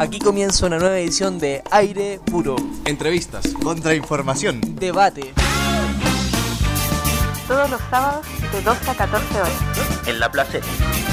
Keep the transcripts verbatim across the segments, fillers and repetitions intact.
Aquí comienza una nueva edición de Aire Puro. Entrevistas, contrainformación, debate. Todos los sábados de doce a catorce horas. En La Placera.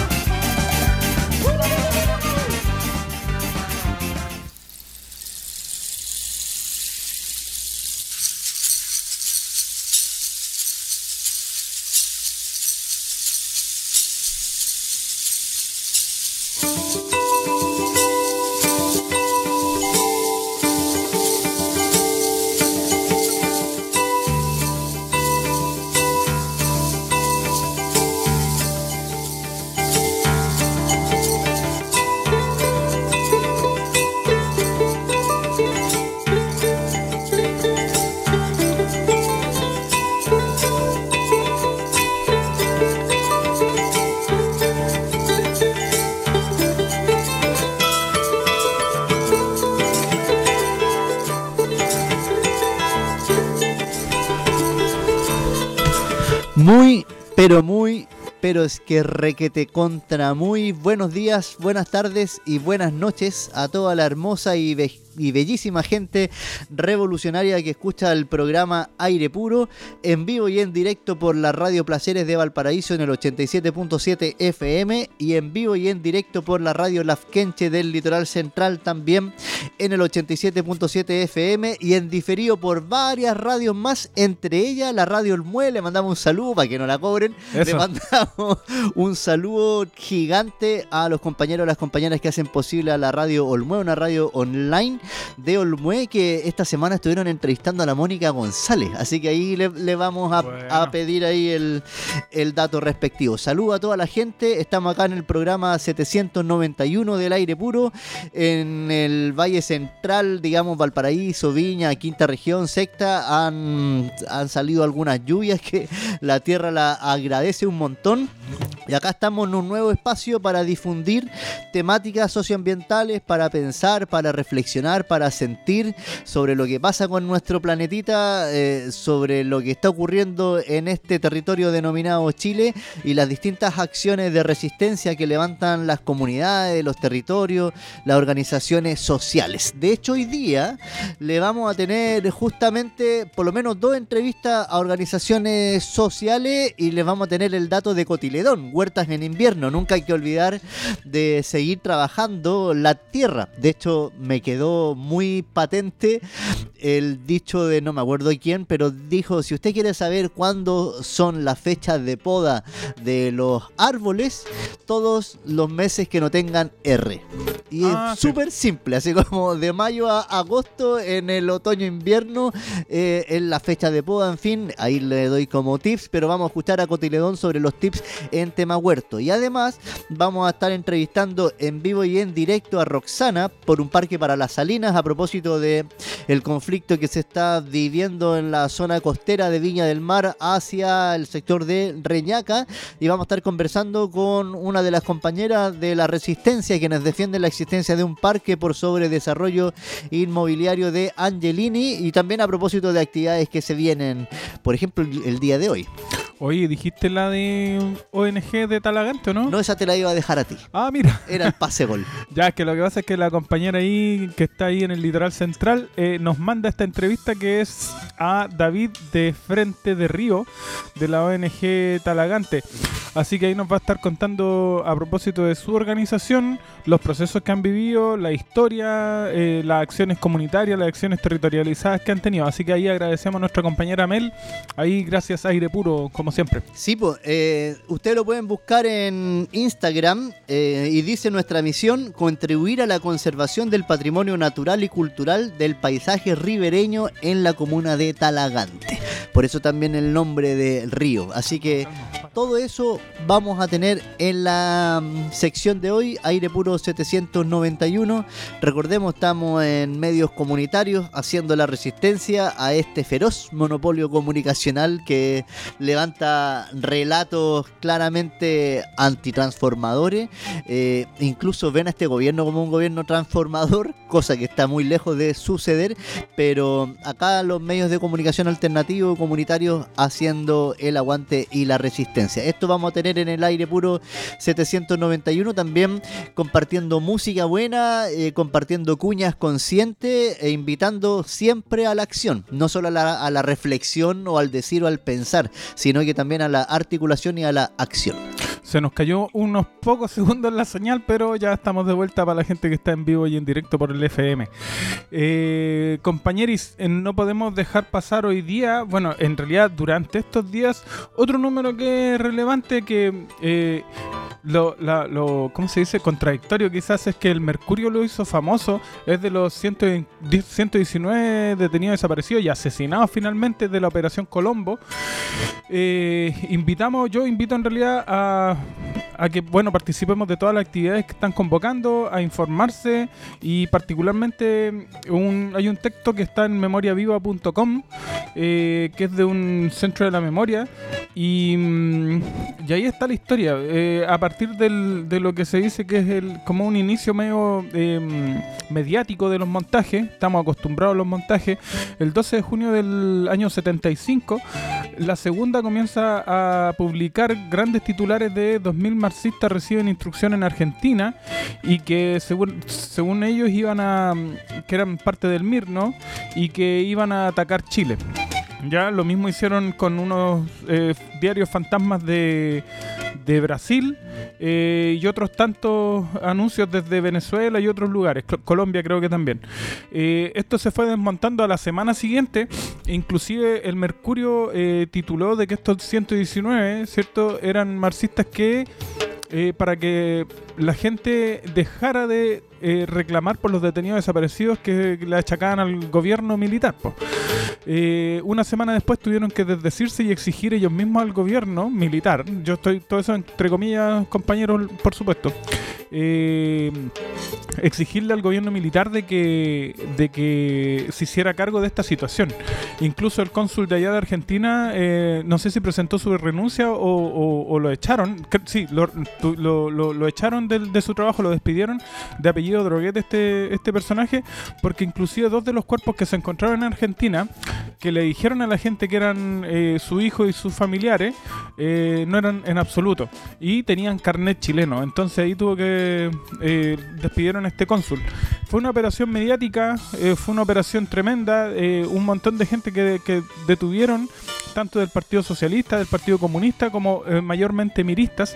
Muy, pero muy, pero es que requete contra muy buenos días, buenas tardes y buenas noches a toda la hermosa y, be- y bellísima gente revolucionaria que escucha el programa Aire Puro en vivo y en directo por la Radio Placeres de Valparaíso en el ochenta y siete punto siete F M y en vivo y en directo por la Radio Lafkenche del Litoral Central también en el ochenta y siete punto siete F M y en diferido por varias radios más, entre ellas la Radio Olmué. Le mandamos un saludo para que no la cobren. Eso. Le mandamos un saludo gigante a los compañeros y las compañeras que hacen posible a la Radio Olmué, una radio online de Olmué, que esta semana estuvieron entrevistando a la Mónica González, así que ahí le, le vamos a, bueno. a pedir ahí el, el dato respectivo. Saludo a toda la gente, estamos acá en el programa setecientos noventa y uno del Aire Puro, en el Valle Central, digamos Valparaíso, Viña, Quinta Región, Sexta, han, han salido algunas lluvias que la tierra la agradece un montón. Y acá estamos en un nuevo espacio para difundir temáticas socioambientales, para pensar, para reflexionar, para sentir sobre lo que pasa con nuestro planetita, eh, sobre lo que está ocurriendo en este territorio denominado Chile y las distintas acciones de resistencia que levantan las comunidades, los territorios, las organizaciones sociales. De hecho, hoy día le vamos a tener justamente por lo menos dos entrevistas a organizaciones sociales y les vamos a tener el dato de Cotiledón, huertas en invierno. Nunca hay que olvidar de seguir trabajando la tierra. De hecho, me quedó muy patente el dicho de no me acuerdo quién, pero dijo: si usted quiere saber cuándo son las fechas de poda de los árboles, todos los meses que no tengan R. Y ah, es súper sí. simple, así como de mayo a agosto, en el otoño-invierno, eh, en la fecha de poda, en fin, ahí le doy como tips, pero vamos a escuchar a Cotiledón sobre los tips en tema huerto. Y además vamos a estar entrevistando en vivo y en directo a Roxana por un parque para las Salinas a propósito de el conflicto que se está viviendo en la zona costera de Viña del Mar hacia el sector de Reñaca, y vamos a estar conversando con una de las compañeras de la Resistencia quienes defienden la existencia de un parque por sobre desarrollo inmobiliario de Angelini, y también a propósito de actividades que se vienen, por ejemplo, el, el día de hoy. Oye, ¿dijiste la de O N G de Talagante o no? No, esa te la iba a dejar a ti. Ah, mira. Era el pase gol. Ya, es que lo que pasa es que la compañera ahí, que está ahí en el Litoral Central, eh, nos manda esta entrevista que es a David de Frente de Río, de la O N G Talagante. Así que ahí nos va a estar contando a propósito de su organización, los procesos que han vivido, la historia, eh, las acciones comunitarias, las acciones territorializadas que han tenido. Así que ahí agradecemos a nuestra compañera Mel. Ahí gracias a Aire Puro, como siempre. Sí, pues, eh, ustedes lo pueden buscar en Instagram eh, y dice: nuestra misión, contribuir a la conservación del patrimonio natural y cultural del paisaje ribereño en la comuna de Talagante. Por eso también el nombre de río. Así que todo eso vamos a tener en la um, sección de hoy, Aire Puro setecientos noventa y uno. Recordemos, estamos en medios comunitarios haciendo la resistencia a este feroz monopolio comunicacional que levanta cuenta relatos claramente antitransformadores, eh, incluso ven a este gobierno como un gobierno transformador, cosa que está muy lejos de suceder, pero acá los medios de comunicación alternativos, comunitarios, haciendo el aguante y la resistencia. Esto vamos a tener en el aire puro setecientos noventa y uno, también compartiendo música buena, eh, compartiendo cuñas conscientes e invitando siempre a la acción, no solo a la, a la reflexión o al decir o al pensar, sino que también a la articulación y a la acción. Se nos cayó unos pocos segundos la señal, pero ya estamos de vuelta para la gente que está en vivo y en directo por el F M. Eh, compañeros, eh, no podemos dejar pasar hoy día, bueno, en realidad durante estos días, otro número que es relevante, que eh, lo, la, lo, ¿cómo se dice? Contradictorio quizás, es que el Mercurio lo hizo famoso, es de los ciento diecinueve detenidos desaparecidos y asesinados finalmente de la Operación Colombo. Eh, invitamos, yo invito en realidad a a que bueno participemos de todas las actividades que están convocando, a informarse, y particularmente un, hay un texto que está en memoria viva punto com, eh, que es de un centro de la memoria, y, y ahí está la historia, eh, a partir del, de lo que se dice que es el, como un inicio medio eh, mediático de los montajes. Estamos acostumbrados a los montajes. El doce de junio del año setenta y cinco, la segunda comienza a publicar grandes titulares de dos mil marxistas reciben instrucción en Argentina, y que según, según ellos iban a, que eran parte del M I R, ¿no? Y que iban a atacar Chile. Ya lo mismo hicieron con unos eh, diarios fantasmas de, de Brasil, eh, y otros tantos anuncios desde Venezuela y otros lugares, Colombia creo que también. Eh, esto se fue desmontando a la semana siguiente, inclusive el Mercurio eh, tituló de que estos ciento diecinueve, ¿cierto?, eran marxistas que eh, para que la gente dejara de eh, reclamar por los detenidos desaparecidos que le achacaban al gobierno militar, po. Eh, una semana después tuvieron que desdecirse y exigir ellos mismos al gobierno militar, yo estoy todo eso entre comillas, compañeros, por supuesto, eh, exigirle al gobierno militar de que de que se hiciera cargo de esta situación. Incluso el cónsul de allá de Argentina, eh, no sé si presentó su renuncia o, o, o lo echaron. Sí, lo, lo, lo, lo echaron de, de su trabajo, lo despidieron, de apellido Droguet este, este personaje, porque inclusive dos de los cuerpos que se encontraron en Argentina, que le dijeron a la gente que eran eh, su hijo y sus familiares, eh, no eran en absoluto, y tenían carnet chileno. Entonces ahí tuvo que eh, despidieron a este cónsul. Fue una operación mediática, eh, fue una operación tremenda, eh, un montón de gente que, que detuvieron, tanto del Partido Socialista, del Partido Comunista, como eh, mayormente miristas.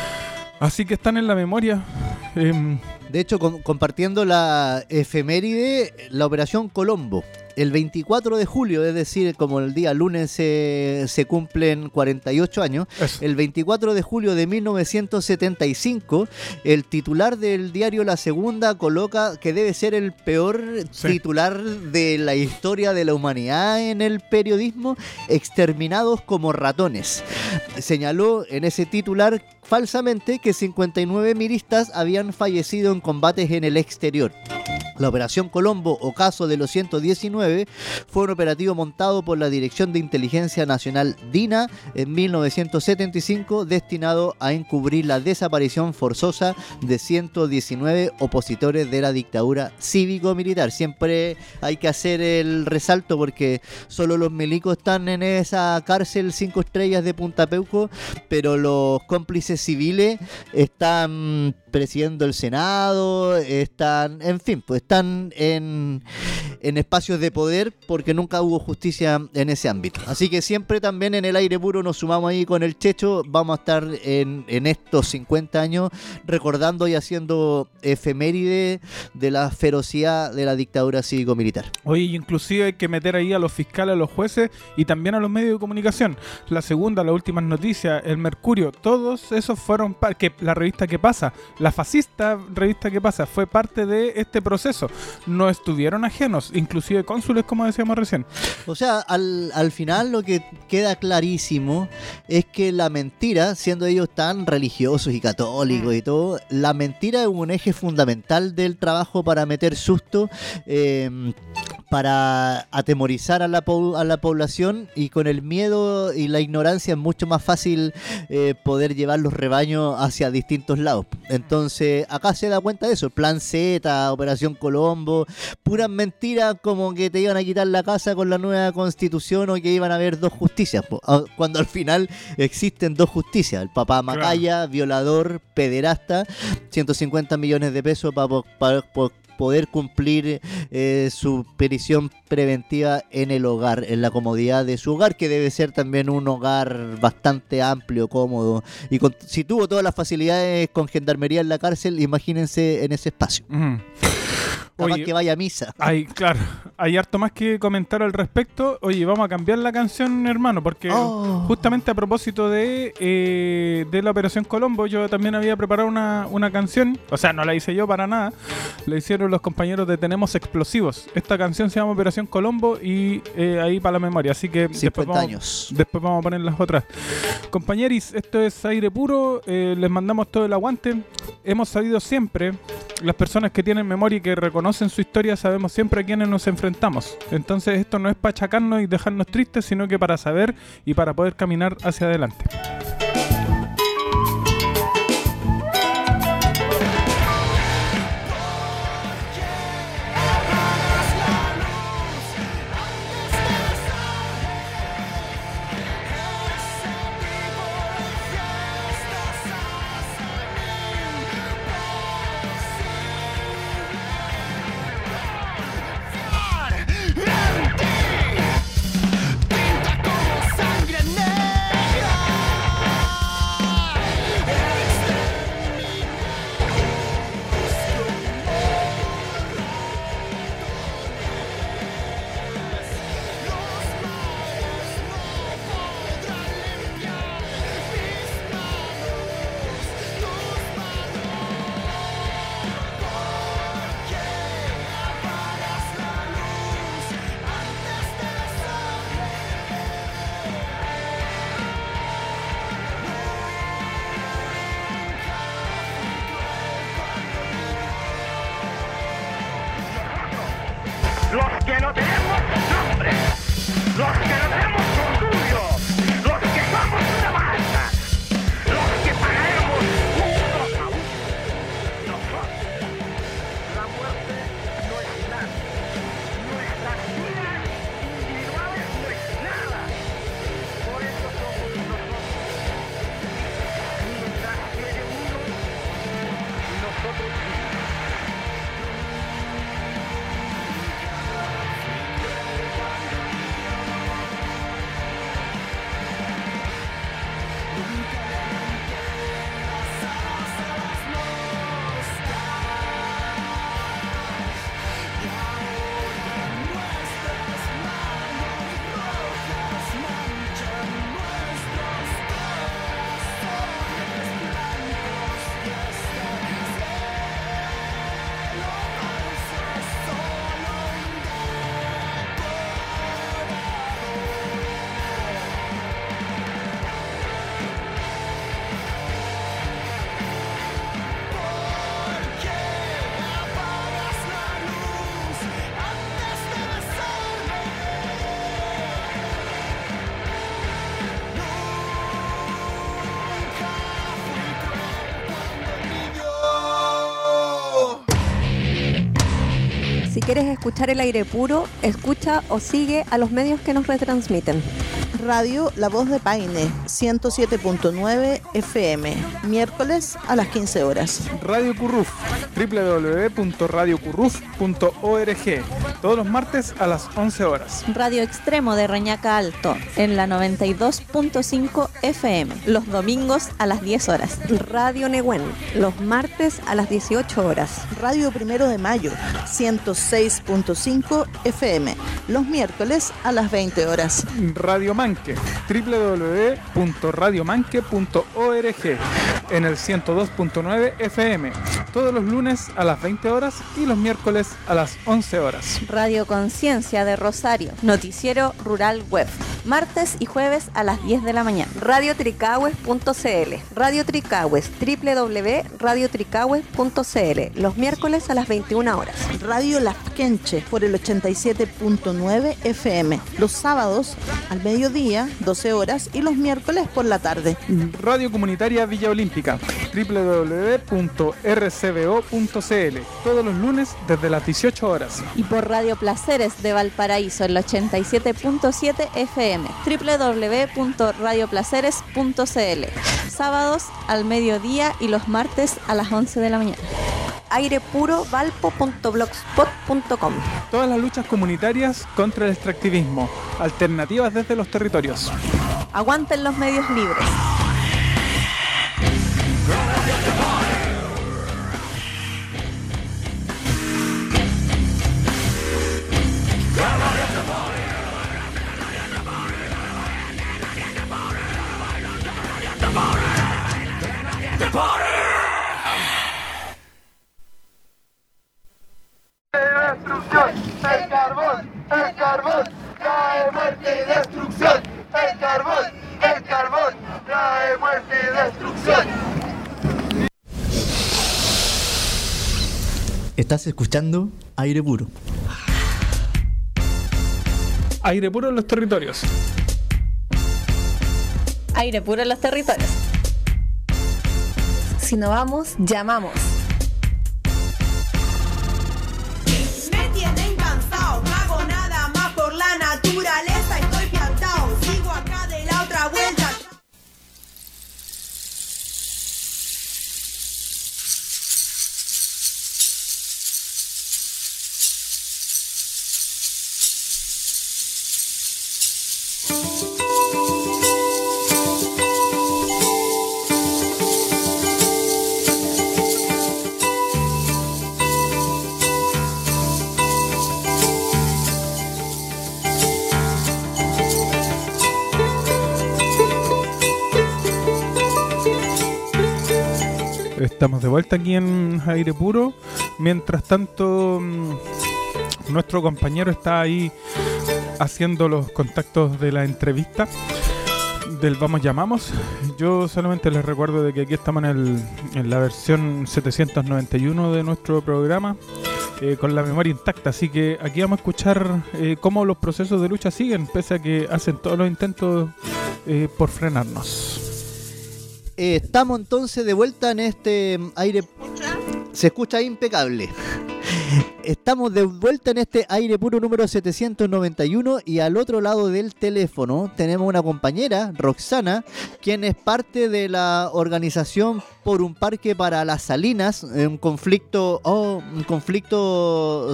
Así que están en la memoria. Eh, de hecho, com- compartiendo la efeméride, la Operación Colombo. El veinticuatro de julio, es decir, como el día lunes se, se cumplen cuarenta y ocho años, eso. El veinticuatro de julio de mil novecientos setenta y cinco, el titular del diario La Segunda coloca que debe ser el peor sí. titular de la historia de la humanidad en el periodismo: exterminados como ratones. Señaló en ese titular falsamente que cincuenta y nueve miristas habían fallecido en combates en el exterior. La Operación Colombo, o caso de los ciento diecinueve, fue un operativo montado por la Dirección de Inteligencia Nacional DINA en mil novecientos setenta y cinco, destinado a encubrir la desaparición forzosa de ciento diecinueve opositores de la dictadura cívico-militar. Siempre hay que hacer el resalto porque solo los milicos están en esa cárcel cinco estrellas de Punta Peuco, pero los cómplices civiles están presidiendo el Senado, están, en fin, pues están en, en espacios de poder porque nunca hubo justicia en ese ámbito. Así que siempre también en el aire puro nos sumamos ahí con el Checho. Vamos a estar en, en estos cincuenta años recordando y haciendo efeméride de la ferocidad de la dictadura cívico-militar. Oye, inclusive hay que meter ahí a los fiscales, a los jueces y también a los medios de comunicación. La Segunda, las últimas noticias, el Mercurio, todos esos fueron par- que la revista ¿Qué pasa? La fascista revista ¿Qué pasa? Fue parte de este proceso. No estuvieron ajenos, inclusive cónsules, como decíamos recién. O sea, al, al final lo que queda clarísimo es que la mentira, siendo ellos tan religiosos y católicos y todo, la mentira es un eje fundamental del trabajo para meter susto, eh, para atemorizar a la, po- a la población, y con el miedo y la ignorancia es mucho más fácil eh, poder llevar los rebaños hacia distintos lados. Entonces acá se da cuenta de eso, Plan Z, Operación Colombo, puras mentiras como que te iban a quitar la casa con la nueva constitución o que iban a haber dos justicias, cuando al final existen dos justicias, el papá Macaya, claro, violador, pederasta, ciento cincuenta millones de pesos para pa, pa, poder cumplir eh, su prisión preventiva en el hogar, en la comodidad de su hogar, que debe ser también un hogar bastante amplio, cómodo, y con, si tuvo todas las facilidades con gendarmería en la cárcel, imagínense en ese espacio. Uh-huh. Capaz Oye, que vaya a misa. Hay, claro, hay harto más que comentar al respecto. Oye, vamos a cambiar la canción, hermano, porque oh. justamente a propósito de eh, de la Operación Colombo, yo también había preparado una, una canción. O sea, no la hice yo para nada. La hicieron los compañeros de Tenemos Explosivos. Esta canción se llama Operación Colombo y eh, ahí para la memoria. Así que después vamos, años. después vamos a poner las otras. Compañeris, esto es Aire Puro. Eh, les mandamos todo el aguante. Hemos sabido siempre, las personas que tienen memoria y que reconocen en su historia, sabemos siempre a quiénes nos enfrentamos. Entonces esto no es para achacarnos y dejarnos tristes, sino que para saber y para poder caminar hacia adelante. Los que no tenemos nombre, los que no tenemos orgullo, los que somos una marca, los que pagaremos uno a uno. Nosotros, la muerte no es nada, nuestras vidas individuales no es nada, por eso somos nosotros. Mientras quede uno, nosotros mismos. Si quieres escuchar el aire puro, escucha o sigue a los medios que nos retransmiten. Radio La Voz de Paine, ciento siete punto nueve F M, miércoles a las quince horas. Radio Curruf, doble u doble u doble u punto radio curruf punto org, todos los martes a las once horas. Radio Extremo de Reñaca Alto, en la noventa y dos punto cinco F M, los domingos a las diez horas. Radio Nehuen, los martes a las dieciocho horas. Radio Primero de Mayo, ciento seis punto cinco F M, los miércoles a las veinte horas. Radio Manque, doble u doble u doble u punto radio manque punto org, en el ciento dos punto nueve F M, todos los lunes a las veinte horas y los miércoles a las once horas. Radio Conciencia de Rosario, noticiero rural web, martes y jueves a las diez de la mañana. Radio Tricahues punto c l. Radio Tricahues, doble u doble u doble u punto radio tricahues punto c l. Los miércoles a las veintiuna horas. Radio Lasquenche por el ochenta y siete punto nueve F M. Los sábados al mediodía, doce horas, y los miércoles por la tarde. Radio Comunitaria Villa Olímpica, doble u doble u doble u punto r c b o punto c l. Todos los lunes desde las dieciocho horas. Y por Radio Placeres de Valparaíso, el ochenta y siete punto siete F M. doble u doble u doble u punto radio placeres punto c l. Sábados al mediodía y los martes a las once de la mañana. aire puro valpo punto blogspot punto com. Todas las luchas comunitarias contra el extractivismo. Alternativas desde los territorios. Aguanten los medios libres. Destrucción, el carbón, el carbón, trae muerte y destrucción. El carbón, el carbón, trae muerte y destrucción. Estás escuchando Aire Puro. Aire puro en los territorios. Aire puro en los territorios. Si no vamos, llamamos. Me tienen cansado, no hago nada más por la naturaleza, estoy piantao, sigo acá de la otra vuelta. Estamos de vuelta aquí en Aire Puro. Mientras tanto, nuestro compañero está ahí haciendo los contactos de la entrevista del Vamos Llamamos. Yo solamente les recuerdo de que aquí estamos en, el, en la versión setecientos noventa y uno de nuestro programa, eh, con la memoria intacta. Así que aquí vamos a escuchar eh, cómo los procesos de lucha siguen, pese a que hacen todos los intentos eh, por frenarnos. Eh, estamos entonces de vuelta en este aire. Se escucha impecable. Estamos de vuelta en este Aire Puro número setecientos noventa y uno, y al otro lado del teléfono tenemos una compañera, Roxana, quien es parte de la organización Por un Parque para las Salinas, un conflicto, oh, un conflicto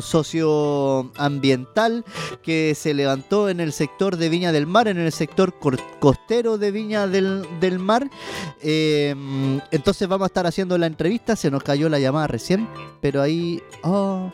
socioambiental que se levantó en el sector de Viña del Mar, en el sector costero de Viña del, del Mar. Eh, entonces vamos a estar haciendo la entrevista. Se nos cayó la llamada recién, pero ahí... Oh,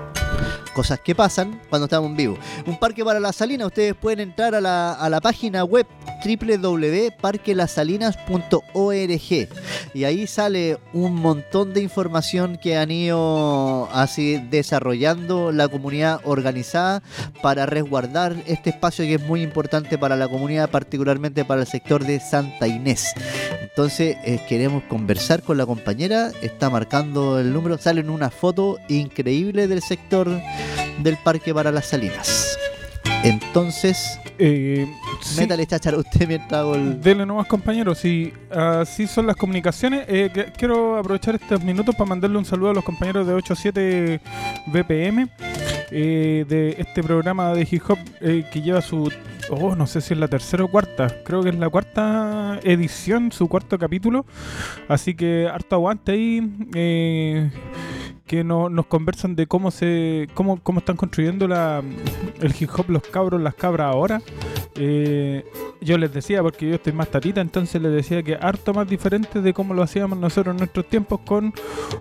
cosas que pasan cuando estamos en vivo. Un parque para las salinas. Ustedes pueden entrar a la, a la página web doble u doble u doble u punto parque las salinas punto org y ahí sale un montón de información que han ido así desarrollando la comunidad organizada para resguardar este espacio que es muy importante para la comunidad, particularmente para el sector de Santa Inés. Entonces eh, queremos conversar con la compañera. Está marcando el número. Sale en una foto increíble del sector del Parque para las Salinas. Entonces, eh, métale sí. Cháchara usted mientras hago el... Dele nomás, compañero. Si así son las comunicaciones, eh, que, quiero aprovechar estos minutos para mandarle un saludo a los compañeros de ochenta y siete B P M, eh, de este programa de hip hop eh, que lleva su... Oh, no sé si es la tercera o cuarta. Creo que es la cuarta edición, su cuarto capítulo. Así que harto aguante ahí. Eh, que no, nos conversan de cómo se cómo, cómo están construyendo la, el hip hop los cabros, las cabras ahora. Eh, yo les decía, porque yo estoy más tatita, entonces les decía que harto más diferente de cómo lo hacíamos nosotros en nuestros tiempos, con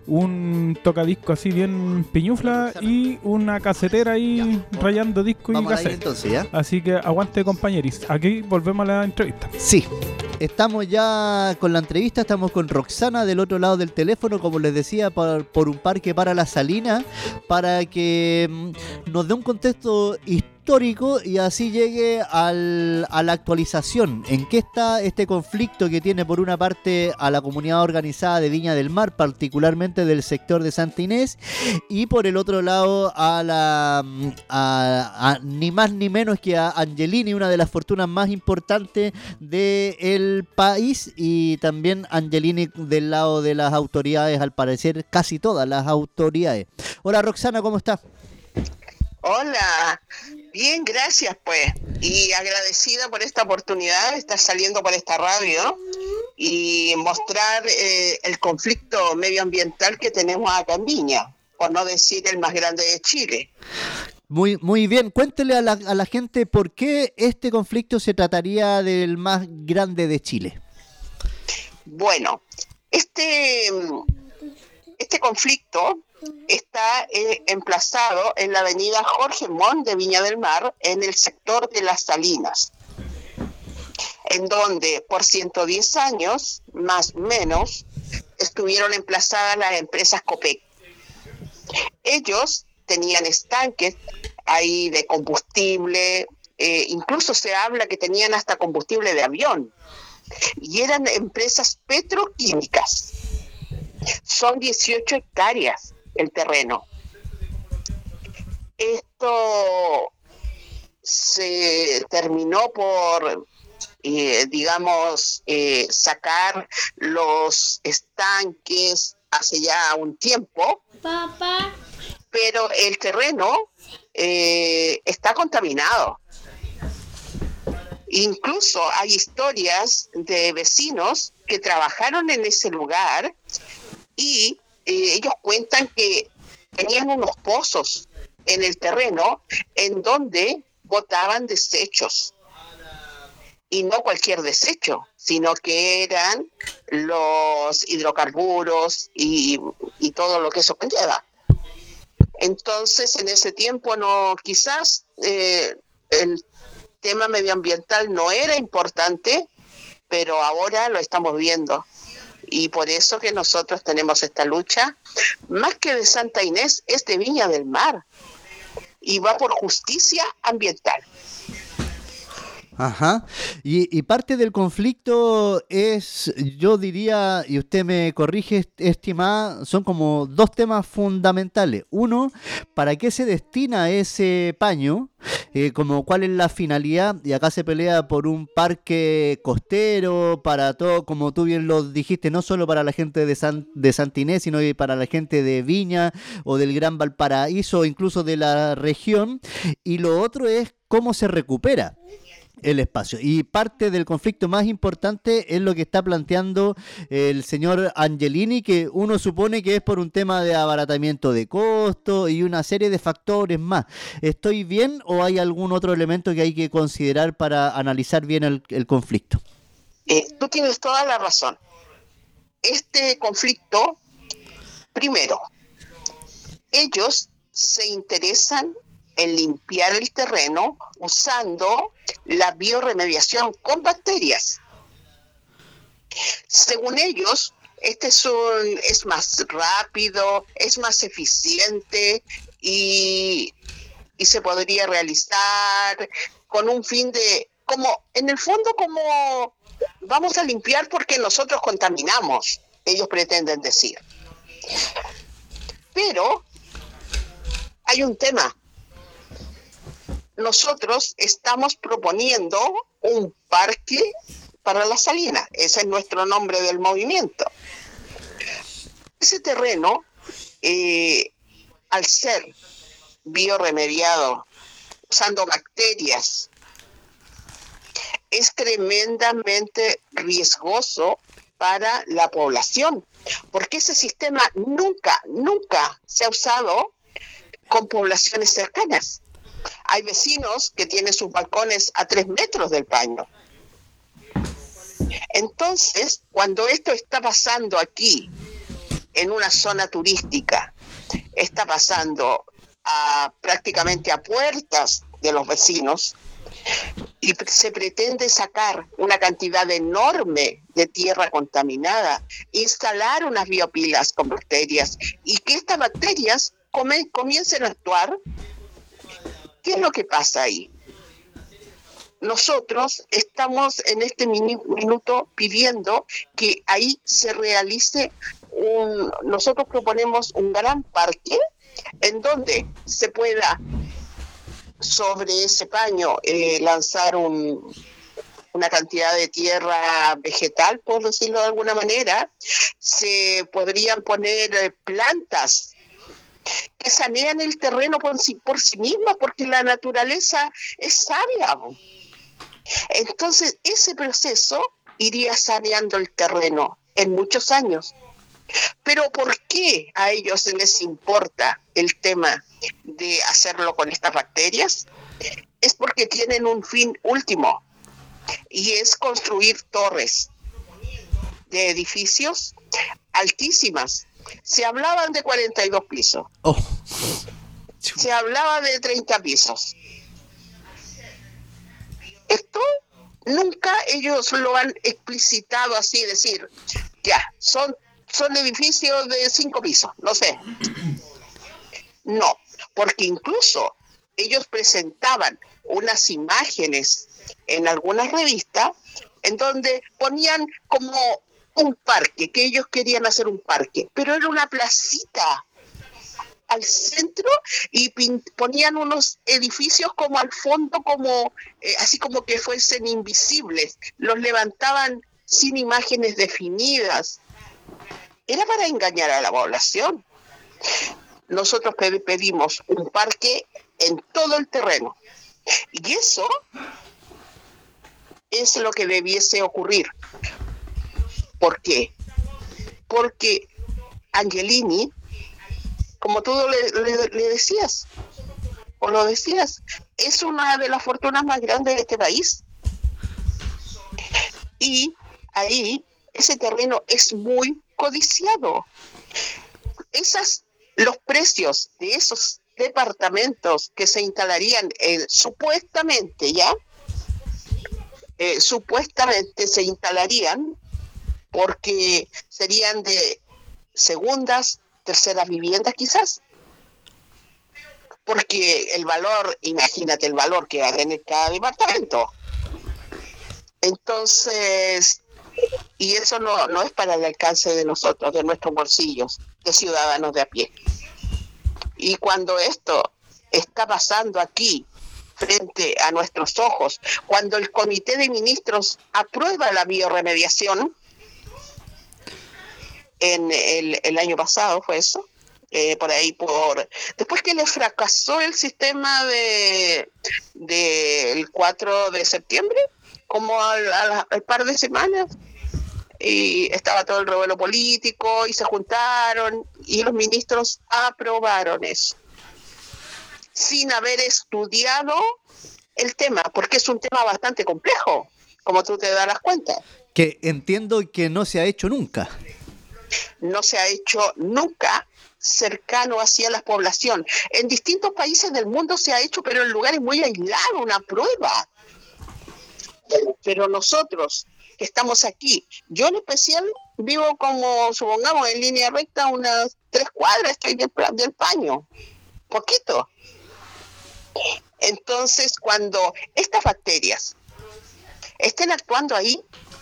un tocadisco así bien piñufla y una casetera ahí ya, rayando disco y cassette. Entonces, ¿ya? Así que aguante, compañeris. Aquí volvemos a la entrevista. Sí. Estamos ya con la entrevista, estamos con Roxana del otro lado del teléfono, como les decía, por, por un parque para la Salina, para que mmm, nos dé un contexto histórico histórico y así llegue al, a la actualización. ¿En qué está este conflicto que tiene por una parte a la comunidad organizada de Viña del Mar, particularmente del sector de Santa Inés, y por el otro lado a la a, a, ni más ni menos que a Angelini, una de las fortunas más importantes del país, y también Angelini del lado de las autoridades, al parecer casi todas las autoridades? Hola Roxana, ¿cómo está? Hola, bien, gracias pues, y agradecida por esta oportunidad de estar saliendo por esta radio y mostrar eh, el conflicto medioambiental que tenemos acá en Viña, por no decir el más grande de Chile. Muy, muy bien, cuéntele a la, a la gente por qué este conflicto se trataría del más grande de Chile. Bueno, este, este conflicto está eh, emplazado en la avenida Jorge Montt de Viña del Mar, en el sector de Las Salinas, en donde por ciento diez años, más o menos, estuvieron emplazadas las empresas Copec. Ellos tenían estanques ahí de combustible, eh, incluso se habla que tenían hasta combustible de avión, y eran empresas petroquímicas. Son dieciocho hectáreas el terreno. Esto se terminó por, eh, digamos, eh, sacar los estanques hace ya un tiempo. Papá. Pero el terreno eh, está contaminado. Incluso hay historias de vecinos que trabajaron en ese lugar y eh, ellos cuentan que tenían unos pozos en el terreno en donde botaban desechos. Y no cualquier desecho, sino que eran los hidrocarburos y, y todo lo que eso conlleva. Entonces, en ese tiempo no, quizás eh, el tema medioambiental no era importante, pero ahora lo estamos viendo. Y por eso que nosotros tenemos esta lucha, más que de Santa Inés, es de Viña del Mar. Y va por justicia ambiental. Ajá, y, y parte del conflicto es, yo diría, y usted me corrige, estimada, son como dos temas fundamentales. Uno, ¿para qué se destina ese paño? Eh, como cuál es la finalidad, y acá se pelea por un parque costero, para todo, como tú bien lo dijiste, no solo para la gente de, San, de Santa Inés, sino que para la gente de Viña o del Gran Valparaíso, incluso de la región. Y lo otro es cómo se recupera el espacio, y parte del conflicto más importante es lo que está planteando el señor Angelini, que uno supone que es por un tema de abaratamiento de costos y una serie de factores más. ¿Estoy bien o hay algún otro elemento que hay que considerar para analizar bien el, el conflicto? Eh, tú tienes toda la razón. Este conflicto, primero, ellos se interesan en limpiar el terreno usando la bioremediación con bacterias. Según ellos, este es, un, es más rápido, es más eficiente y, y se podría realizar con un fin de, como en el fondo, como vamos a limpiar porque nosotros contaminamos, ellos pretenden decir. Pero hay un tema. Nosotros estamos proponiendo un parque para la salina. Ese es nuestro nombre del movimiento. Ese terreno, eh, al ser bioremediado, usando bacterias, es tremendamente riesgoso para la población, porque ese sistema nunca, nunca se ha usado con poblaciones cercanas. Hay vecinos que tienen sus balcones a tres metros del paño. Entonces, cuando esto está pasando aquí, en una zona turística, está pasando a, prácticamente a puertas de los vecinos, y se pretende sacar una cantidad enorme de tierra contaminada, instalar unas biopilas con bacterias, y que estas bacterias come, comiencen a actuar. ¿Qué es lo que pasa ahí? Nosotros estamos en este mini- minuto pidiendo que ahí se realice un, nosotros proponemos un gran parque en donde se pueda sobre ese paño eh, lanzar un, una cantidad de tierra vegetal, por decirlo de alguna manera. Se podrían poner eh, plantas que sanean el terreno por sí, por sí mismas, porque la naturaleza es sabia. Entonces, ese proceso iría saneando el terreno en muchos años. Pero ¿por qué a ellos les importa el tema de hacerlo con estas bacterias? Es porque tienen un fin último, y es construir torres de edificios altísimas. Se hablaban de cuarenta y dos pisos. Oh. Se hablaba de treinta pisos. Esto nunca ellos lo han explicitado así, decir, ya, son, son edificios de cinco pisos, no sé. No, porque incluso ellos presentaban unas imágenes en algunas revistas en donde ponían como un parque, que ellos querían hacer un parque, pero era una placita al centro y pin- ponían unos edificios como al fondo, como eh, así como que fuesen invisibles, los levantaban sin imágenes definidas. Era para engañar a la población. Nosotros pe- pedimos un parque en todo el terreno, y eso es lo que debiese ocurrir. ¿Por qué? Porque Angelini, como tú le, le, le decías, o lo decías, es una de las fortunas más grandes de este país. Y ahí ese terreno es muy codiciado. Esas, los precios de esos departamentos que se instalarían eh, supuestamente ya, eh, supuestamente se instalarían porque serían de segundas, terceras viviendas quizás, porque el valor, imagínate el valor que va a tener cada departamento. Entonces, y eso no, no es para el alcance de nosotros, de nuestros bolsillos, de ciudadanos de a pie. Y cuando esto está pasando aquí, frente a nuestros ojos, cuando el Comité de Ministros aprueba la bioremediación, en el, el año pasado fue eso, eh, por ahí, por después que le fracasó el sistema de del cuatro de septiembre, como al, al, al par de semanas, y estaba todo el revuelo político y se juntaron y los ministros aprobaron eso sin haber estudiado el tema, porque es un tema bastante complejo, como tú te darás cuenta. Que entiendo que no se ha hecho nunca. No se ha hecho nunca cercano hacia la población. En distintos países del mundo se ha hecho, pero en lugares muy aislados, una prueba. Pero nosotros que estamos aquí, yo en especial vivo como, supongamos, en línea recta unas tres cuadras, estoy del, del paño, poquito. Entonces, cuando estas bacterias estén actuando ahí,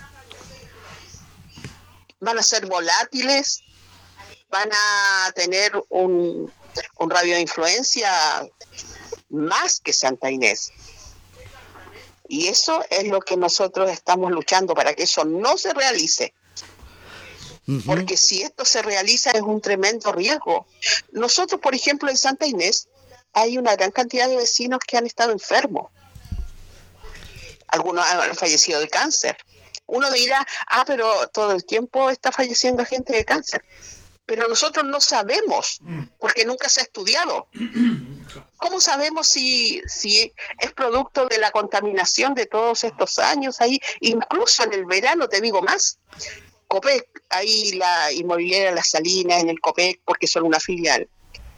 van a ser volátiles, van a tener un, un radio de influencia más que Santa Inés. Y eso es lo que nosotros estamos luchando, para que eso no se realice. Uh-huh. Porque si esto se realiza es un tremendo riesgo. Nosotros, por ejemplo, en Santa Inés hay una gran cantidad de vecinos que han estado enfermos. Algunos han fallecido de cáncer. Uno dirá, ah, pero todo el tiempo está falleciendo gente de cáncer. Pero nosotros no sabemos, porque nunca se ha estudiado. ¿Cómo sabemos si, si es producto de la contaminación de todos estos años ahí? Incluso en el verano, te digo más, Copec, ahí la inmobiliaria Las Salinas, en el Copec, porque son una filial.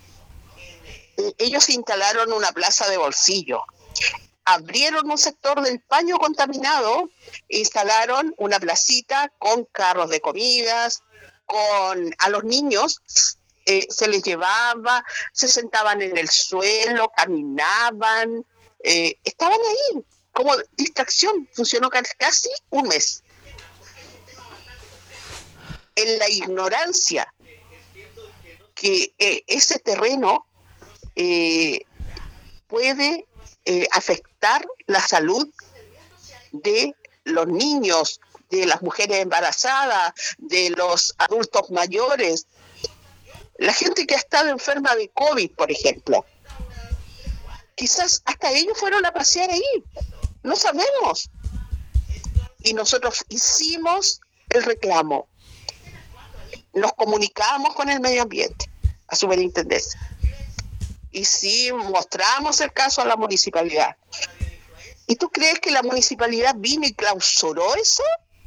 Ellos instalaron una plaza de bolsillo. Abrieron un sector del paño contaminado, instalaron una placita con carros de comidas, con a los niños eh, se les llevaba, se sentaban en el suelo, caminaban, eh, estaban ahí como distracción. Funcionó casi un mes. En la ignorancia que eh, ese terreno eh, puede eh, afectar la salud de los niños, de las mujeres embarazadas, de los adultos mayores, la gente que ha estado enferma de COVID, por ejemplo. Quizás hasta ellos fueron a pasear ahí, no sabemos. Y nosotros hicimos el reclamo, nos comunicamos con el medio ambiente, a superintendencia, y sí mostramos el caso a la municipalidad. ¿Y tú crees que la municipalidad vino y clausuró eso?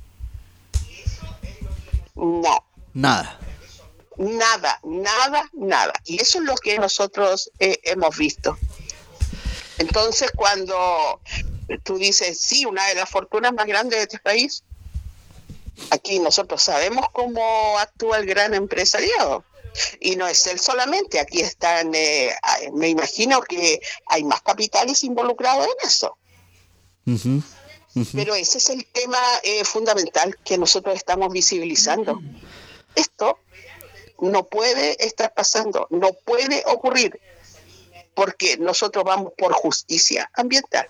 No. Nada. Nada, nada, nada. Y eso es lo que nosotros eh, hemos visto. Entonces, cuando tú dices, sí, una de las fortunas más grandes de este país, aquí nosotros sabemos cómo actúa el gran empresariado. Y no es él solamente, aquí están, eh, me imagino que hay más capitales involucrados en eso. Uh-huh. Uh-huh. Pero ese es el tema eh, fundamental que nosotros estamos visibilizando. Uh-huh. Esto no puede estar pasando, no puede ocurrir, porque nosotros vamos por justicia ambiental.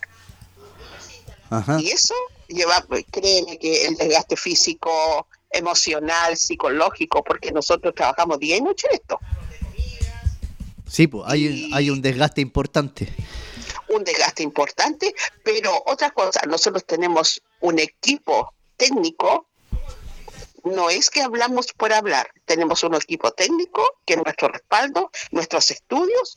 Ajá. Y eso lleva, créeme que el desgaste físico, emocional, psicológico, porque nosotros trabajamos día y noche en esto. Sí, pues hay, y... hay un desgaste importante. Un desgaste importante, pero otra cosa, nosotros tenemos un equipo técnico. No es que hablamos por hablar, tenemos un equipo técnico que es nuestro respaldo, nuestros estudios,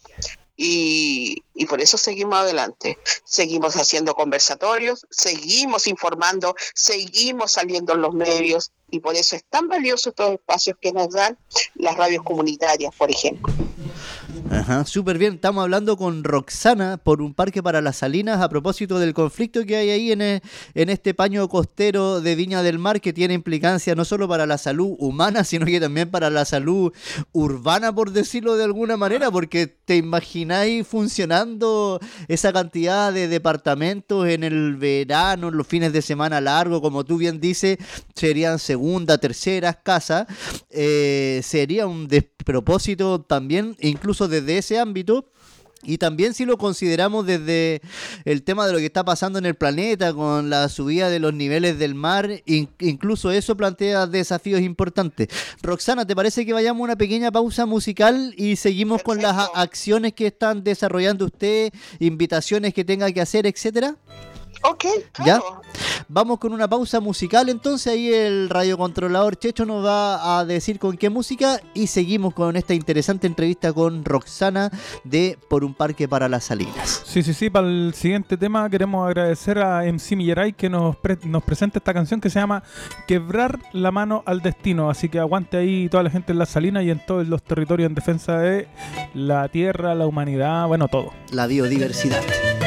y, y por eso seguimos adelante. Seguimos haciendo conversatorios, seguimos informando, seguimos saliendo en los medios, y por eso es tan valioso estos espacios que nos dan las radios comunitarias, por ejemplo. Ajá, súper bien. Estamos hablando con Roxana por un parque para las Salinas a propósito del conflicto que hay ahí en, el, en este paño costero de Viña del Mar, que tiene implicancia no solo para la salud humana, sino que también para la salud urbana, por decirlo de alguna manera, porque te imagináis funcionando esa cantidad de departamentos en el verano, en los fines de semana largo, como tú bien dices, serían segunda, terceras casas, eh, sería un despropósito también, incluso desde ese ámbito. Y también si lo consideramos desde el tema de lo que está pasando en el planeta con la subida de los niveles del mar, in- incluso eso plantea desafíos importantes. Roxana, ¿te parece que vayamos a una pequeña pausa musical y seguimos Perfecto. Con las a- acciones que están desarrollando usted, invitaciones que tenga que hacer, etcétera? Ok, ¿ya? claro. Vamos con una pausa musical, entonces ahí el radiocontrolador Checho nos va a decir con qué música y seguimos con esta interesante entrevista con Roxana de Por un Parque para las Salinas. Sí, sí, sí, para el siguiente tema queremos agradecer a M C Milleray que nos, pre- nos presenta esta canción que se llama Quebrar la mano al destino, así que aguante ahí toda la gente en las Salinas y en todos los territorios en defensa de la tierra, la humanidad, bueno, todo. La biodiversidad.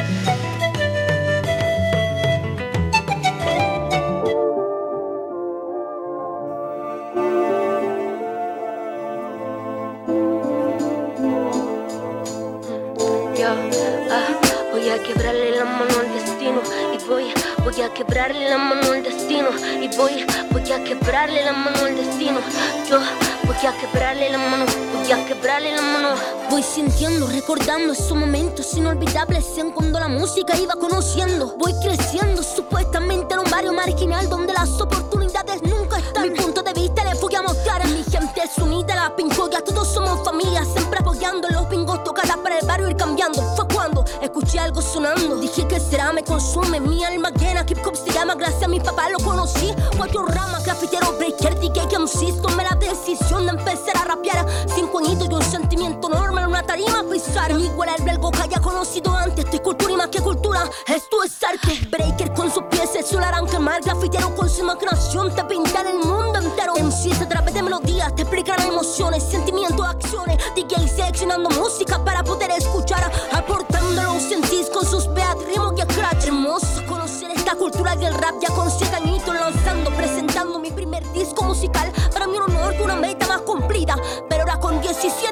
Voy a quebrarle la mano al destino y voy, voy a quebrarle la mano al destino y voy, voy a quebrarle la mano al destino. Yo voy a quebrarle la mano, voy a quebrarle la mano. Voy sintiendo, recordando esos momentos inolvidables en cuando la música iba conociendo. Voy creciendo, supuestamente en un barrio marginal donde las oportunidades nunca están. Mi punto de vista les voy a mostrar. Mi gente es unida, la pincoya, todos somos familia, siempre apoyando los bingos, tocadas para el barrio ir cambiando. Fue cuando escuché algo sonando, dije que será, me consume mi alma llena. Hip hop se llama, gracias a mi papá lo conocí. Cuatro ramas, grafitero, breaker, D J, M C. Tomé la decisión de empezar a rapear. Cinco añitos y un sentimiento normal, una tarima a pisar. Igual el belgo que haya conocido antes. Esto es cultura y más que cultura, esto es arte. Breaker con sus pies, el sol harán quemar. Grafitero con su imaginación, te pintan el mundo entero. M Cs a través de melodías te explicarán emociones, sentimientos, acciones. D J seleccionando música para poder escuchar, aportándolo un sentís con sus beats, ritmos y scratch. Hermoso conocer esta cultura del rap, ya con siete añitos lanzando, presentando mi primer disco musical. Para mí un honor que una meta más cumplida, pero ahora con diecisiete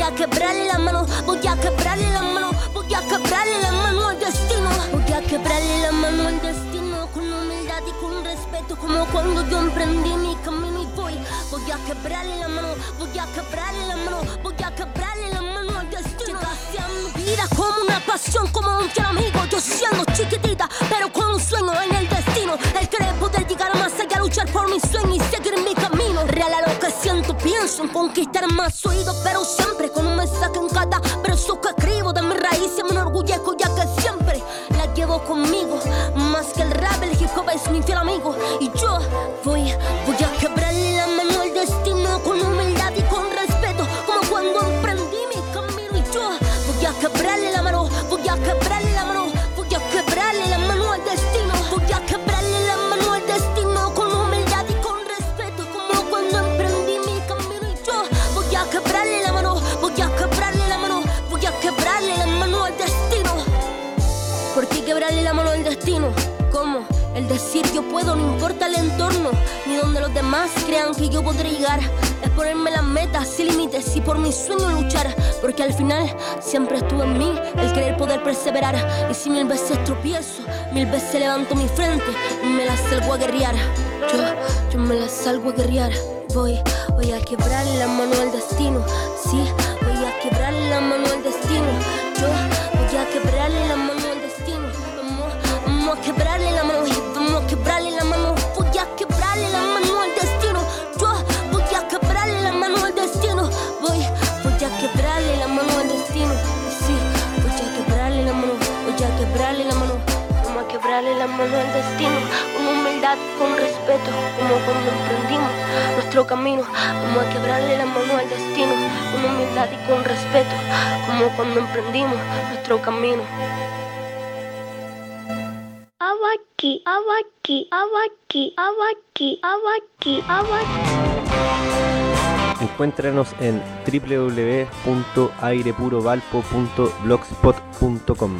a quebrarle la mano, voy a quebrarle la mano, voy a quebrarle la mano al destino. Voy a quebrarle la mano al destino con humildad y con respeto, como cuando yo emprendí mi camino y voy. Voy a quebrarle la mano, voy a quebrarle la mano, voy a quebrarle la mano al destino. Llegaste a mi vida como una pasión, como un fiel amigo, yo siendo chiquitita, pero con un sueño en el destino. El querer poder llegar más allá, luchar por mi sueño y seguir mi camino. Real a lo que siento, pienso en conquistar más oídos, pero siempre con un mensaje en cada verso que escribo. De mi raíz me enorgullezco, ya que siempre la llevo conmigo. Más que el rap, el hip hop es mi fiel amigo. Y yo voy, voy a quebrarle la mano al destino con humildad y con respeto, como cuando emprendí mi camino. Y yo voy a quebrarle la mano, voy a quebrarle la mano, voy a quebrarle la mano al destino. Voy a quebrarle la mano al destino con humildad y con respeto, como cuando emprendí mi camino. Y yo voy a quebrarle la mano, voy a quebrarle la mano, voy a quebrarle la mano al destino. ¿Por qué quebrarle la mano al destino? ¿Cómo? El decir yo puedo, no importa el entorno, ni donde los demás crean que yo podré llegar. Es ponerme las metas sin límites y por mi sueño luchar, porque al final siempre estuvo en mí el querer poder perseverar. Y si mil veces tropiezo, mil veces levanto mi frente y me la salgo a guerrear. Yo, yo me la salgo a guerrear. Voy, voy a quebrarle la mano al destino. Sí, voy a quebrarle la mano al destino. Yo voy a quebrarle la mano al destino. Vamos, vamos a quebrarle la mano, vamos a quebrarle la mano. Voy a quebrarle la mano al destino. Yo voy a quebrarle la mano al destino. Voy, voy a quebrarle la mano al destino. Sí, voy a quebrarle la mano, voy a quebrarle la mano. Vamos a quebrarle la mano al destino, con humildad, con respeto, como cuando emprendimos nuestro camino. Vamos a quebrarle la mano al destino, con humildad y con respeto, como cuando emprendimos nuestro camino. Abaki, abaki, abaki, abaki, abaki, abaki. Encuéntranos en doble u doble u doble u punto aire puro valpo punto blogspot punto com.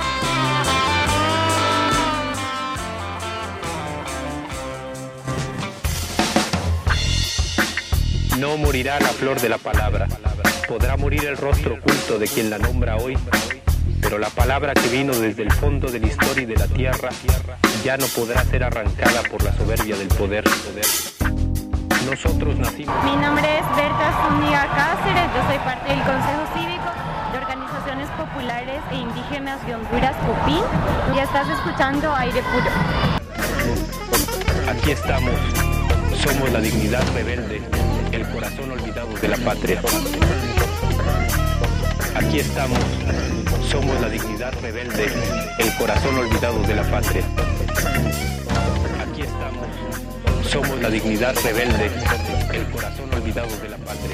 No morirá la flor de la palabra, podrá morir el rostro oculto de quien la nombra hoy, pero la palabra que vino desde el fondo de la historia y de la tierra ya no podrá ser arrancada por la soberbia del poder. Nosotros nacimos. Mi nombre es Berta Zúñiga Cáceres, yo soy parte del Consejo Cívico de Organizaciones Populares e Indígenas de Honduras, COPIN, y estás escuchando Aire Puro. Aquí estamos, somos la dignidad rebelde, el corazón olvidado de la patria. Aquí estamos, somos la dignidad rebelde, el corazón olvidado de la patria. Aquí estamos, somos la dignidad rebelde, el corazón olvidado de la patria.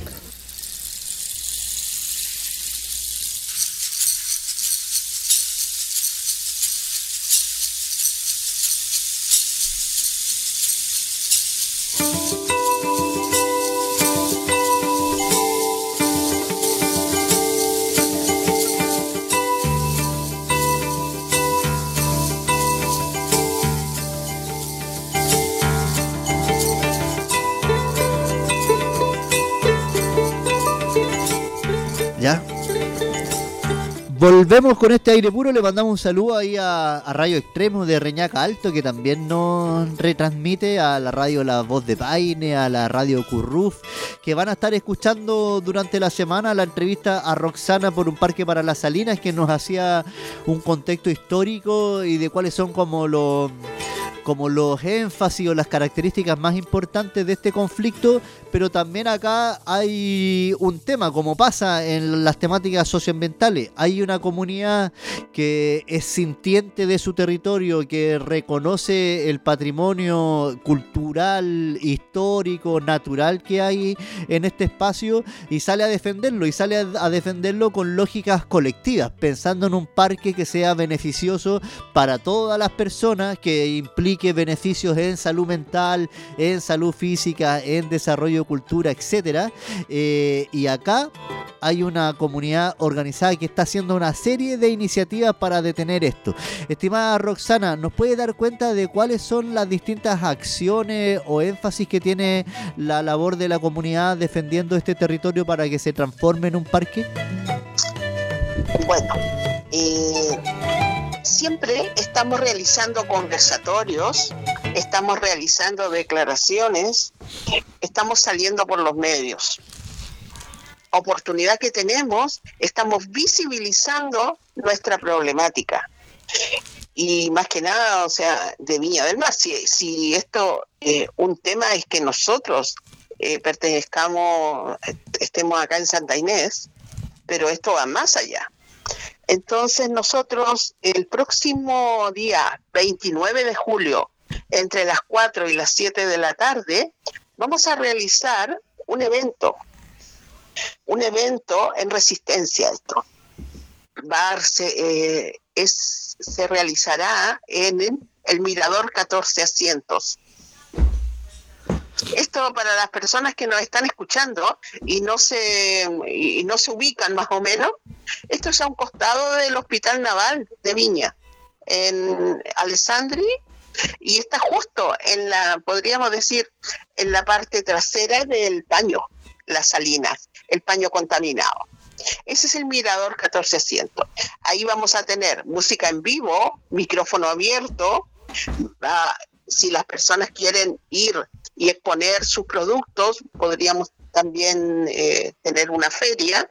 Ya. Volvemos con este aire puro. Le mandamos un saludo ahí a, a Radio Extremo de Reñaca Alto, que también nos retransmite, a la radio La Voz de Paine, a la radio Curruf, que van a estar escuchando durante la semana la entrevista a Roxana por un parque para las Salinas, que nos hacía un contexto histórico y de cuáles son como los como los énfasis o las características más importantes de este conflicto. Pero también acá hay un tema, como pasa en las temáticas socioambientales. Hay una comunidad que es sintiente de su territorio, que reconoce el patrimonio cultural, histórico, natural que hay en este espacio y sale a defenderlo, y sale a defenderlo con lógicas colectivas, pensando en un parque que sea beneficioso para todas las personas, que implique beneficios en salud mental, en salud física, en desarrollo, cultura, etcétera. Eh, y acá hay una comunidad organizada que está haciendo una serie de iniciativas para detener esto. Estimada Roxana, ¿nos puede dar cuenta de cuáles son las distintas acciones o énfasis que tiene la labor de la comunidad defendiendo este territorio para que se transforme en un parque? Bueno, eh, siempre estamos realizando conversatorios, estamos realizando declaraciones, estamos saliendo por los medios. Oportunidad que tenemos, estamos visibilizando nuestra problemática. Y más que nada, o sea, de Viña del Mar, si, si esto, eh, un tema es que nosotros eh, pertenezcamos, estemos acá en Santa Inés, pero esto va más allá. Entonces nosotros el próximo día veintinueve de julio, entre las cuatro y las siete de la tarde, vamos a realizar un evento, un evento en resistencia a esto. Va a ser, eh, es, se realizará en el Mirador catorce Asientos. Esto para las personas que nos están escuchando y no se y no se ubican más o menos, esto es a un costado del Hospital Naval de Viña, en Alessandri, y está justo en la, podríamos decir, en la parte trasera del paño, las salinas, el paño contaminado. Ese es el Mirador catorce Asientos. Ahí vamos a tener música en vivo, micrófono abierto. Va, si las personas quieren ir y exponer sus productos, podríamos también eh, tener una feria.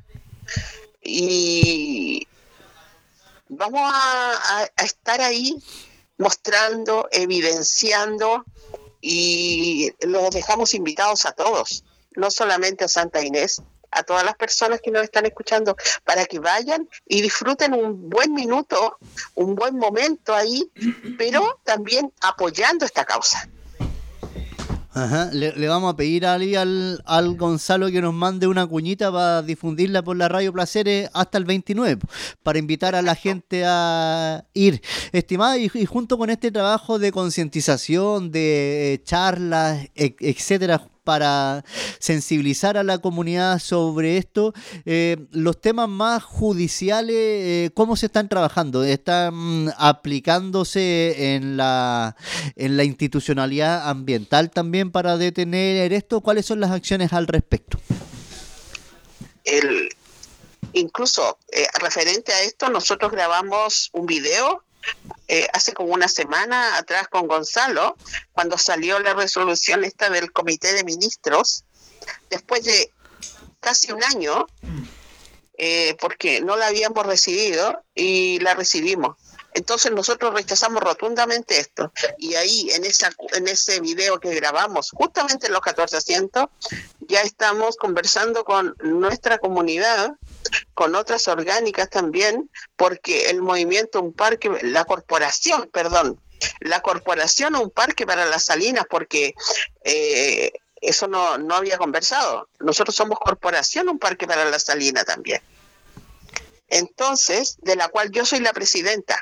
Y vamos a, a, a estar ahí mostrando, evidenciando, y los dejamos invitados a todos, no solamente a Santa Inés, a todas las personas que nos están escuchando, para que vayan y disfruten un buen minuto, un buen momento ahí, pero también apoyando esta causa. Ajá, le, le vamos a pedir ahí al, al Gonzalo que nos mande una cuñita para difundirla por la Radio Placeres hasta el veintinueve, para invitar a la gente a ir. Estimada, y, y junto con este trabajo de concientización, de eh, charlas, et, etcétera, para sensibilizar a la comunidad sobre esto, eh, los temas más judiciales, eh, ¿cómo se están trabajando? ¿Están aplicándose en la, en la institucionalidad ambiental también para detener esto? ¿Cuáles son las acciones al respecto? El, incluso eh, referente a esto, nosotros grabamos un video Eh, hace como una semana atrás con Gonzalo, cuando salió la resolución esta del Comité de Ministros, después de casi un año, eh, porque no la habíamos recibido y la recibimos. Entonces nosotros rechazamos rotundamente esto, y ahí en esa en ese video que grabamos justamente en los catorce Asientos, ya estamos conversando con nuestra comunidad, con otras orgánicas también, porque el movimiento Un Parque, la corporación, perdón, la corporación Un Parque para las Salinas, porque eh, eso no, no había conversado. Nosotros somos corporación Un Parque para las Salinas también. Entonces, de la cual yo soy la presidenta,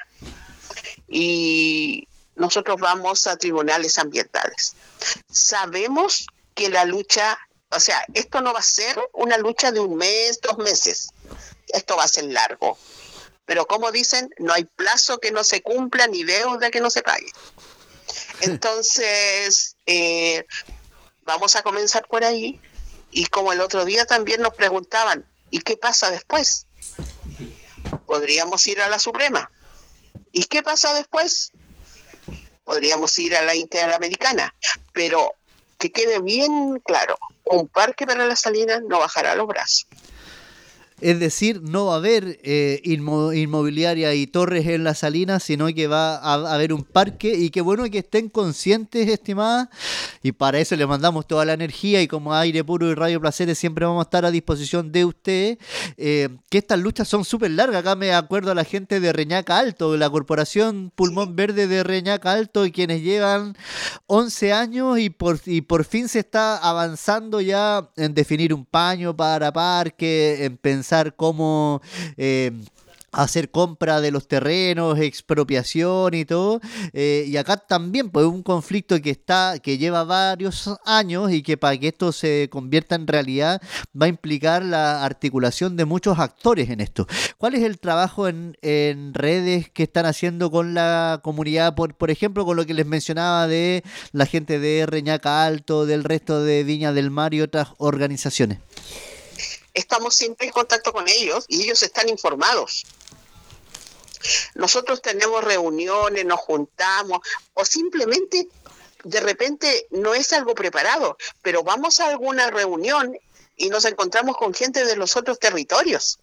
y nosotros vamos a tribunales ambientales. Sabemos que la lucha, o sea, esto no va a ser una lucha de un mes, dos meses, esto va a ser largo, pero como dicen, no hay plazo que no se cumpla ni deuda que no se pague. Entonces, eh, vamos a comenzar por ahí, y como el otro día también nos preguntaban, ¿y qué pasa después? Podríamos ir a la Suprema. ¿Y qué pasa después? Podríamos ir a la Interamericana. Pero que quede bien claro, Un Parque para las Salinas no bajará los brazos. Es decir, no va a haber eh, inmo- inmobiliaria y torres en las Salinas, sino que va a, a haber un parque, y qué bueno que estén conscientes, estimadas, y para eso les mandamos toda la energía, y como Aire Puro y Radio Placeres siempre vamos a estar a disposición de ustedes, eh, que estas luchas son súper largas. Acá me acuerdo a la gente de Reñaca Alto, la Corporación Pulmón Verde de Reñaca Alto, y quienes llevan once años, y por, y por fin se está avanzando ya en definir un paño para parque, en pensar cómo eh, hacer compra de los terrenos, expropiación y todo, eh, y acá también pues un conflicto que está, que lleva varios años y que para que esto se convierta en realidad va a implicar la articulación de muchos actores en esto. ¿Cuál es el trabajo en, en redes que están haciendo con la comunidad, por, por ejemplo, con lo que les mencionaba de la gente de Reñaca Alto, del resto de Viña del Mar y otras organizaciones? Estamos siempre en contacto con ellos y ellos están informados. Nosotros tenemos reuniones, nos juntamos, o simplemente de repente no es algo preparado, pero vamos a alguna reunión y nos encontramos con gente de los otros territorios.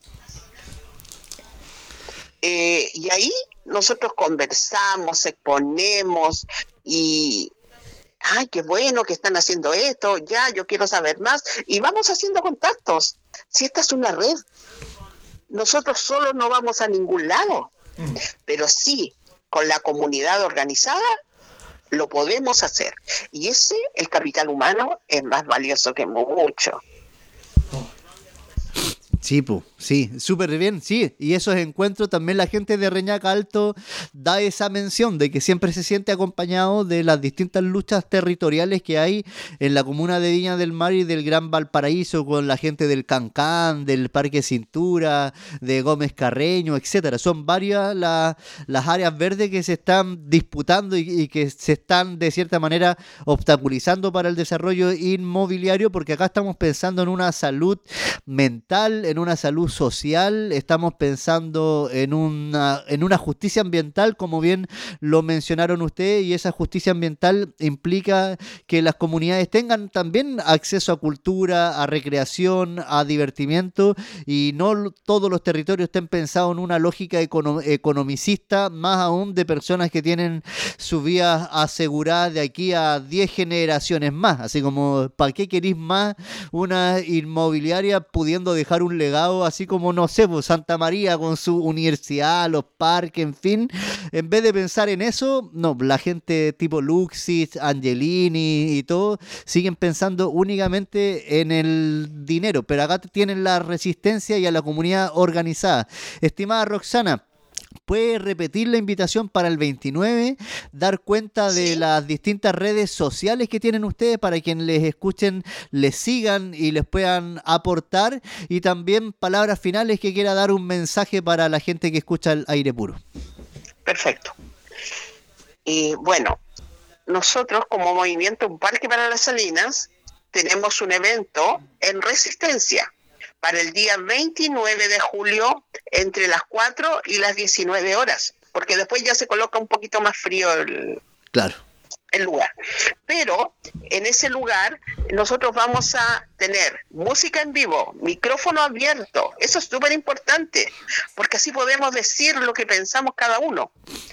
Eh, y ahí nosotros conversamos, exponemos y... ¡ay, qué bueno que están haciendo esto! Ya, yo quiero saber más. Y vamos haciendo contactos. Si esta es una red, nosotros solos no vamos a ningún lado. Pero sí, con la comunidad organizada, lo podemos hacer. Y ese, el capital humano, es más valioso que mucho. Sí, pu, sí, súper bien, sí, y esos encuentros también la gente de Reñaca Alto da esa mención de que siempre se siente acompañado de las distintas luchas territoriales que hay en la comuna de Viña del Mar y del Gran Valparaíso, con la gente del Cancán, del Parque Cintura, de Gómez Carreño, etcétera. Son varias la, las áreas verdes que se están disputando y, y que se están de cierta manera obstaculizando para el desarrollo inmobiliario, porque acá estamos pensando en una salud mental, en una salud social, estamos pensando en una, en una justicia ambiental, como bien lo mencionaron ustedes, y esa justicia ambiental implica que las comunidades tengan también acceso a cultura, a recreación, a divertimiento, y no todos los territorios estén pensados en una lógica econo- economicista, más aún de personas que tienen su vida asegurada de aquí a diez generaciones más, así como, ¿para qué querís más una inmobiliaria pudiendo dejar un legado así como, no sé, pues Santa María con su universidad, los parques, en fin? En vez de pensar en eso, no, la gente tipo Luxis, Angelini y todo, siguen pensando únicamente en el dinero, pero acá tienen la resistencia y a la comunidad organizada. Estimada Roxana, ¿puede repetir la invitación para el veintinueve? Dar cuenta de las distintas redes sociales que tienen ustedes para quienes les escuchen, les sigan y les puedan aportar. Y también palabras finales que quiera dar un mensaje para la gente que escucha el Aire Puro. Perfecto. Y bueno, nosotros como Movimiento Un Parque para las Salinas tenemos un evento en Resistencia para el día veintinueve de julio entre las cuatro y las diecinueve horas, porque después ya se coloca un poquito más frío el, claro. el lugar. Pero en ese lugar nosotros vamos a tener música en vivo, micrófono abierto, eso es súper importante, porque así podemos decir lo que pensamos cada uno.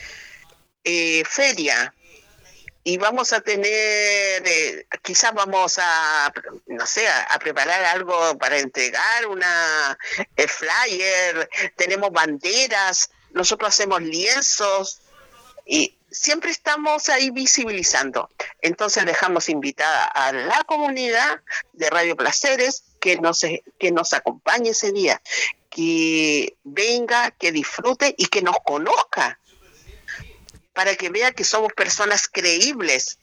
Eh, feria. Y vamos a tener, eh, quizás vamos a, no sé, a, a preparar algo para entregar, una eh, flyer, tenemos banderas, nosotros hacemos lienzos y siempre estamos ahí visibilizando. Entonces dejamos invitada a la comunidad de Radio Placeres que nos, que nos acompañe ese día, que venga, que disfrute y que nos conozca, para que vea que somos personas creíbles.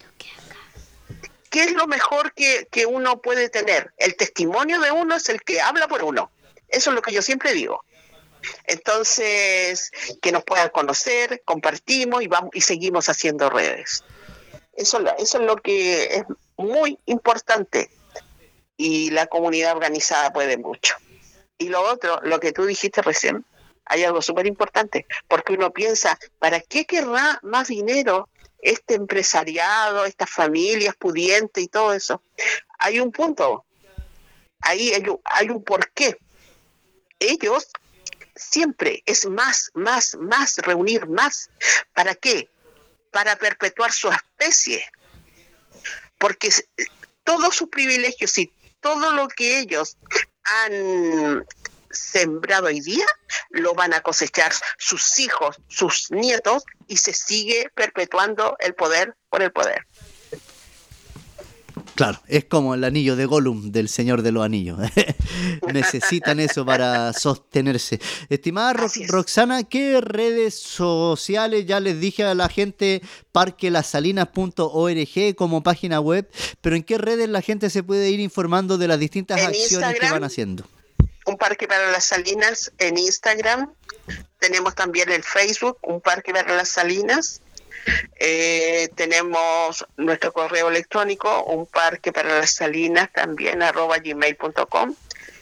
¿Qué es lo mejor que, que uno puede tener? El testimonio de uno es el que habla por uno. Eso es lo que yo siempre digo. Entonces, que nos puedan conocer, compartimos y vamos y seguimos haciendo redes. Eso, eso es lo que es muy importante. Y la comunidad organizada puede mucho. Y lo otro, lo que tú dijiste recién, hay algo súper importante, porque uno piensa, ¿para qué querrá más dinero este empresariado, estas familias pudientes y todo eso? Hay un punto, ahí hay un, hay un porqué. Ellos siempre es más, más, más, reunir más. ¿Para qué? Para perpetuar su especie. Porque todos sus privilegios y todo lo que ellos han sembrado hoy día, lo van a cosechar sus hijos, sus nietos, y se sigue perpetuando el poder por el poder. Claro, es como el anillo de Gollum del Señor de los Anillos. Necesitan eso para sostenerse. Estimada Ro- Roxana, ¿qué redes sociales? Ya les dije a la gente parque las salinas punto org como página web, pero ¿en qué redes la gente se puede ir informando de las distintas En acciones Instagram, que van haciendo? Un Parque para las Salinas en Instagram. Tenemos también el Facebook, Un Parque para las Salinas. Eh, tenemos nuestro correo electrónico, un parque para las salinas también arroba gmail punto com.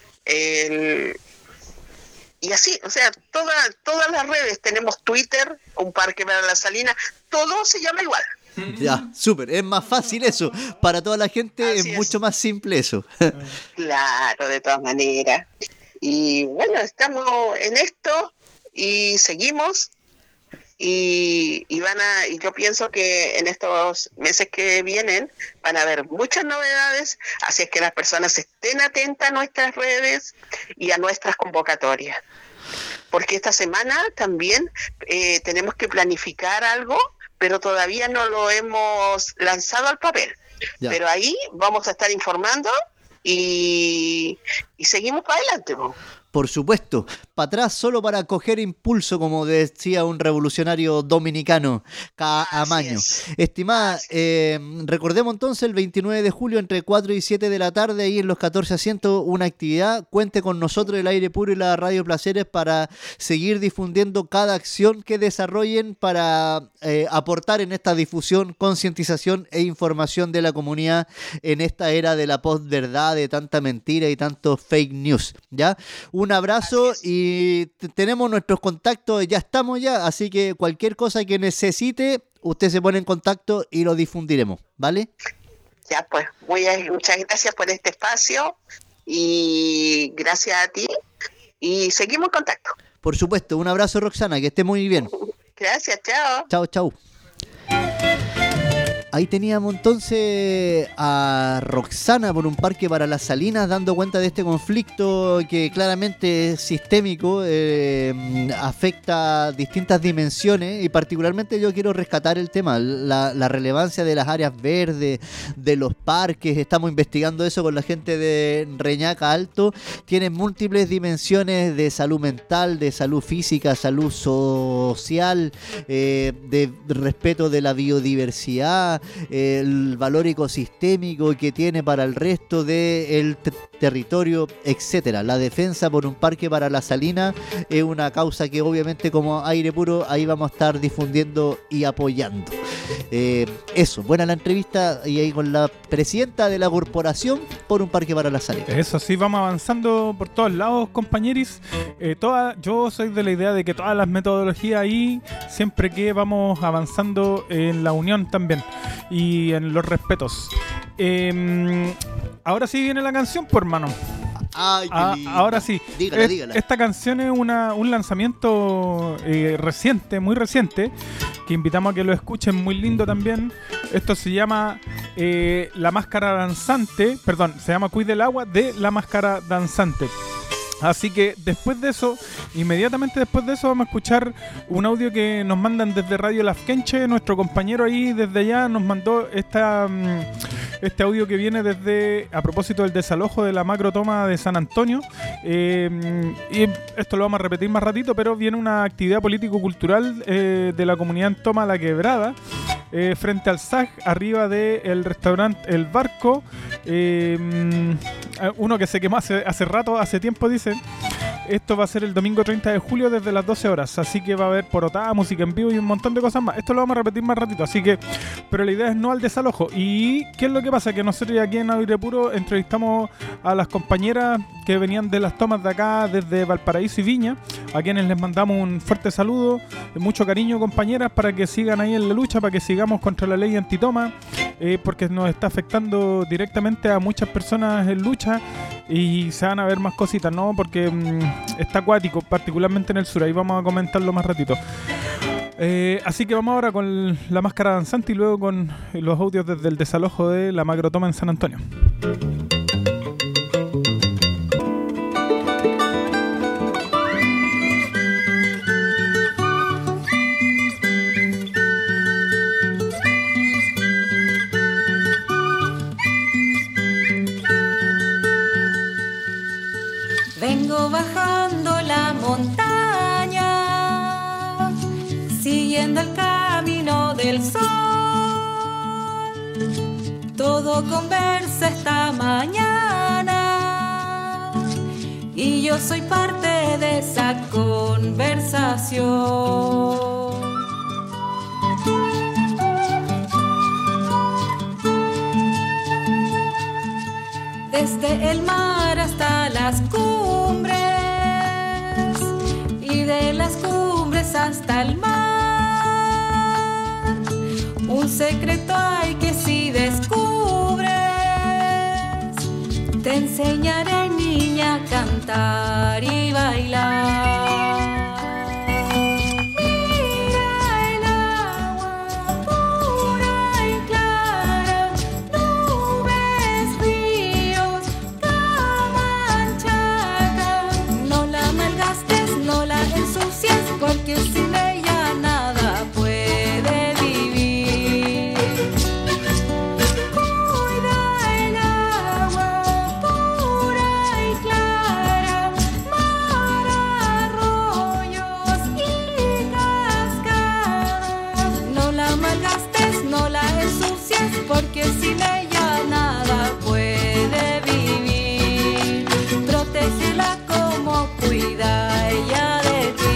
El, y así, o sea, toda, todas las redes, tenemos Twitter, Un Parque para las Salinas, todo se llama igual. Ya, súper, es más fácil eso. Para toda la gente es, es mucho más simple eso. Claro, de todas maneras. Y bueno, estamos en esto y seguimos. Y, y van a y yo pienso que en estos meses que vienen van a haber muchas novedades, así es que las personas estén atentas a nuestras redes y a nuestras convocatorias, porque esta semana también eh, tenemos que planificar algo, pero todavía no lo hemos lanzado al papel. Ya. Pero ahí vamos a estar informando y, y seguimos para adelante, ¿no? Por supuesto, para atrás solo para coger impulso, como decía un revolucionario dominicano, Caamaño. Estimada, eh, recordemos entonces el veintinueve de julio entre cuatro y siete de la tarde, ahí en los catorce asientos, una actividad. Cuente con nosotros el Aire Puro y la Radio Placeres para seguir difundiendo cada acción que desarrollen para eh, aportar en esta difusión, concientización e información de la comunidad en esta era de la posverdad, de tanta mentira y tanto fake news, ¿ya? Un abrazo y t- tenemos nuestros contactos, ya estamos ya, así que cualquier cosa que necesite, usted se pone en contacto y lo difundiremos, ¿vale? Ya, pues, muy, muchas gracias por este espacio y gracias a ti y seguimos en contacto. Por supuesto, un abrazo, Roxana, que esté muy bien. Gracias, chao. Chao, chao. Ahí teníamos entonces a Roxana por Un Parque para las Salinas, dando cuenta de este conflicto que claramente es sistémico, eh, afecta distintas dimensiones, y particularmente yo quiero rescatar el tema, la, la relevancia de las áreas verdes, de los parques. Estamos investigando eso con la gente de Reñaca Alto. Tienen múltiples dimensiones de salud mental, de salud física, salud social, eh, de respeto de la biodiversidad, el valor ecosistémico que tiene para el resto del t- territorio, etcétera. La defensa por un parque para la salina es una causa que obviamente como Aire Puro ahí vamos a estar difundiendo y apoyando. Eh, eso, buena la entrevista y ahí con la presidenta de la corporación por un parque para la salina. Eso sí, vamos avanzando por todos lados, compañeros. Eh, toda, yo soy de la idea de que todas las metodologías ahí, siempre que vamos avanzando en la unión también y en los respetos. Eh, ahora sí viene la canción, por hermano. Ay, qué ah, lindo. ahora sí. Dígala, es, dígala. Esta canción es una, un lanzamiento eh, reciente, muy reciente, que invitamos a que lo escuchen, muy lindo también. Esto se llama eh, La Máscara Danzante, perdón, se llama Cuide el Agua de La Máscara Danzante. Así que después de eso, inmediatamente después de eso, vamos a escuchar un audio que nos mandan desde Radio Lafkenche. Nuestro compañero ahí desde allá nos mandó esta, este audio que viene desde, a propósito del desalojo de la macrotoma de San Antonio. Eh, y esto lo vamos a repetir más ratito, pero viene una actividad político-cultural eh, de la comunidad en Toma La Quebrada, eh, frente al S A G, arriba del restaurante El Barco. Eh, uno que se quemó hace, hace rato, hace tiempo, dice. Esto va a ser el domingo treinta de julio desde las doce horas, así que va a haber porotada, música en vivo y un montón de cosas más. Esto lo vamos a repetir más ratito, así que, pero la idea es no al desalojo. ¿Y qué es lo que pasa? Que nosotros aquí en Aire Puro entrevistamos a las compañeras que venían de las tomas de acá, desde Valparaíso y Viña, a quienes les mandamos un fuerte saludo, mucho cariño, compañeras, para que sigan ahí en la lucha, para que sigamos contra la ley antitoma, eh, porque nos está afectando directamente a muchas personas en lucha y se van a ver más cositas, ¿no? Porque mmm, está acuático, particularmente en el sur, ahí vamos a comentarlo más ratito. Eh, así que vamos ahora con La Máscara Danzante y luego con los audios desde el desalojo de la macrotoma en San Antonio. Vengo bajando la montaña, siguiendo el camino del sol. Todo conversa esta mañana y yo soy parte de esa conversación. Desde el mar hasta las cumbres y de las cumbres hasta el mar, un secreto hay que si descubres, te enseñaré, niña, a cantar y bailar. Porque sin ella nada puede vivir. Cuida el agua pura y clara, mar, arroyos y cascadas. No la malgastes, no la ensucies, porque sin ella nada puede vivir. Protégela como cuida ella de ti.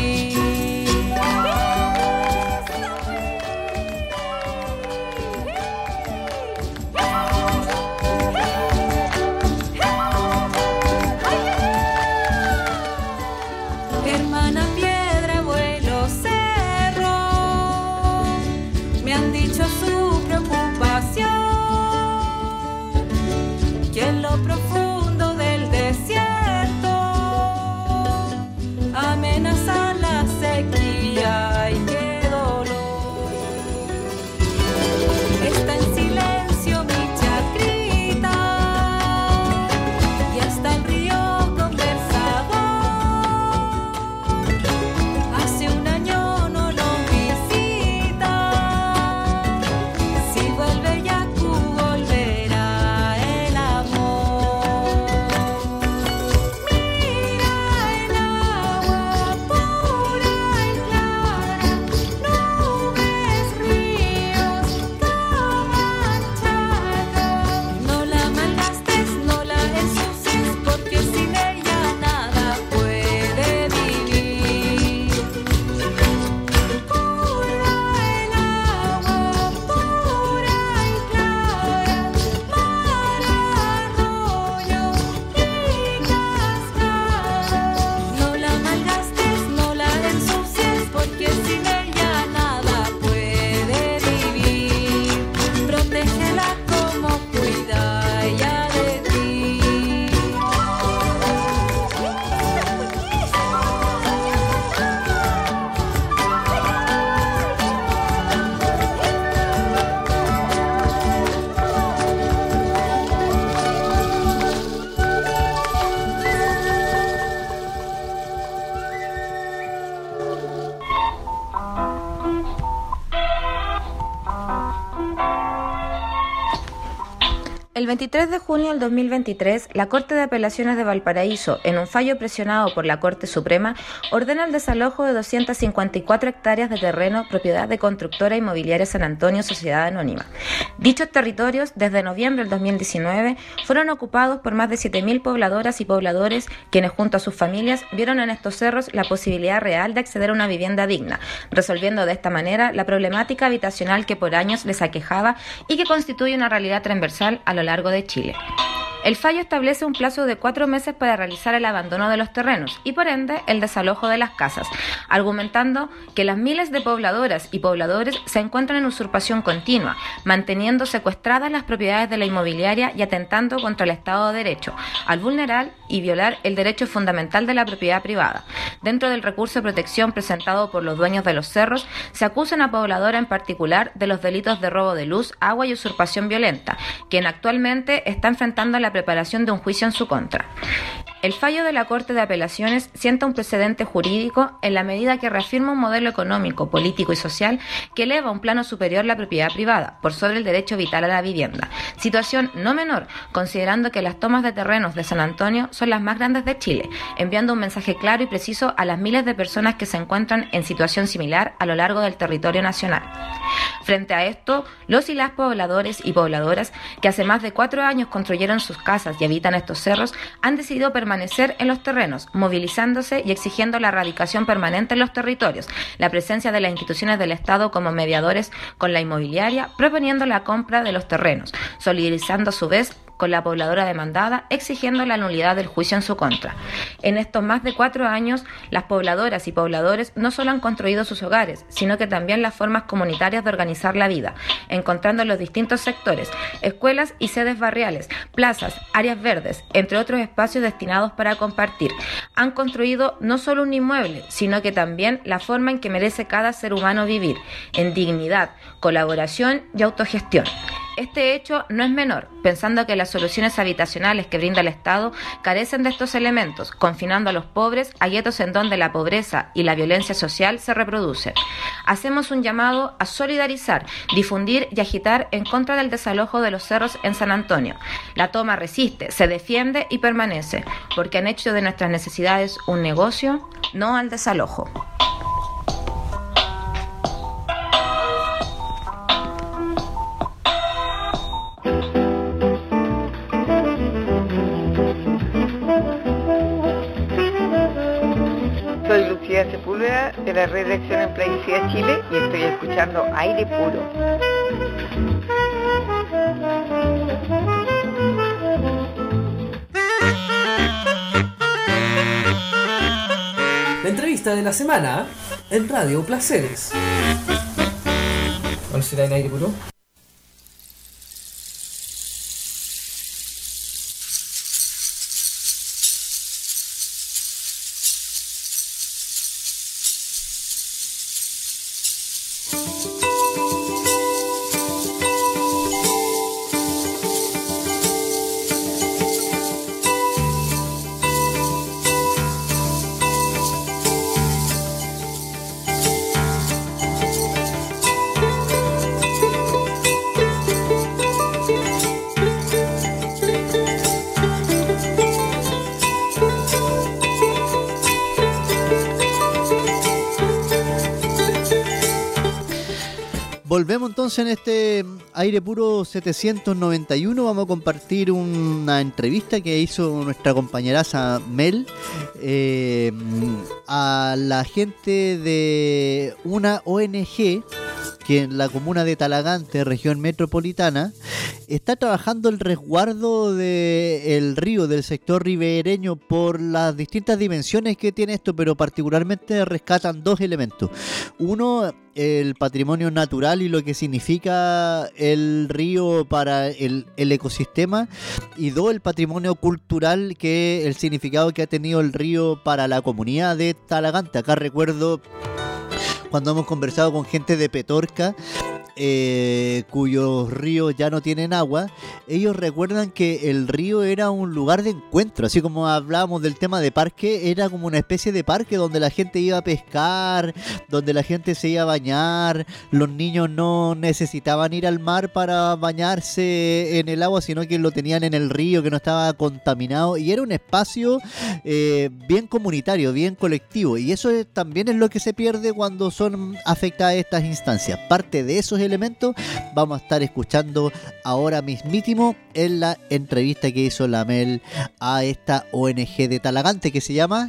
El veintitrés de junio del dos mil veintitrés, la Corte de Apelaciones de Valparaíso, en un fallo presionado por la Corte Suprema, ordena el desalojo de doscientas cincuenta y cuatro hectáreas de terreno propiedad de Constructora Inmobiliaria San Antonio, Sociedad Anónima. Dichos territorios, desde noviembre del dos mil diecinueve, fueron ocupados por más de siete mil pobladoras y pobladores, quienes junto a sus familias vieron en estos cerros la posibilidad real de acceder a una vivienda digna, resolviendo de esta manera la problemática habitacional que por años les aquejaba y que constituye una realidad transversal a lo largo de Chile. El fallo establece un plazo de cuatro meses para realizar el abandono de los terrenos y, por ende, el desalojo de las casas, argumentando que las miles de pobladoras y pobladores se encuentran en usurpación continua, manteniendo secuestradas las propiedades de la inmobiliaria y atentando contra el Estado de Derecho, al vulnerar y violar el derecho fundamental de la propiedad privada. Dentro del recurso de protección presentado por los dueños de los cerros, se acusa a una pobladora en particular de los delitos de robo de luz, agua y usurpación violenta, quien actualmente está enfrentando la preparación de un juicio en su contra. El fallo de la Corte de Apelaciones sienta un precedente jurídico en la medida que reafirma un modelo económico, político y social que eleva a un plano superior la propiedad privada por sobre el derecho vital a la vivienda. Situación no menor, considerando que las tomas de terrenos de San Antonio son las más grandes de Chile, enviando un mensaje claro y preciso a las miles de personas que se encuentran en situación similar a lo largo del territorio nacional. Frente a esto, los y las pobladores y pobladoras que hace más de cuatro años construyeron sus casas y habitan estos cerros han decidido permanecer en los terrenos, movilizándose y exigiendo la erradicación permanente en los territorios, la presencia de las instituciones del Estado como mediadores con la inmobiliaria, proponiendo la compra de los terrenos, solidarizando a su vez con la pobladora demandada, exigiendo la nulidad del juicio en su contra. En estos más de cuatro años, las pobladoras y pobladores no solo han construido sus hogares, sino que también las formas comunitarias de organizar la vida, encontrando en los distintos sectores, escuelas y sedes barriales, plazas, áreas verdes, entre otros espacios destinados para compartir. Han construido no solo un inmueble, sino que también la forma en que merece cada ser humano vivir, en dignidad, colaboración y autogestión. Este hecho no es menor, pensando que las soluciones habitacionales que brinda el Estado carecen de estos elementos, confinando a los pobres a guetos en donde la pobreza y la violencia social se reproducen. Hacemos un llamado a solidarizar, difundir y agitar en contra del desalojo de los cerros en San Antonio. La toma resiste, se defiende y permanece, porque han hecho de nuestras necesidades un negocio, no al desalojo. Soy Lucía Sepúlveda de la Red de Acción en Plaguicida Chile y estoy escuchando Aire Puro. La entrevista de la semana en Radio Placeres. ¿Cuál será el Aire Puro? Volvemos entonces en este Aire Puro setecientos noventa y uno. Vamos a compartir una entrevista que hizo nuestra compañeraza Mel eh, a la gente de una O N G que en la comuna de Talagante, región metropolitana, está trabajando el resguardo del río, del sector ribereño, por las distintas dimensiones que tiene esto, pero particularmente rescatan dos elementos. Uno, el patrimonio natural y lo que significa el río para el, el ecosistema, y dos, el patrimonio cultural, que el significado que ha tenido el río para la comunidad de Talagante. Acá recuerdo cuando hemos conversado con gente de Petorca, Eh, cuyos ríos ya no tienen agua, ellos recuerdan que el río era un lugar de encuentro, así como hablábamos del tema de parque, era como una especie de parque donde la gente iba a pescar, donde la gente se iba a bañar, los niños no necesitaban ir al mar para bañarse en el agua, sino que lo tenían en el río, que no estaba contaminado, y era un espacio eh, bien comunitario, bien colectivo, y eso es, también es lo que se pierde cuando son afectadas estas instancias. Parte de esos elementos vamos a estar escuchando ahora mismísimo en la entrevista que hizo la Mel a esta O N G de Talagante que se llama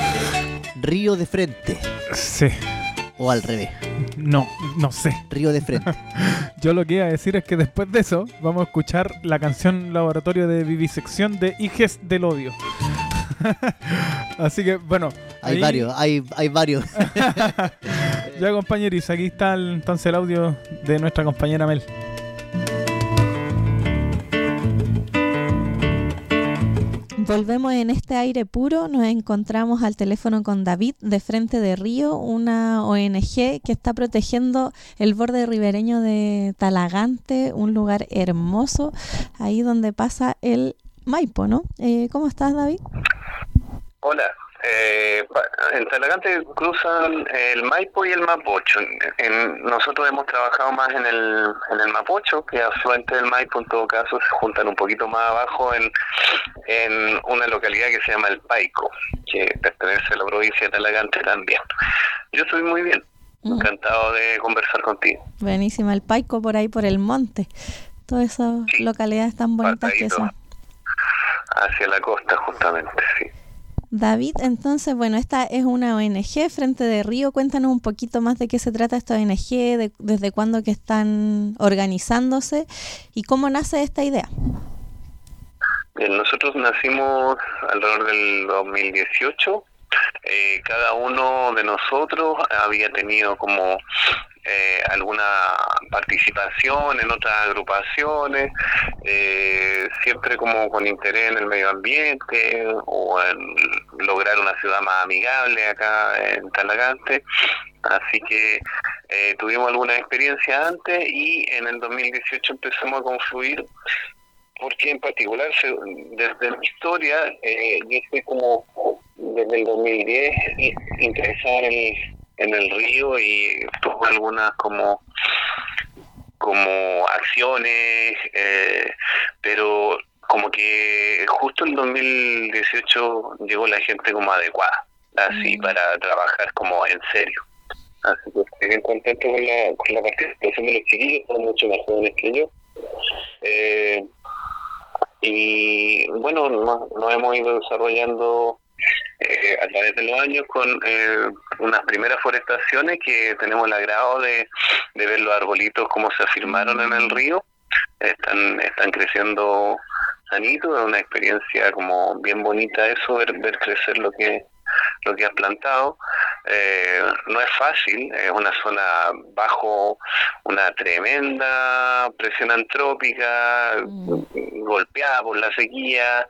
Río de Frente. Sí. O al revés. No, no sé. Río de Frente. Yo lo que iba a decir es que después de eso vamos a escuchar la canción Laboratorio de Vivisección de Hijes del Odio. Así que, bueno. Hay ahí... varios, hay, hay varios. Ya, compañeris, aquí está el, entonces el audio de nuestra compañera Mel. Volvemos en este aire puro, nos encontramos al teléfono con David de Frente de Río, una O N G que está protegiendo el borde ribereño de Talagante, un lugar hermoso, ahí donde pasa el Maipo, ¿no? Eh, ¿Cómo estás, David? Hola. Eh, en Talagante cruzan el Maipo y el Mapocho. En, nosotros hemos trabajado más en el en el Mapocho, que afluente del Maipo. En todo caso se juntan un poquito más abajo en, en una localidad que se llama El Paico, que pertenece a la provincia de Talagante también. Yo estoy muy bien, encantado de conversar contigo. Buenísima, El Paico por ahí por el monte, todas esas sí. localidades tan bonitas que son. Hacia la costa justamente, sí. David, entonces, bueno, esta es una O N G, Frente de Río. Cuéntanos un poquito más de qué se trata esta O N G, de, desde cuándo que están organizándose y cómo nace esta idea. Bien, nosotros nacimos alrededor del dos mil dieciocho. Eh, cada uno de nosotros había tenido como eh, alguna participación en otras agrupaciones, eh, siempre como con interés en el medio ambiente o en lograr una ciudad más amigable acá en Talagante. Así que eh, tuvimos alguna experiencia antes y en el dos mil dieciocho empezamos a confluir, porque en particular desde mi historia eh, yo fui como desde el dos mil diez interesada en el, en el río y tuve algunas como como acciones, eh, pero como que justo en dos mil dieciocho llegó la gente como adecuada, así, mm. para trabajar como en serio. Así que estoy bien contento con la, con la participación de los chiquillos, son mucho más jóvenes que yo. Eh, y bueno, nos, nos hemos ido desarrollando eh, a través de los años con eh, unas primeras forestaciones que tenemos el agrado de, de ver los arbolitos como se afirmaron en el río. Están están creciendo sanitos, es una experiencia como bien bonita eso, ver, ver crecer lo que lo que has plantado. Eh, no es fácil, es una zona bajo una tremenda presión antrópica, mm. golpeada por la sequía,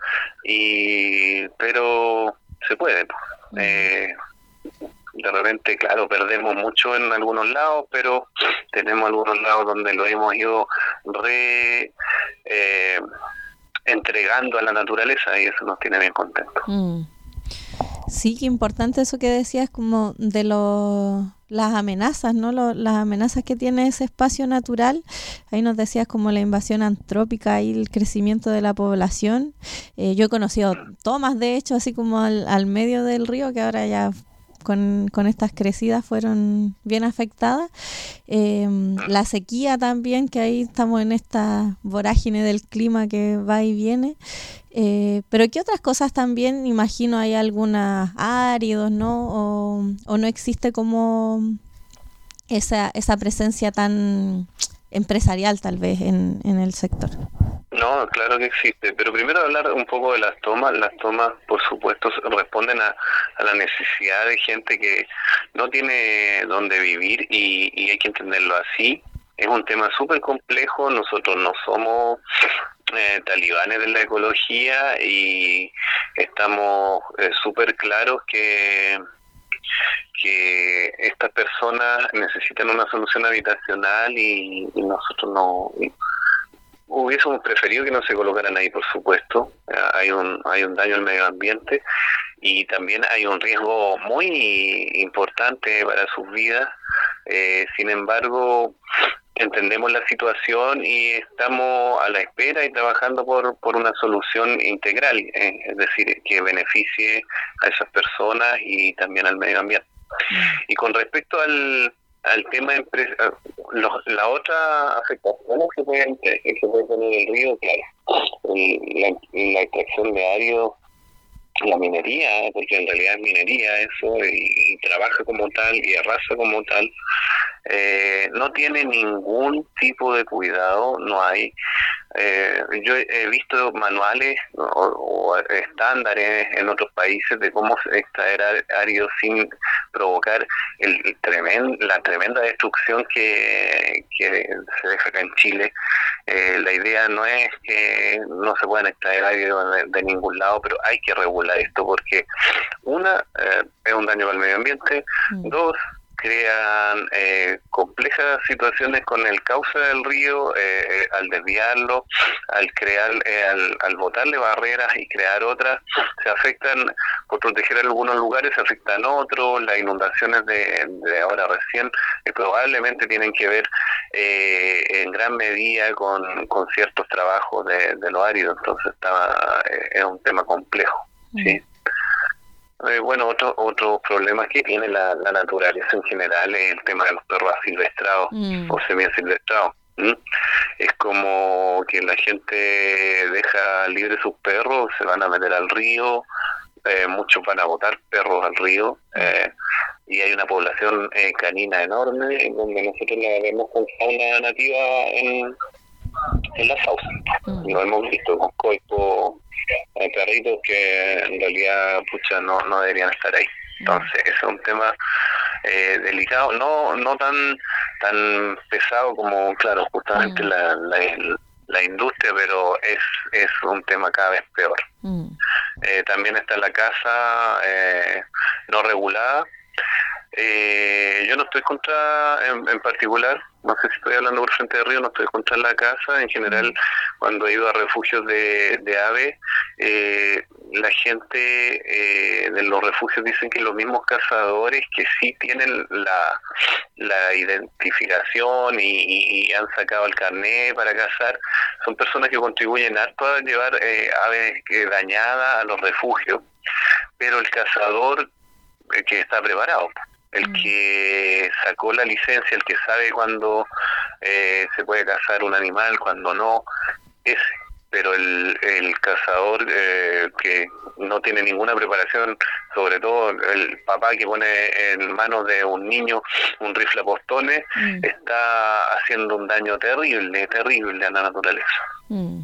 y pero se puede. Mm. Eh, de repente, claro, perdemos mucho en algunos lados, pero tenemos algunos lados donde lo hemos ido re eh, entregando a la naturaleza y eso nos tiene bien contentos. Mm. Sí, qué importante eso que decías, como de los las amenazas, ¿no? Lo, las amenazas que tiene ese espacio natural. Ahí nos decías como la invasión antrópica y el crecimiento de la población. Eh, yo he conocido tomas, de hecho, así como al, al medio del río, que ahora ya con, con estas crecidas fueron bien afectadas. Eh, la sequía también, que ahí estamos en esta vorágine del clima que va y viene. Eh, pero ¿qué otras cosas también? Imagino hay algunas áridos, ¿no? O, o no existe como esa esa presencia tan empresarial tal vez en, en el sector. No, claro que existe, pero primero hablar un poco de las tomas. Las tomas, por supuesto, responden a, a la necesidad de gente que no tiene dónde vivir y, y hay que entenderlo así. Es un tema súper complejo, nosotros no somos eh, talibanes de la ecología y estamos eh, súper claros que que estas personas necesitan una solución habitacional y, y nosotros no y hubiésemos preferido que no se colocaran ahí, por supuesto. Hay un hay un daño al medio ambiente y también hay un riesgo muy importante para sus vidas. Eh, sin embargo, entendemos la situación y estamos a la espera y trabajando por por una solución integral, eh, es decir, que beneficie a esas personas y también al medio ambiente. Y con respecto al al tema de los, la otra afectación que puede, que puede tener el río, claro, el, la, la extracción de áridos, la minería, porque en realidad es minería eso, y, y trabaja como tal y arrasa como tal, eh, no tiene ningún tipo de cuidado, no hay. Eh, yo he visto manuales o, o estándares en otros países de cómo extraer áridos sin provocar el, el tremend, la tremenda destrucción que, que se deja acá en Chile. Eh, la idea no es que no se puedan extraer áridos de, de ningún lado, pero hay que regular esto porque una, eh, es un daño para el medio ambiente, mm. dos, crean eh, complejas situaciones con el cauce del río, eh, eh, al desviarlo, al crear, eh, al, al botarle barreras y crear otras, se afectan, por proteger algunos lugares, se afectan otros. Las inundaciones de, de ahora recién eh, probablemente tienen que ver eh, en gran medida con, con ciertos trabajos de, de lo árido, entonces está, eh, es un tema complejo, mm. ¿sí? Eh, bueno, otro, otros problemas que tiene la, la naturaleza en general es el tema de los perros asilvestrados mm. o semi-asilvestrados. ¿Mm? Es como que la gente deja libre sus perros, se van a meter al río, eh, muchos van a botar perros al río, eh, y hay una población eh, canina enorme, donde nosotros la vemos con fauna nativa en, en la Sauce. Mm. Lo hemos visto con coipos, hay perritos que en realidad pucha no no deberían estar ahí. Entonces es un tema eh, delicado, no no tan tan pesado como, claro, justamente mm. la, la la industria, pero es es un tema cada vez peor. Mm. Eh, también está la caza eh, no regulada. Eh, yo no estoy contra, en, en particular, no sé si estoy hablando por Frente de Río, no estoy contra la caza. En general, cuando he ido a refugios de, de aves, eh, la gente eh, de los refugios dicen que los mismos cazadores que sí tienen la, la identificación y, y han sacado el carnet para cazar, son personas que contribuyen harto a llevar eh, aves eh, dañadas a los refugios, pero el cazador eh, que está preparado, el que sacó la licencia, el que sabe cuándo eh, se puede cazar un animal, cuándo no, ese. Pero el, el cazador eh, que no tiene ninguna preparación, sobre todo el papá que pone en manos de un niño un rifle a postones, mm. está haciendo un daño terrible, terrible a la naturaleza. Mm.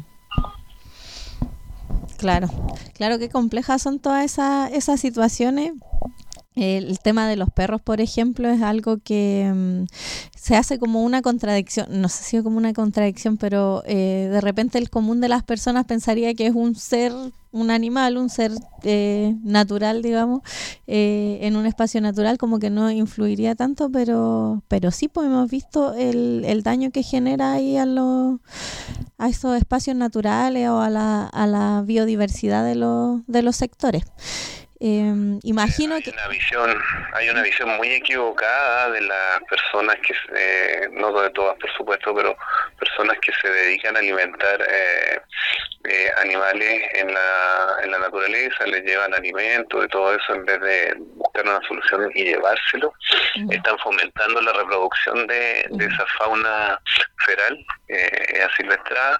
Claro, claro que complejas son todas esas, esas situaciones. El tema de los perros, por ejemplo, es algo que um, se hace como una contradicción, no sé si es como una contradicción, pero eh, de repente el común de las personas pensaría que es un ser, un animal, un ser eh, natural, digamos, eh, en un espacio natural, como que no influiría tanto, pero pero sí, pues hemos visto el, el daño que genera ahí a los a esos espacios naturales o a la, a la biodiversidad de los, de los sectores. Eh, imagino hay que una visión hay una visión muy equivocada de las personas que eh, no de todas por supuesto, pero personas que se dedican a alimentar eh, eh, animales en la en la naturaleza, les llevan alimentos y todo eso en vez de buscar una solución y llevárselo. Uh-huh. Están fomentando la reproducción de, de esa fauna feral eh, asilvestrada.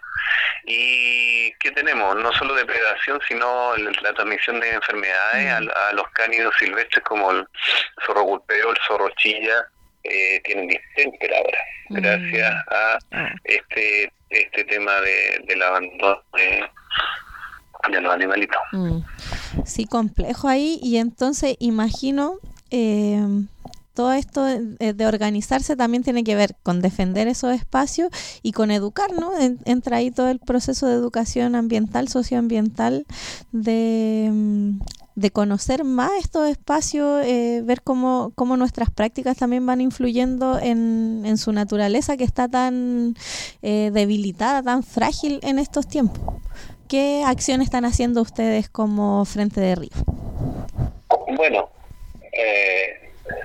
¿Y qué tenemos? No solo depredación, sino la transmisión de enfermedades a, a los cánidos silvestres como el zorro culpeo, el zorro chilla, eh, tienen distemper ahora, gracias a este este tema de, del abandono de, de los animalitos. Mm. Sí, complejo ahí, y entonces imagino... Eh... todo esto de organizarse también tiene que ver con defender esos espacios y con educar, ¿no? Entra ahí todo el proceso de educación ambiental, socioambiental, de, de conocer más estos espacios, eh, ver cómo, cómo nuestras prácticas también van influyendo en, en su naturaleza, que está tan eh, debilitada, tan frágil en estos tiempos. ¿Qué acciones están haciendo ustedes como Frente de Río? Bueno, eh...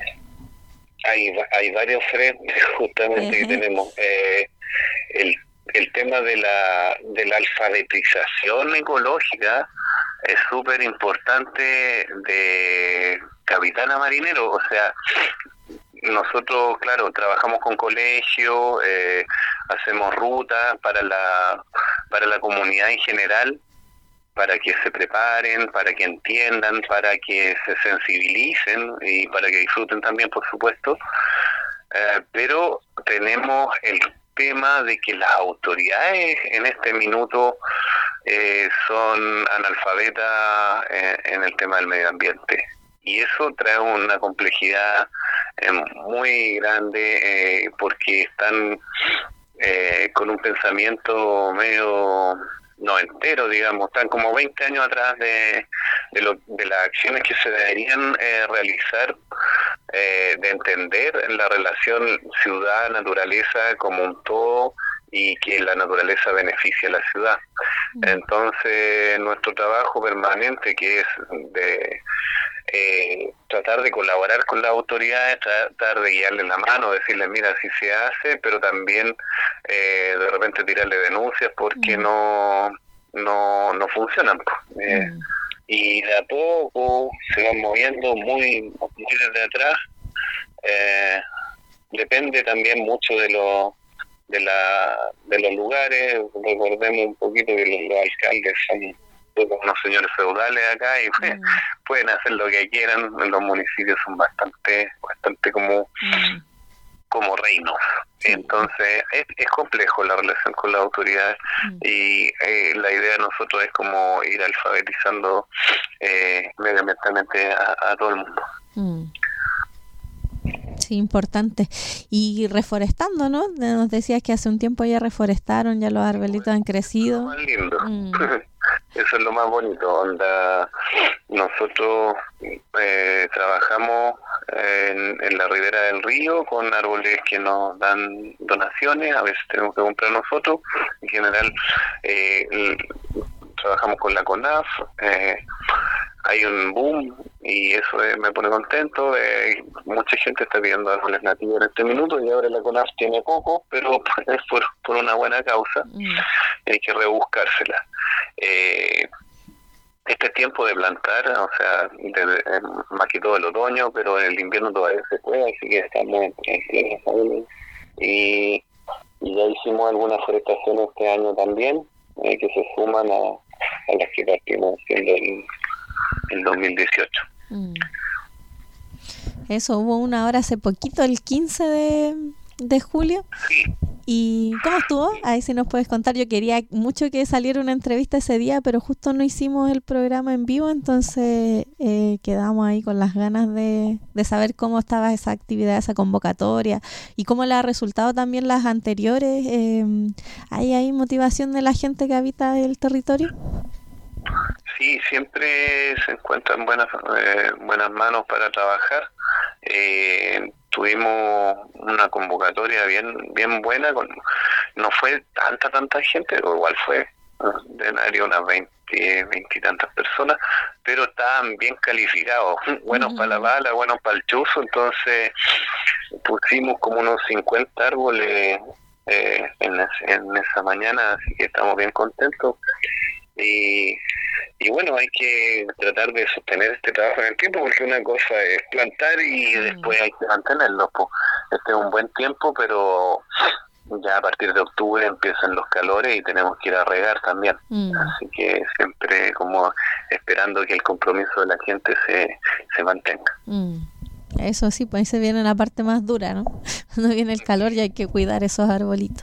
Hay, hay varios frentes justamente uh-huh. que tenemos. Eh, el, el tema de la, de la alfabetización ecológica es súper importante de capitán a marinero. O sea, nosotros, claro, trabajamos con colegios, eh, hacemos rutas para la, para la comunidad en general, para que se preparen, para que entiendan, para que se sensibilicen y para que disfruten también, por supuesto. Eh, pero tenemos el tema de que las autoridades en este minuto eh, son analfabetas en, en el tema del medio ambiente. Y eso trae una complejidad eh, muy grande eh, porque están eh, con un pensamiento medio... no entero, digamos, están como veinte años atrás de, de, lo, de las acciones que se deberían eh, realizar eh, de entender la relación ciudad-naturaleza como un todo y que la naturaleza beneficia a la ciudad. Entonces, nuestro trabajo permanente, que es de eh, tratar de colaborar con las autoridades, tratar de guiarles la mano, decirles, mira, así se hace, pero también eh, de repente tirarle denuncias porque mm. no, no, no funcionan. Eh, mm. Y de a poco se van moviendo muy, muy desde atrás. Eh, depende también mucho de los de la de los lugares. Recordemos un poquito que los, los alcaldes son unos señores feudales acá y pues, mm. pueden hacer lo que quieran. Los municipios son bastante bastante como mm. como reinos. Entonces es, es complejo la relación con las autoridades mm. y eh, la idea de nosotros es como ir alfabetizando eh, medioambientalmente a, a todo el mundo. Mm. Sí, importante. Y reforestando, ¿no? Nos decías que hace un tiempo ya reforestaron, ya los arbolitos han crecido. Más lindo. Mm. Eso es lo más bonito. Onda, nosotros eh, trabajamos en, en la ribera del río con árboles que nos dan donaciones, a veces tenemos que comprar nosotros. En general, eh, el, trabajamos con la CONAF. Eh, hay un boom y eso eh, me pone contento. Eh, mucha gente está pidiendo árboles nativos en este minuto y ahora la CONAF tiene poco, pero es por, por una buena causa. Mm. Hay que rebuscársela. Eh, este es tiempo de plantar, o sea, de, de, más que todo el otoño, pero en el invierno todavía se puede, así que estamos en pleno. Y, y ya hicimos algunas forestaciones este año también, eh, que se suman a, a las que partimos haciendo el el dos mil dieciocho. Mm. Eso, hubo una hora hace poquito, el quince de, de julio. Sí. ¿Y cómo estuvo? Ahí sí nos puedes contar. Yo quería mucho que saliera una entrevista ese día, pero justo no hicimos el programa en vivo, entonces eh, quedamos ahí con las ganas de, de saber cómo estaba esa actividad, esa convocatoria y cómo le ha resultado también las anteriores. Eh, ¿Hay, ¿Hay motivación de la gente que habita el territorio? Sí, siempre se encuentran buenas eh, buenas manos para trabajar. Eh, tuvimos una convocatoria bien bien buena, con no fue tanta tanta gente, pero igual fue de haber unas veinte, veinte y tantas personas, pero estaban bien calificados, buenos uh-huh. para la bala, buenos para el chuzo. Entonces pusimos como unos cincuenta árboles eh, en, en esa mañana, así que estamos bien contentos. Y, y bueno, hay que tratar de sostener este trabajo en el tiempo, porque una cosa es plantar y mm. después hay que mantenerlo. Pues. Este es un buen tiempo, pero ya a partir de octubre empiezan los calores y tenemos que ir a regar también. Mm. Así que siempre como esperando que el compromiso de la gente se, se mantenga. Mm. Eso sí, pues ahí se viene la parte más dura, ¿no? Cuando viene el calor y hay que cuidar esos arbolitos.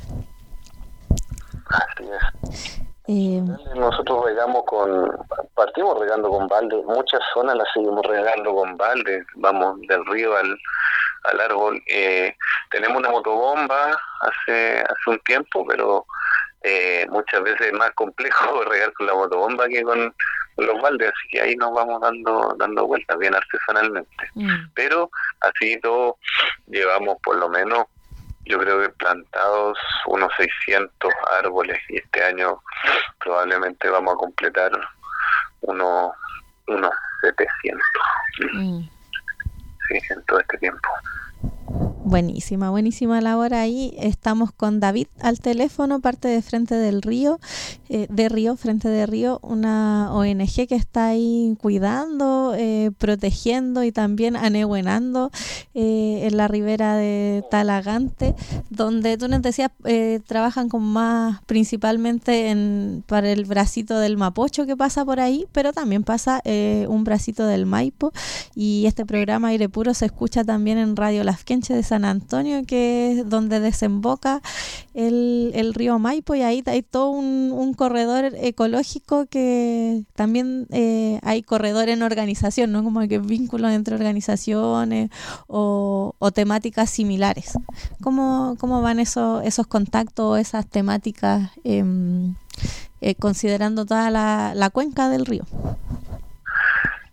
Así es. Eh, Nosotros regamos con, partimos regando con balde, muchas zonas las seguimos regando con balde, vamos del río al, al árbol. Eh, tenemos una motobomba hace hace un tiempo, pero eh, muchas veces es más complejo regar con la motobomba que con los baldes, así que ahí nos vamos dando dando vueltas bien artesanalmente. Mm. Pero así todo llevamos por lo menos, yo creo que plantados unos seiscientos árboles y este año probablemente vamos a completar unos unos setecientos. Mm. Sí, en todo este tiempo. Buenísima, buenísima la hora ahí. Estamos con David al teléfono, parte de Frente del Río, eh, de Río, Frente de Río, una O N G que está ahí cuidando, eh, protegiendo y también anehuenando eh, en la ribera de Talagante, donde tú nos decías, eh, trabajan con más principalmente en para el bracito del Mapocho que pasa por ahí, pero también pasa eh, un bracito del Maipo, y este programa Aire Puro se escucha también en Radio Lasquenche de San Antonio, que es donde desemboca el, el río Maipo, y ahí hay todo un, un corredor ecológico que también eh, hay corredor en organización, ¿no? Como que vínculos entre organizaciones o, o temáticas similares. ¿Cómo, cómo van esos, esos contactos, esas temáticas, eh, eh, considerando toda la, la cuenca del río?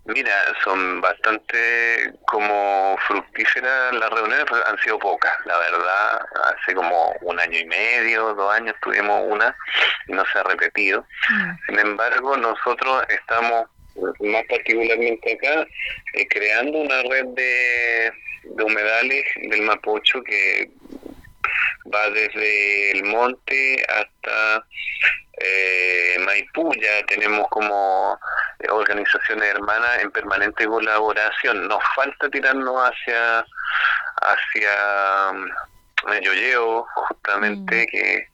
Mira, son bastante como fructíferas las reuniones, pero han sido pocas, la verdad. Hace como un año y medio, dos años tuvimos una y no se ha repetido. Mm. Sin embargo, nosotros estamos, más particularmente acá, eh, creando una red de, de humedales del Mapocho que va desde el monte hasta eh, Maipú. Ya tenemos como eh, organizaciones hermanas en permanente colaboración. Nos falta tirarnos hacia hacia um, Yoyeo, justamente, mm. que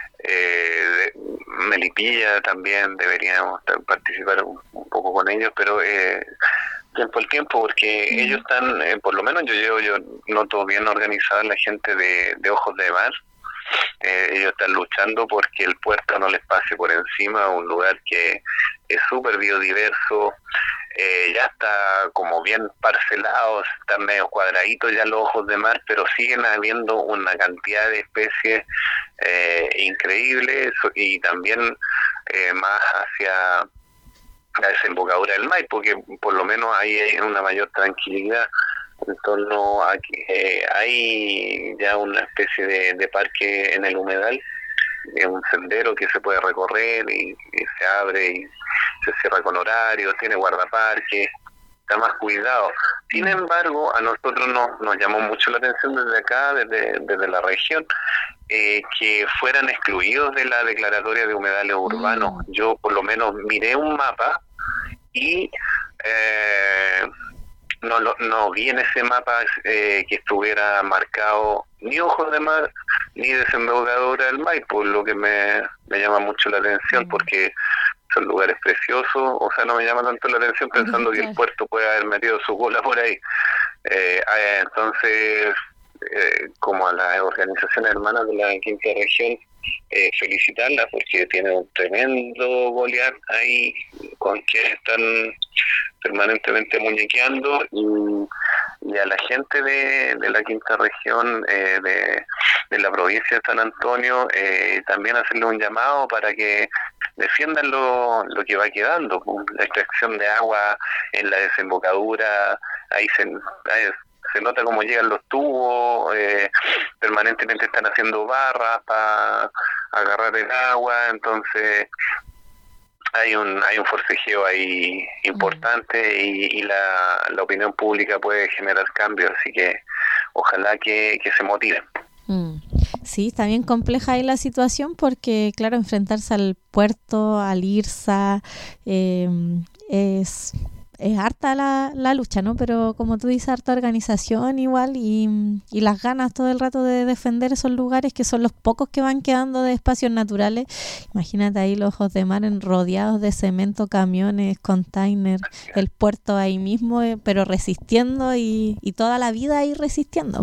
eh, de, Melipilla también deberíamos participar un, un poco con ellos, pero eh, tiempo al tiempo, porque mm. ellos están, eh, por lo menos yo llevo, yo noto bien organizada la gente de, de Ojos de Mar. Eh, ellos están luchando porque el puerto no les pase por encima, un lugar que es súper biodiverso, eh, ya está como bien parcelado, están medio cuadraditos ya los Ojos de Mar, pero siguen habiendo una cantidad de especies eh, increíbles, y también eh, más hacia la desembocadura del Maipo, porque por lo menos ahí hay una mayor tranquilidad en torno a que eh, hay ya una especie de, de parque en el humedal, eh, un sendero que se puede recorrer y, y se abre y se cierra con horarios, tiene guardaparques, está más cuidado. Sin embargo, a nosotros nos, nos llamó mucho la atención desde acá, desde, desde la región, eh, que fueran excluidos de la declaratoria de humedales urbanos. Mm. Yo por lo menos miré un mapa y eh, no, no, no vi en ese mapa eh, que estuviera marcado ni Ojos de Mar ni desembocadura del Maipo, lo que me, me llama mucho la atención, mm. porque son lugares preciosos. O sea, no me llama tanto la atención pensando mm, que el puerto puede haber metido su cola por ahí. Eh, eh, entonces, eh, como a las organizaciones hermanas de la quinta región, eh, felicitarlas porque tienen un tremendo golear ahí con que están permanentemente muñequeando, y, y a la gente de, de la quinta región, eh, de, de la provincia de San Antonio, eh, también hacerle un llamado para que defiendan lo, lo que va quedando. La extracción de agua en la desembocadura, ahí se, ahí se nota cómo llegan los tubos, eh, permanentemente están haciendo barras para agarrar el agua, entonces hay un hay un forcejeo ahí importante, y, y la, la opinión pública puede generar cambios, así que ojalá que, que se motiven. Mm. Sí, está bien compleja ahí la situación, porque claro, enfrentarse al puerto, al IRSA, eh, es... es harta la, la lucha, ¿no? Pero como tú dices, harta organización igual, y, y las ganas todo el rato de defender esos lugares que son los pocos que van quedando de espacios naturales. Imagínate ahí los Ojos de Mar en, rodeados de cemento, camiones, containers, el puerto ahí mismo, eh, pero resistiendo, y, y toda la vida ahí resistiendo.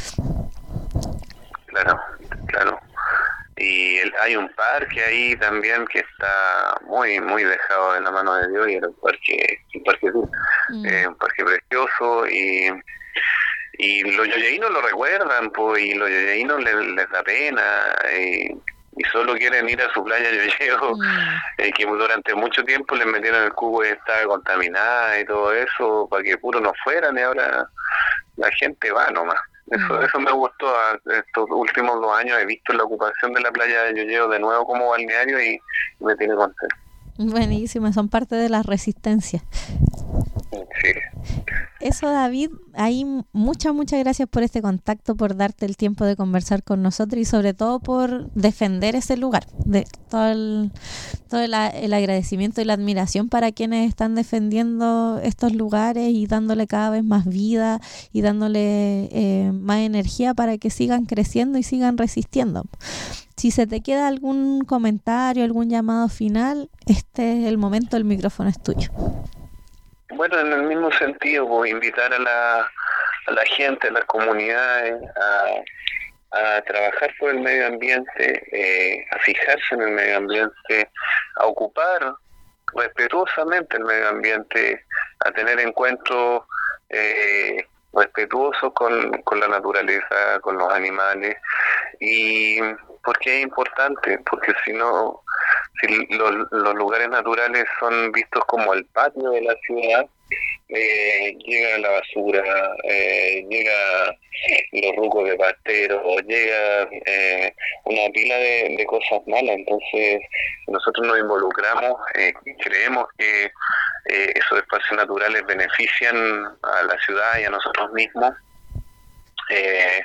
Claro, claro. Y el, hay un parque ahí también que está muy muy dejado en la mano de Dios, y era un parque un parque mm. eh, un parque precioso, y y los yoyeinos lo recuerdan, pues, y los yoyeinos les, les da pena, y, y solo quieren ir a su playa Yoyeo, mm. eh, que durante mucho tiempo les metieron el cubo y estaba contaminada y todo eso, para que puro no fueran, y ahora la gente va nomás. Eso, eso me gustó. Estos últimos dos años he visto la ocupación de la playa de Yoyeo de nuevo como balneario, y me tiene contento. Buenísimo, son parte de la resistencia. Sí. Eso, David, ahí muchas, muchas gracias por este contacto, por darte el tiempo de conversar con nosotros, y sobre todo por defender ese lugar. De todo el, todo el, el agradecimiento y la admiración para quienes están defendiendo estos lugares y dándole cada vez más vida y dándole eh, más energía para que sigan creciendo y sigan resistiendo. Si se te queda algún comentario, algún llamado final, este es el momento, el micrófono es tuyo. Bueno, en el mismo sentido, pues, invitar a la, a la gente, a las comunidades a, a trabajar por el medio ambiente, eh, a fijarse en el medio ambiente, a ocupar respetuosamente el medio ambiente, a tener encuentros eh, respetuosos con, con la naturaleza, con los animales. Y porque es importante, porque si no, si los, los lugares naturales son vistos como el patio de la ciudad, eh, llega la basura, eh, llega los rucos de pastero, llega eh, una pila de, de cosas malas. Entonces nosotros nos involucramos, eh, creemos que eh, esos espacios naturales benefician a la ciudad y a nosotros mismos. Eh,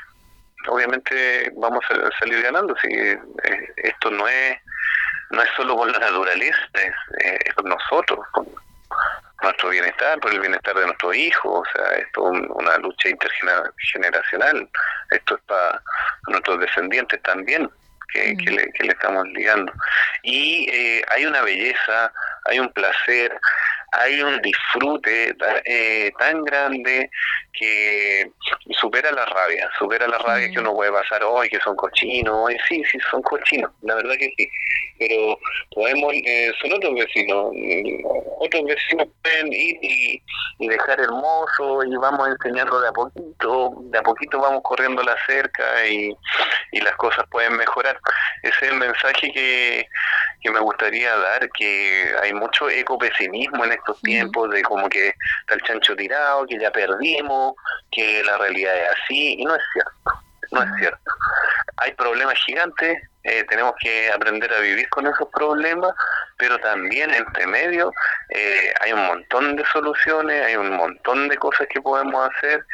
obviamente vamos a salir ganando. Si eh, esto no es no es solo por la naturaleza, es, eh, es por nosotros, por nuestro bienestar, por el bienestar de nuestros hijos. O sea, esto es un, una lucha intergeneracional. Esto es para nuestros descendientes también, que, que, le, que le estamos ligando. Y eh, hay una belleza, hay un placer, hay un disfrute eh, tan grande que supera la rabia, supera la rabia que uno puede pasar hoy, que son cochinos, hoy sí, sí, son cochinos, la verdad que sí, pero podemos, eh, son otros vecinos, otros vecinos pueden ir y, y dejar hermoso, y vamos enseñando de a poquito, de a poquito vamos corriendo la cerca y, y las cosas pueden mejorar. Ese es el mensaje que, que me gustaría dar, que hay mucho ecopesimismo en estos tiempos, de como que está el chancho tirado, que ya perdimos, que la realidad es así, y no es cierto, no es cierto. Hay problemas gigantes, eh, tenemos que aprender a vivir con esos problemas, pero también entre medio eh, hay un montón de soluciones, hay un montón de cosas que podemos hacer,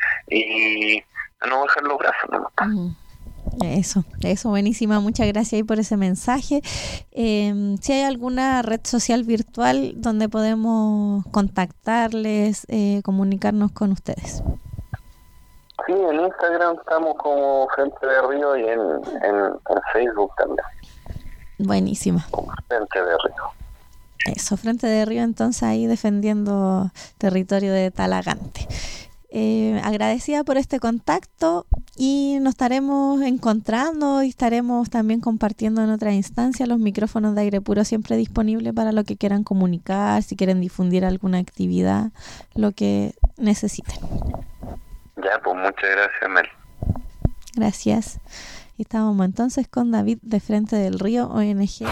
y a no bajar los brazos, ¿no? Uh-huh. Eso, eso, buenísima, muchas gracias ahí por ese mensaje. Eh, si hay alguna red social virtual donde podemos contactarles, eh, comunicarnos con ustedes. Sí, en Instagram estamos como Frente de Río, y en, en, en Facebook también. Buenísima. Como Frente de Río. Eso, Frente de Río, entonces ahí defendiendo territorio de Talagante. Eh, agradecida por este contacto, y nos estaremos encontrando y estaremos también compartiendo en otra instancia. Los micrófonos de Aire Puro siempre disponibles para lo que quieran comunicar, si quieren difundir alguna actividad, lo que necesiten. Ya, pues muchas gracias, Mel. Gracias. Estábamos entonces con David de Frente del Río, O N G.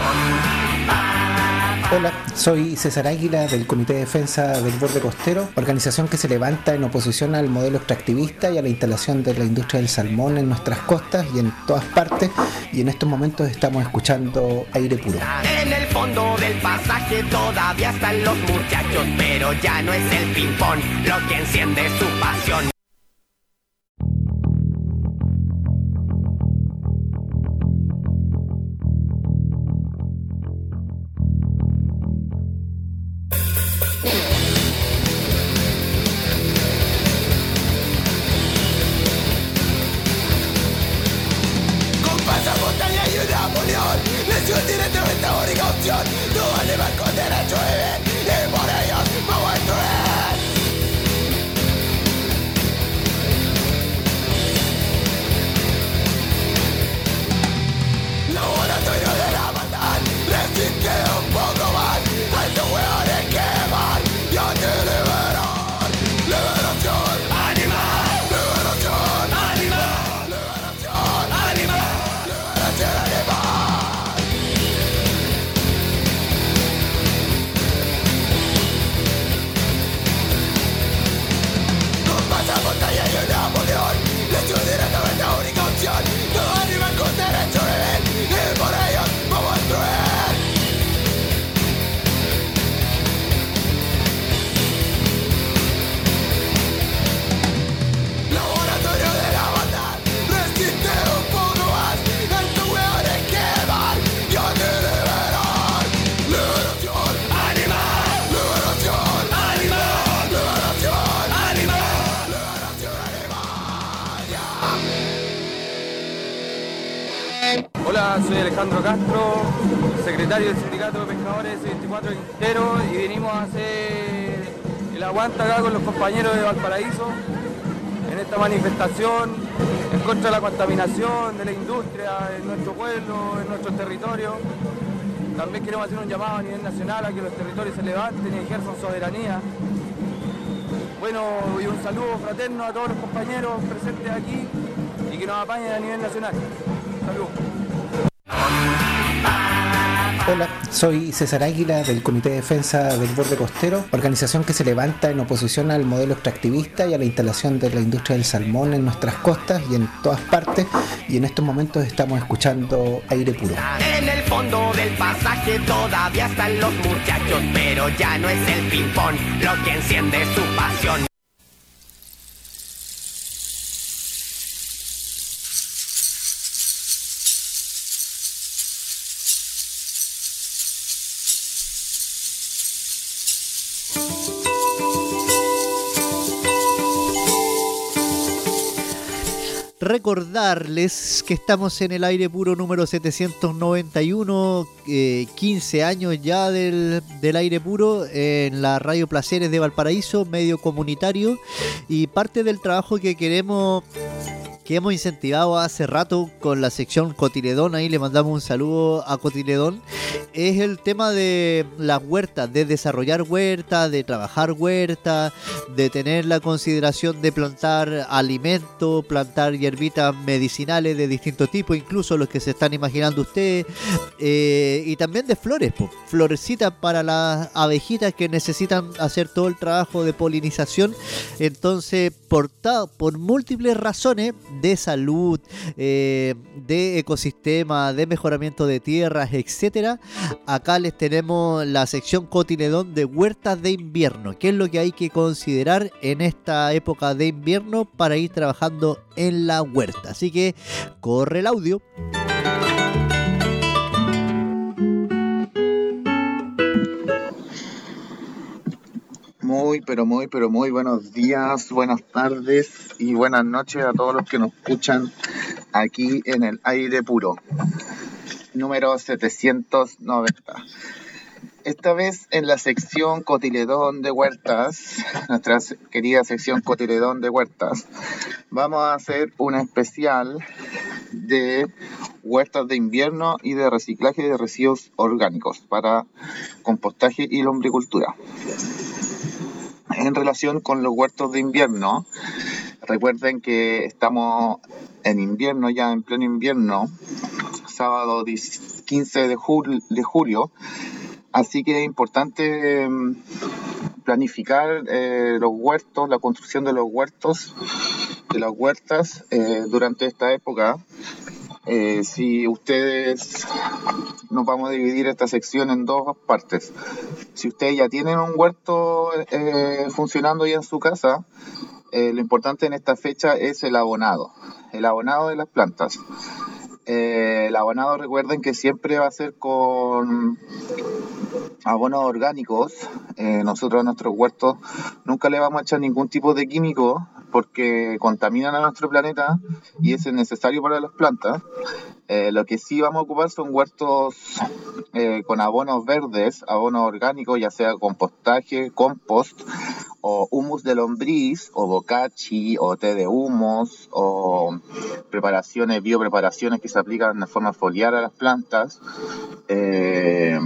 Hola, soy César Águila del Comité de Defensa del Borde Costero, organización que se levanta en oposición al modelo extractivista y a la instalación de la industria del salmón en nuestras costas y en todas partes, y en estos momentos estamos escuchando Aire Puro. En el fondo del pasaje todavía están los muchachos, pero ya no es el ping-pong lo que enciende su pasión. Directamente a única opción, no vale más con derecho a vivir, y por ellos vamos a destruir. Laboratorio de la maldad, resiste un poco más a estos hueones que van y a te liberar. Liberación animal, liberación animal, liberación animal, liberación animal. Montaña y un Napoleón, lesión directamente a única opción, no animal con derecho a vivir, y por ellos vamos a destruir. Laboratorio de la maldad, resiste un poco más, estos hueones que van y a te liberar. Liberación animal, liberación animal, liberación animal. Hola, soy Alejandro Castro, secretario del Sindicato de Pescadores veinticuatro Quintero, y venimos a hacer el aguanta acá con los compañeros de Valparaíso en esta manifestación en contra de la contaminación de la industria en nuestro pueblo, en nuestro territorio. También queremos hacer un llamado a nivel nacional a que los territorios se levanten y ejerzan soberanía. Bueno, y un saludo fraterno a todos los compañeros presentes aquí y que nos apañen a nivel nacional. Saludos. Hola, soy César Águila del Comité de Defensa del Borde Costero, organización que se levanta en oposición al modelo extractivista y a la instalación de la industria del salmón en nuestras costas y en todas partes, y en estos momentos estamos escuchando Aire Puro. En el fondo del pasaje todavía están los muchachos, pero ya no es el ping-pong lo que enciende su pasión. Recordarles que estamos en el Aire Puro número setecientos noventa y uno, eh, quince años ya del, del Aire Puro en la Radio Placeres de Valparaíso, medio comunitario, y parte del trabajo que queremos, que hemos incentivado hace rato con la sección Cotiledón, ahí le mandamos un saludo a Cotiledón, es el tema de las huertas, de desarrollar huertas, de trabajar huertas, de tener la consideración de plantar alimentos, plantar hierbitas medicinales de distintos tipos, incluso los que se están imaginando ustedes, eh, y también de flores, po, florecitas para las abejitas que necesitan hacer todo el trabajo de polinización. Entonces, por, ta, por múltiples razones de salud, eh, de ecosistema, de mejoramiento de tierras, etcétera, acá les tenemos la sección Cotiledón de huertas de invierno. ¿Qué es lo que hay que considerar en esta época de invierno para ir trabajando en la huerta? Así que corre el audio. Muy, pero muy, pero muy buenos días, buenas tardes y buenas noches a todos los que nos escuchan aquí en el Aire Puro, número setecientos noventa. Esta vez en la sección Cotiledón de Huertas, nuestra querida sección Cotiledón de Huertas, vamos a hacer un especial de huertas de invierno y de reciclaje de residuos orgánicos para compostaje y lombricultura. En relación con los huertos de invierno, recuerden que estamos en invierno, ya en pleno invierno, sábado quince de julio, así que es importante planificar eh, los huertos, la construcción de los huertos, de las huertas eh, durante esta época. Eh, si ustedes, nos vamos a dividir esta sección en dos partes. Si ustedes ya tienen un huerto eh, funcionando ya en su casa, eh, lo importante en esta fecha es el abonado, el abonado de las plantas. Eh, el abonado, recuerden que siempre va a ser con abonos orgánicos. Eh, nosotros a nuestros huertos nunca le vamos a echar ningún tipo de químico porque contaminan a nuestro planeta y eso es necesario para las plantas. Eh, lo que sí vamos a ocupar son huertos eh, con abonos verdes, abonos orgánicos, ya sea compostaje, compost, o humus de lombriz, o bocachi, o té de humos, o preparaciones, biopreparaciones que se aplican de forma foliar a las plantas. Eh,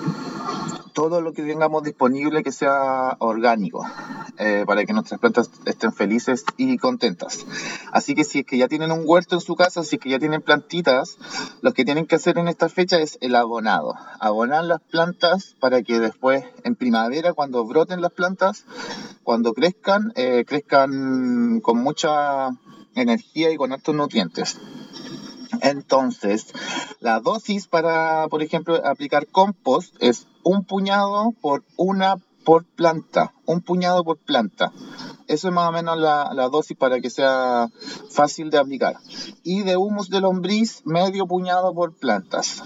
todo lo que tengamos disponible que sea orgánico, eh, para que nuestras plantas estén felices y contentas. Así que si es que ya tienen un huerto en su casa, si es que ya tienen plantitas, lo que tienen que hacer en esta fecha es el abonado. Abonar las plantas para que después, en primavera, cuando broten las plantas, cuando crezcan, eh, crezcan con mucha energía y con altos nutrientes. Entonces, la dosis para, por ejemplo, aplicar compost es un puñado por una por planta, un puñado por planta. Eso es más o menos la, la dosis para que sea fácil de aplicar. Y de humus de lombriz, medio puñado por plantas.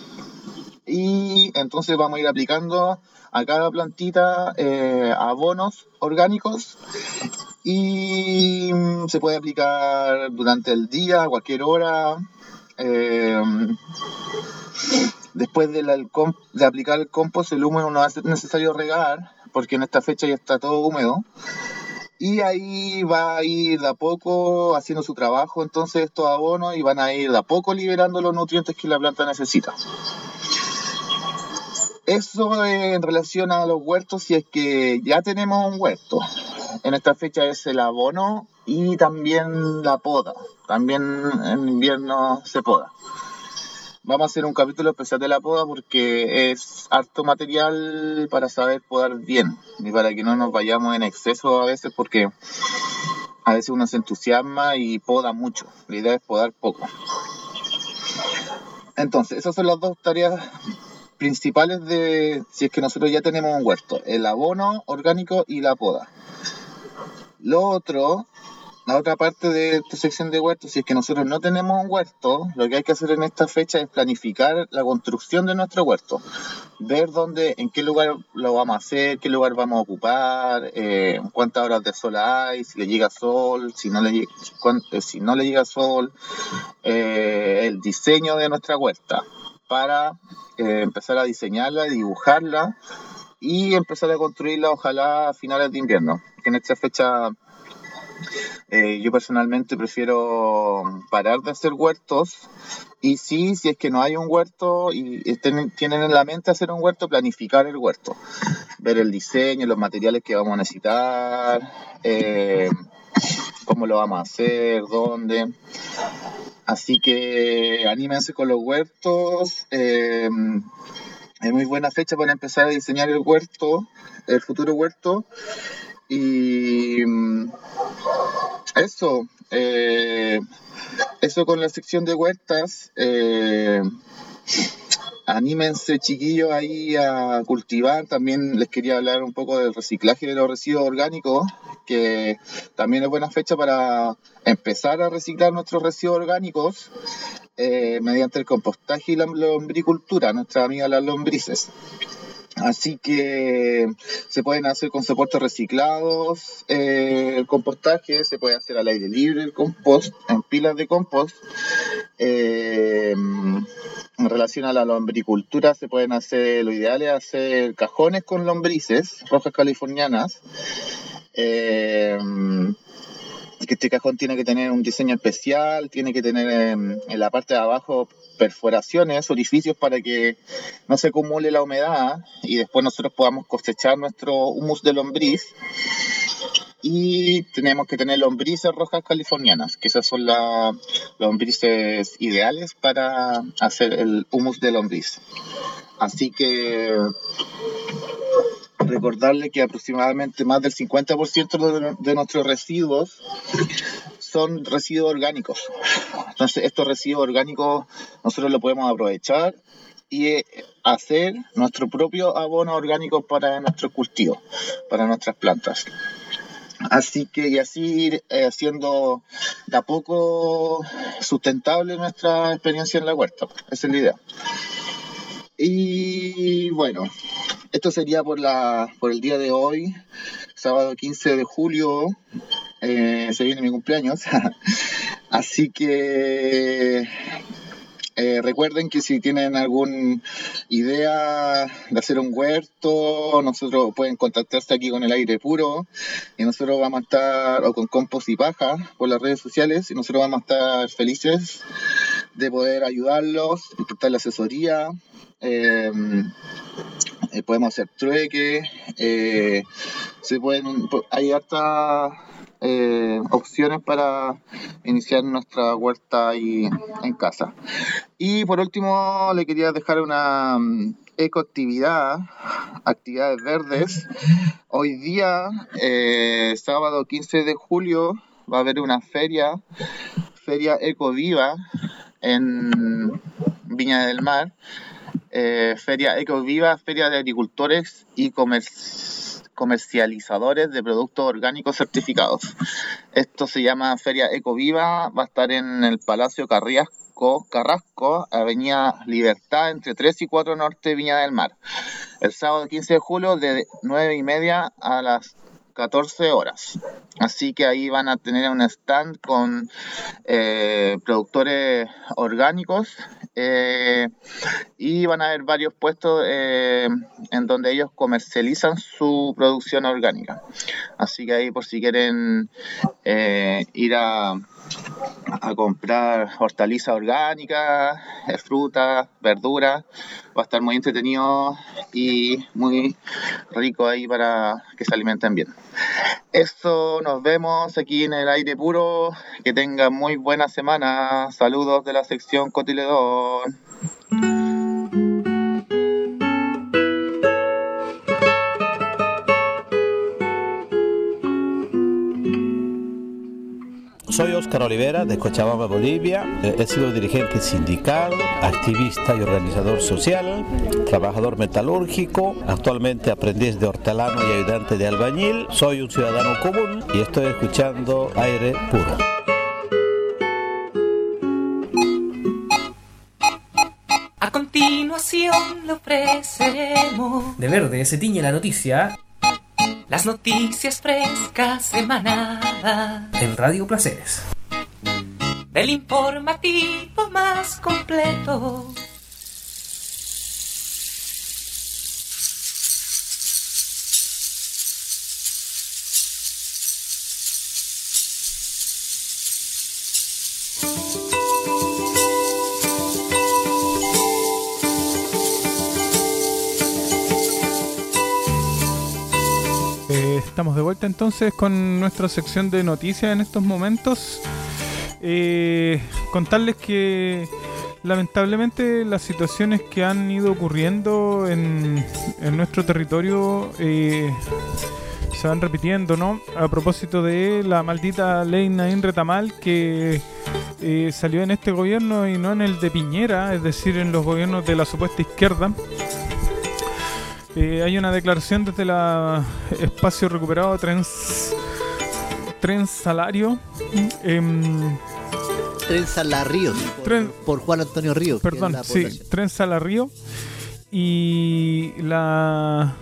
Y entonces vamos a ir aplicando a cada plantita eh, abonos orgánicos. Y se puede aplicar durante el día, a cualquier hora. Eh, después de, la, el comp, de aplicar el compost, el húmedo no es necesario regar porque en esta fecha ya está todo húmedo y ahí va a ir de a poco haciendo su trabajo entonces estos abonos y van a ir de a poco liberando los nutrientes que la planta necesita. Eso en relación a los huertos, si es que ya tenemos un huerto. En esta fecha es el abono y también la poda. También en invierno se poda. vamos a hacer un capítulo especial de la poda porque es harto material para saber podar bien y para que no nos vayamos en exceso a veces, porque a veces uno se entusiasma y poda mucho. La idea es podar poco. Entonces, esas son las dos tareas principales de si es que nosotros ya tenemos un huerto: el abono orgánico y la poda. Lo otro, la otra parte de esta sección de huerto, si es que nosotros no tenemos un huerto, lo que hay que hacer en esta fecha es planificar la construcción de nuestro huerto, ver dónde, en qué lugar lo vamos a hacer, qué lugar vamos a ocupar, eh, cuántas horas de sol hay, si le llega sol, si no le, llega, si no le llega sol, eh, el diseño de nuestra huerta, para eh, empezar a diseñarla y dibujarla y empezar a construirla ojalá a finales de invierno, que en esta fecha eh, yo personalmente prefiero parar de hacer huertos, y sí, si es que no hay un huerto y estén, tienen en la mente hacer un huerto, planificar el huerto, ver el diseño, los materiales que vamos a necesitar, eh, cómo lo vamos a hacer, dónde. Así que anímense con los huertos. Eh, es muy buena fecha para empezar a diseñar el huerto, el futuro huerto. Y eso, eh, eso con la sección de huertas. Eh, anímense, chiquillos, ahí a cultivar. También les quería hablar un poco del reciclaje de los residuos orgánicos, que también es buena fecha para empezar a reciclar nuestros residuos orgánicos eh, mediante el compostaje y la lombricultura, nuestras amigas las lombrices. Así que se pueden hacer con soportes reciclados, eh, el compostaje se puede hacer al aire libre, el compost, en pilas de compost. Eh, en relación a la lombricultura, se pueden hacer, lo ideal es hacer cajones con lombrices rojas californianas. Eh, que este cajón tiene que tener un diseño especial, tiene que tener en, en la parte de abajo perforaciones, orificios para que no se acumule la humedad y después nosotros podamos cosechar nuestro humus de lombriz. Y tenemos que tener lombrices rojas californianas, que esas son las lombrices ideales para hacer el humus de lombriz. Así que recordarle que aproximadamente más del cincuenta por ciento de, de nuestros residuos son residuos orgánicos. Entonces estos residuos orgánicos nosotros los podemos aprovechar y hacer nuestro propio abono orgánico para nuestros cultivos, para nuestras plantas. Así que y así ir eh, haciendo de a poco sustentable nuestra experiencia en la huerta. Esa es la idea. Y bueno, esto sería por la por el día de hoy, sábado quince de julio, eh, se viene mi cumpleaños, así que eh, recuerden que si tienen alguna idea de hacer un huerto, nosotros pueden contactarse aquí con el Aire Puro y nosotros vamos a estar, o con Compost y Paja por las redes sociales, y nosotros vamos a estar felices de poder ayudarlos, prestarle asesoría. Eh, eh, podemos hacer trueque, eh, se pueden, hay hartas eh, opciones para iniciar nuestra huerta ahí en casa. Y por último le quería dejar una um, ecoactividad, actividades verdes. Hoy día, eh, sábado quince de julio, va a haber una feria, feria Ecoviva en Viña del Mar. Eh, feria Ecoviva, feria de agricultores y comer- comercializadores de productos orgánicos certificados. Esto se llama Feria Ecoviva, va a estar en el Palacio Carrasco, Carrasco, Avenida Libertad, entre tres y cuatro Norte, Viña del Mar. El sábado quince de julio, de nueve y media a las catorce horas. Así que ahí van a tener un stand con eh, productores orgánicos eh, y van a haber varios puestos eh, en donde ellos comercializan su producción orgánica. Así que ahí, por si quieren eh, ir a a comprar hortalizas orgánicas, eh, frutas, verduras. Va a estar muy entretenido y muy rico ahí para que se alimenten bien. Eso, nos vemos aquí en el aire puro. Que tengan muy buena semana. Saludos de la sección Cotiledón. Soy Óscar Olivera de Cochabamba, Bolivia. He sido dirigente sindical, activista y organizador social, trabajador metalúrgico, actualmente aprendiz de hortelano y ayudante de albañil. Soy un ciudadano común y estoy escuchando Aire Puro. A continuación le ofreceremos De verde se tiñe la noticia las noticias frescas semanadas en Radio Placeres. del informativo más completo. Estamos de vuelta entonces con nuestra sección de noticias en estos momentos. Eh, contarles que lamentablemente las situaciones que han ido ocurriendo en, en nuestro territorio eh, se van repitiendo, ¿no? A propósito de la maldita ley Naín Retamal que eh, salió en este gobierno y no en el de Piñera, es decir, en los gobiernos de la supuesta izquierda. Eh, hay una declaración desde la Espacio Recuperado Trens, Tren Salario. Eh, Tren Salarríos, por, Tren, por Juan Antonio Ríos. Perdón, sí, Tren Salarrío. Y la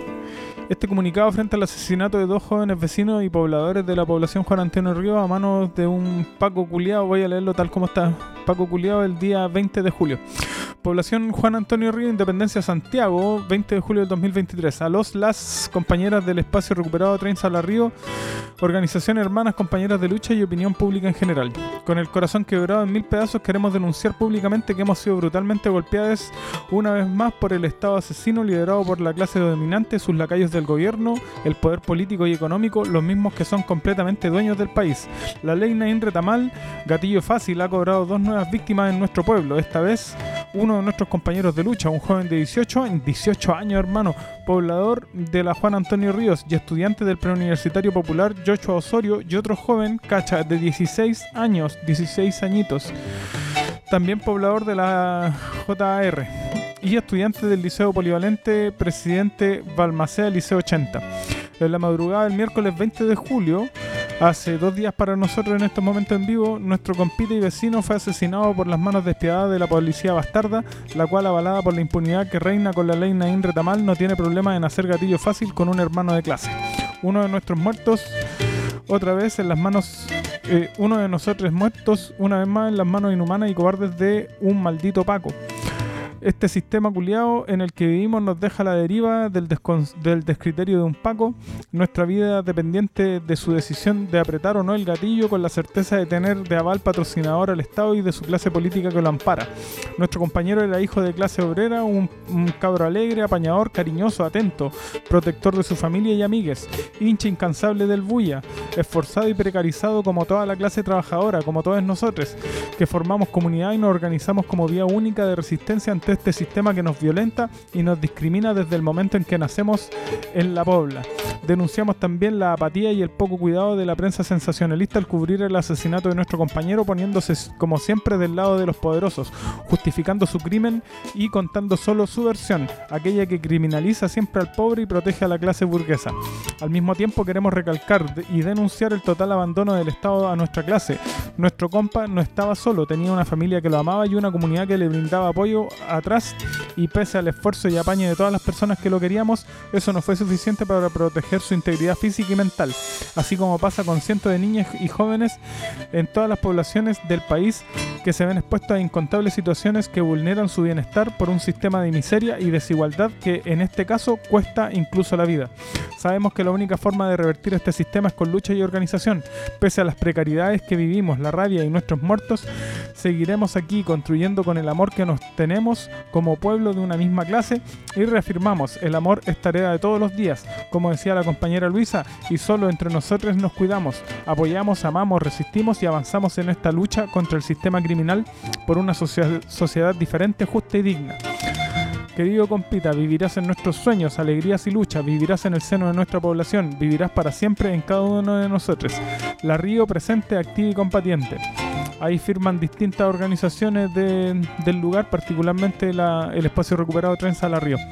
este comunicado frente al asesinato de dos jóvenes vecinos y pobladores de la población Juan Antonio Ríos a manos de un Paco culiao, voy a leerlo tal como está. Paco culiao el día veinte de julio. Población Juan Antonio Ríos, Independencia, Santiago, veinte de julio del dos mil veintitrés. A los, las compañeras del Espacio Recuperado Tren Salarrío, organizaciones hermanas, compañeras de lucha y opinión pública en general. Con el corazón quebrado en mil pedazos queremos denunciar públicamente que hemos sido brutalmente golpeadas una vez más por el Estado asesino liderado por la clase dominante, sus lacayos del gobierno, el poder político y económico, los mismos que son completamente dueños del país. La ley Naín Retamal, gatillo fácil, ha cobrado dos nuevas víctimas en nuestro pueblo. Esta vez uno de nuestros compañeros de lucha, un joven de dieciocho años, hermano, poblador de la Juan Antonio Ríos y estudiante del preuniversitario popular Joshua Osorio, y otro joven, cacha, de dieciséis años, dieciséis añitos, también poblador de la J A R y estudiante del Liceo Polivalente Presidente Balmaceda, Liceo ochenta. En la madrugada del miércoles veinte de julio, hace dos días para nosotros en estos momentos en vivo, nuestro compite y vecino fue asesinado por las manos despiadadas de la policía bastarda, la cual, avalada por la impunidad que reina con la ley Naín Retamal, no tiene problema en hacer gatillo fácil con un hermano de clase. Uno de nuestros muertos, otra vez en las manos, eh, uno de nosotros muertos, una vez más en las manos inhumanas y cobardes de un maldito Paco. Este sistema culiao en el que vivimos nos deja a la deriva del, descon- del descriterio de un Paco, nuestra vida dependiente de su decisión de apretar o no el gatillo, con la certeza de tener de aval patrocinador al Estado y de su clase política que lo ampara. Nuestro compañero era hijo de clase obrera, un, un cabro alegre, apañador, cariñoso, atento, protector de su familia y amigues, hincha incansable del bulla, esforzado y precarizado como toda la clase trabajadora, como todos nosotros, que formamos comunidad y nos organizamos como vía única de resistencia ante este sistema que nos violenta y nos discrimina desde el momento en que nacemos en la pobla. Denunciamos también la apatía y el poco cuidado de la prensa sensacionalista al cubrir el asesinato de nuestro compañero, poniéndose como siempre del lado de los poderosos, justificando su crimen y contando solo su versión, aquella que criminaliza siempre al pobre y protege a la clase burguesa. Al mismo tiempo queremos recalcar y denunciar el total abandono del Estado a nuestra clase. Nuestro compa no estaba solo, tenía una familia que lo amaba y una comunidad que le brindaba apoyo atrás, y pese al esfuerzo y apaño de todas las personas que lo queríamos, eso no fue suficiente para proteger su integridad física y mental, así como pasa con cientos de niñas y jóvenes en todas las poblaciones del país que se ven expuestos a incontables situaciones que vulneran su bienestar por un sistema de miseria y desigualdad que en este caso cuesta incluso la vida. Sabemos que la única forma de revertir este sistema es con lucha y organización. Pese a las precariedades que vivimos, la rabia y nuestros muertos, seguiremos aquí construyendo con el amor que nos tenemos como pueblo de una misma clase y reafirmamos, el amor es tarea de todos los días, como decía la compañera Luisa, y solo entre nosotros nos cuidamos, apoyamos, amamos, resistimos y avanzamos en esta lucha contra el sistema criminal por una socia- sociedad diferente, justa y digna. Querido compita, vivirás en nuestros sueños, alegrías y luchas, vivirás en el seno de nuestra población, vivirás para siempre en cada uno de nosotros. La Río presente, activa y combatiente. Ahí firman distintas organizaciones de, del lugar, particularmente la, el espacio recuperado Trenza La Río.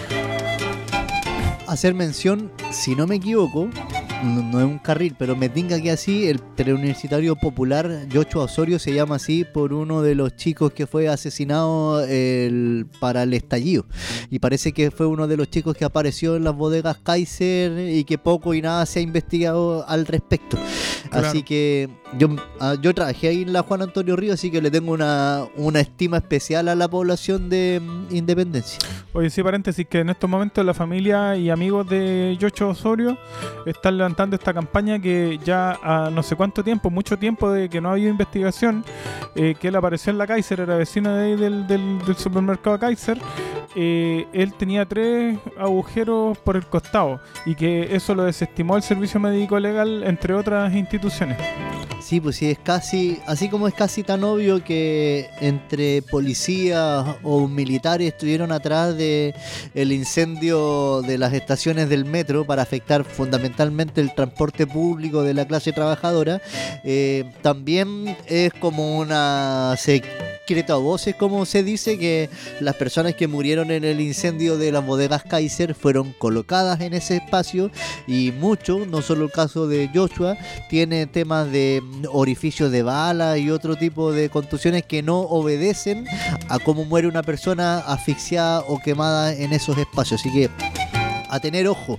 Hacer mención, si no me equivoco, no, no es un carril, pero me tinga que así, el teleuniversitario popular Yocho Osorio se llama así por uno de los chicos que fue asesinado el, para el estallido. Y parece que fue uno de los chicos que apareció en las bodegas Kaiser y que poco y nada se ha investigado al respecto. Claro. Así que yo, yo trabajé ahí en la Juan Antonio Río, así que le tengo una, una estima especial a la población de Independencia. Oye, sí, paréntesis, que en estos momentos la familia y amigos de Yocho Osorio están levantando esta campaña que ya a no sé cuánto tiempo, mucho tiempo de que no ha habido investigación, eh, que él apareció en la Kaiser, era vecino de ahí del, del, del supermercado Kaiser. Eh, él tenía tres agujeros por el costado y que eso lo desestimó el servicio médico legal, entre otras instituciones. Sí, pues sí, es casi, así como es casi tan obvio que entre policías o militares estuvieron atrás de el incendio de las estaciones del metro para afectar fundamentalmente el transporte público de la clase trabajadora, eh, también es como una secreto a voces, como se dice, que las personas que murieron en el incendio de las bodegas Kaiser fueron colocadas en ese espacio, y mucho, no solo el caso de Joshua, tiene temas de orificios de bala y otro tipo de contusiones que no obedecen a cómo muere una persona asfixiada o quemada en esos espacios, así que a tener ojo.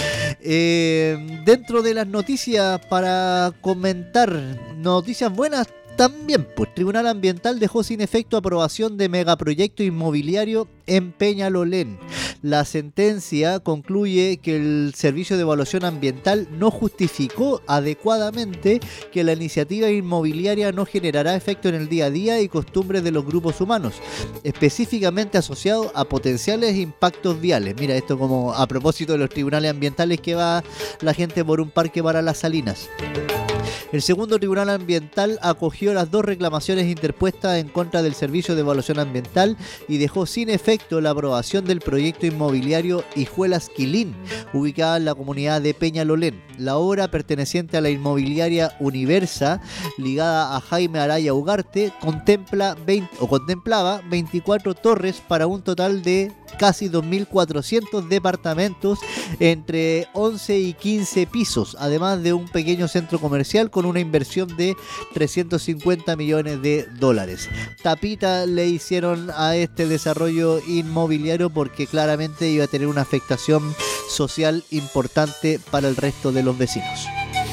Eh, dentro de las noticias para comentar, noticias buenas también, pues Tribunal Ambiental dejó sin efecto aprobación de megaproyecto inmobiliario en Peñalolén. La sentencia concluye que el Servicio de Evaluación Ambiental no justificó adecuadamente que la iniciativa inmobiliaria no generará efecto en el día a día y costumbres de los grupos humanos, específicamente asociados a potenciales impactos viales. Mira, esto como a propósito de los tribunales ambientales que va la gente por un parque para las Salinas. El segundo Tribunal Ambiental acogió las dos reclamaciones interpuestas en contra del Servicio de Evaluación Ambiental y dejó sin efecto la aprobación del proyecto inmobiliario Hijuelas Quilín, ubicada en la comunidad de Peñalolén. La obra, perteneciente a la inmobiliaria Universa, ligada a Jaime Araya Ugarte, contempla veinte, o contemplaba veinticuatro torres para un total de casi dos mil cuatrocientos departamentos entre once y quince pisos, además de un pequeño centro comercial con una inversión de trescientos cincuenta millones de dólares. Tapita le hicieron a este desarrollo inmobiliario porque claramente iba a tener una afectación social importante para el resto de los vecinos.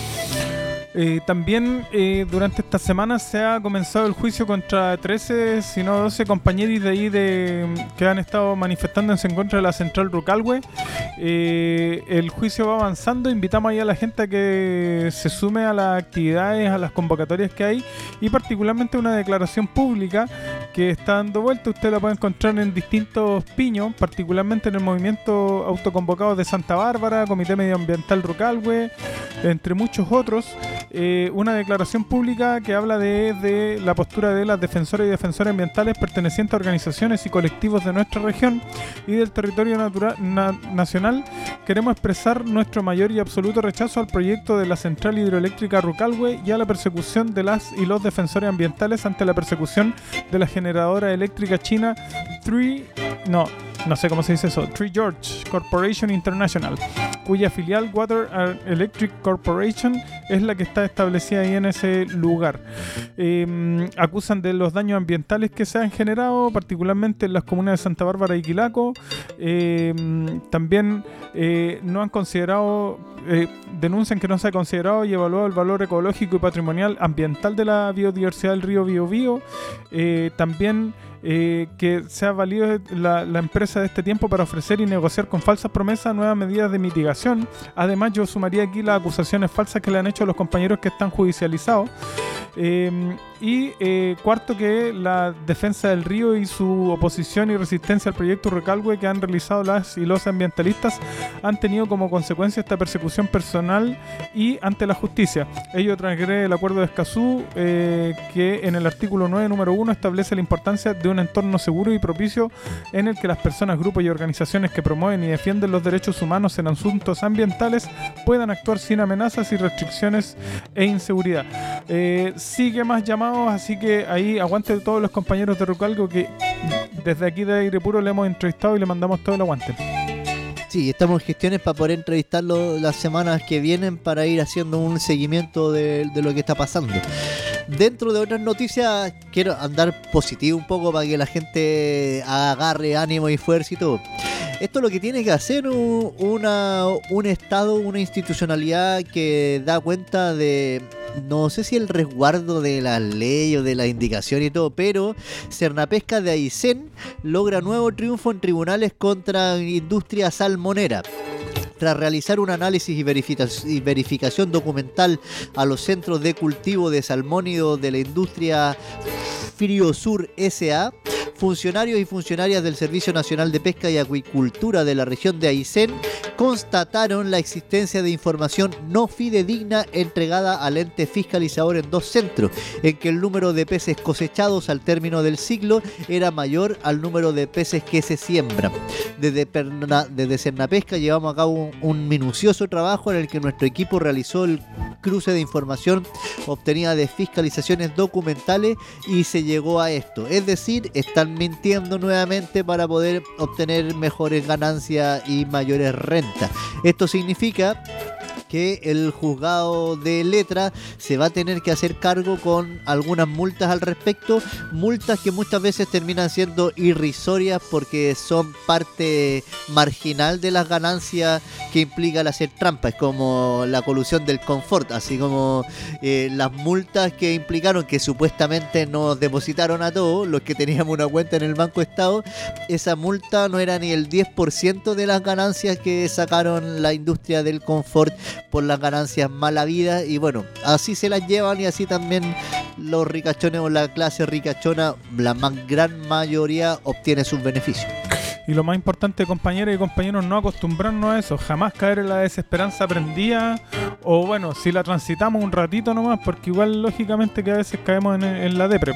Eh, también eh, durante esta semana se ha comenzado el juicio contra trece, si no doce compañeros de ahí de, que han estado manifestándose en contra de la central Rucalhue. Eh, el juicio va avanzando, invitamos ahí a la gente a que se sume a las actividades, a las convocatorias que hay, y particularmente una declaración pública que está dando vuelta. Usted la puede encontrar en distintos piños, particularmente en el movimiento autoconvocado de Santa Bárbara, Comité Medioambiental Rucalhue, entre muchos otros. Eh, una declaración pública que habla de, de la postura de las defensoras y defensores ambientales pertenecientes a organizaciones y colectivos de nuestra región y del territorio natural, na, nacional. Queremos expresar nuestro mayor y absoluto rechazo al proyecto de la central hidroeléctrica Rucalhue y a la persecución de las y los defensores ambientales ante la persecución de la generadora eléctrica china Three, no, no sé cómo se dice eso, Three George Corporation International, cuya filial Water Electric Corporation es la que está establecida ahí en ese lugar. Eh, acusan de los daños ambientales que se han generado, particularmente en las comunas de Santa Bárbara y Quilaco. Eh, también eh, no han considerado, eh, denuncian que no se ha considerado y evaluado el valor ecológico y patrimonial ambiental de la biodiversidad del río Biobío. Eh, también eh, que se ha valido la, la empresa de este tiempo para ofrecer y negociar con falsas promesas nuevas medidas de mitigación. Además, yo sumaría aquí las acusaciones falsas que le han hecho a los compañeros que están judicializados. Eh, y eh, cuarto, que la defensa del río y su oposición y resistencia al proyecto Recalhue que han realizado las y los ambientalistas han tenido como consecuencia esta persecución personal y ante la justicia. Ello transgrede el acuerdo de Escazú, eh, que en el artículo nueve, número uno, establece la importancia de un entorno seguro y propicio en el que las personas, grupos y organizaciones que promueven y defienden los derechos humanos en asuntos ambientales puedan actuar sin amenazas y restricciones e inseguridad. Eh, sigue más llamados, así que ahí aguante todos los compañeros de Recalhue que desde aquí de Aire Puro le hemos entrevistado y le mandamos todo el aguante. Sí, estamos en gestiones para poder entrevistarlo las semanas que vienen para ir haciendo un seguimiento de, de lo que está pasando. Dentro de otras noticias, quiero andar positivo un poco para que la gente agarre ánimo y fuerza y todo. Esto es lo que tiene que hacer un, una, un Estado, una institucionalidad que da cuenta de, no sé si el resguardo de la ley o de la indicación y todo, pero Cernapesca de Aysén logra nuevo triunfo en tribunales contra industria salmonera. Tras realizar un análisis y, verifica- y verificación documental a los centros de cultivo de salmónido de la industria Friosur S A, funcionarios y funcionarias del Servicio Nacional de Pesca y Acuicultura de la región de Aysén constataron la existencia de información no fidedigna entregada al ente fiscalizador en dos centros, en que el número de peces cosechados al término del ciclo era mayor al número de peces que se siembran. Desde, Perna, desde Cernapesca llevamos a cabo un, un minucioso trabajo en el que nuestro equipo realizó el cruce de información obtenida de fiscalizaciones documentales y se llegó a esto. Es decir, están mintiendo nuevamente para poder obtener mejores ganancias y mayores rentas. Esto significa que el juzgado de letra se va a tener que hacer cargo con algunas multas al respecto, multas que muchas veces terminan siendo irrisorias porque son parte marginal de las ganancias que implica el hacer trampa. Es como la colusión del confort, así como eh, las multas que implicaron que supuestamente nos depositaron a todos los que teníamos una cuenta en el Banco Estado. Esa multa no era ni el diez por ciento de las ganancias que sacaron la industria del confort por las ganancias mal habidas, y bueno, así se las llevan y así también los ricachones o la clase ricachona, la más gran mayoría, obtiene sus beneficios. Y lo más importante, compañeras y compañeros, no acostumbrarnos a eso, jamás caer en la desesperanza prendida, o bueno, si la transitamos un ratito nomás, porque igual lógicamente que a veces caemos en, en la depre.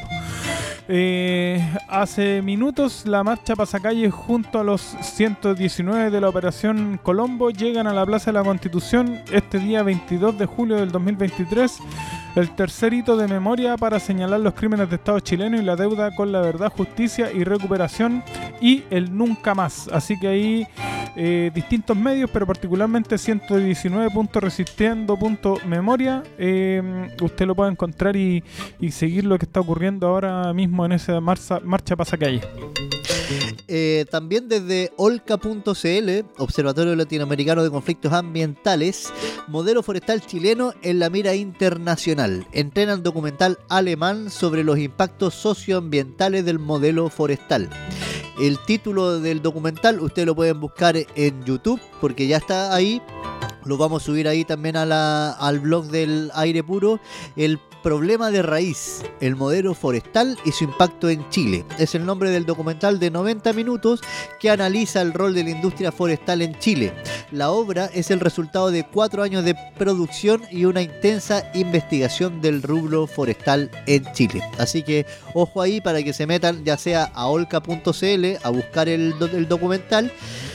Eh, hace minutos la marcha pasacalle junto a los ciento diecinueve de la Operación Colombo llegan a la Plaza de la Constitución este día veintidós de julio del dos mil veintitrés, el tercer hito de memoria para señalar los crímenes de Estado chileno y la deuda con la verdad, justicia y recuperación y el nunca más. Así que ahí eh, distintos medios, pero particularmente ciento diecinueve punto resistiendo punto memoria, eh, usted lo puede encontrar y, y seguir lo que está ocurriendo ahora mismo en esa marcha, marcha pasacalle. Eh, también desde olca punto c l, Observatorio Latinoamericano de Conflictos Ambientales, modelo forestal chileno en la mira internacional. Entrenan documental alemán sobre los impactos socioambientales del modelo forestal. El título del documental ustedes lo pueden buscar en YouTube porque ya está ahí. Lo vamos a subir ahí también a la, al blog del Aire Puro. El problema de raíz, el modelo forestal y su impacto en Chile. Es el nombre del documental de noventa minutos que analiza el rol de la industria forestal en Chile. La obra es el resultado de cuatro años de producción y una intensa investigación del rubro forestal en Chile. Así que ojo ahí para que se metan ya sea a olca punto c l a buscar el, el documental.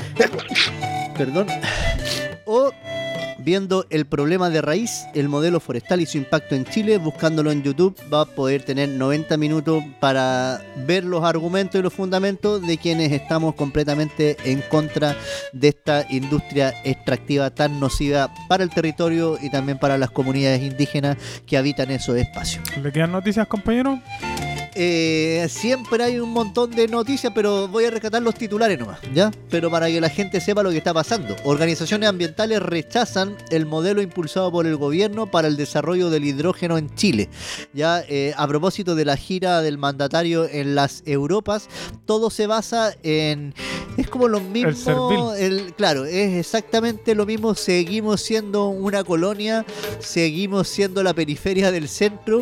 Perdón. O viendo el problema de raíz, el modelo forestal y su impacto en Chile, buscándolo en YouTube, va a poder tener noventa minutos para ver los argumentos y los fundamentos de quienes estamos completamente en contra de esta industria extractiva tan nociva para el territorio y también para las comunidades indígenas que habitan esos espacios. ¿Le quedan noticias, compañero? eh, siempre hay un montón de noticias, pero voy a rescatar los titulares nomás, ¿ya? Pero para que la gente sepa lo que está pasando. Organizaciones ambientales rechazan el modelo impulsado por el gobierno para el desarrollo del hidrógeno en Chile. Ya, eh, a propósito de la gira del mandatario en las Europas, todo se basa en... Es como lo mismo, el el, claro, es exactamente lo mismo. Seguimos siendo una colonia, seguimos siendo la periferia del centro,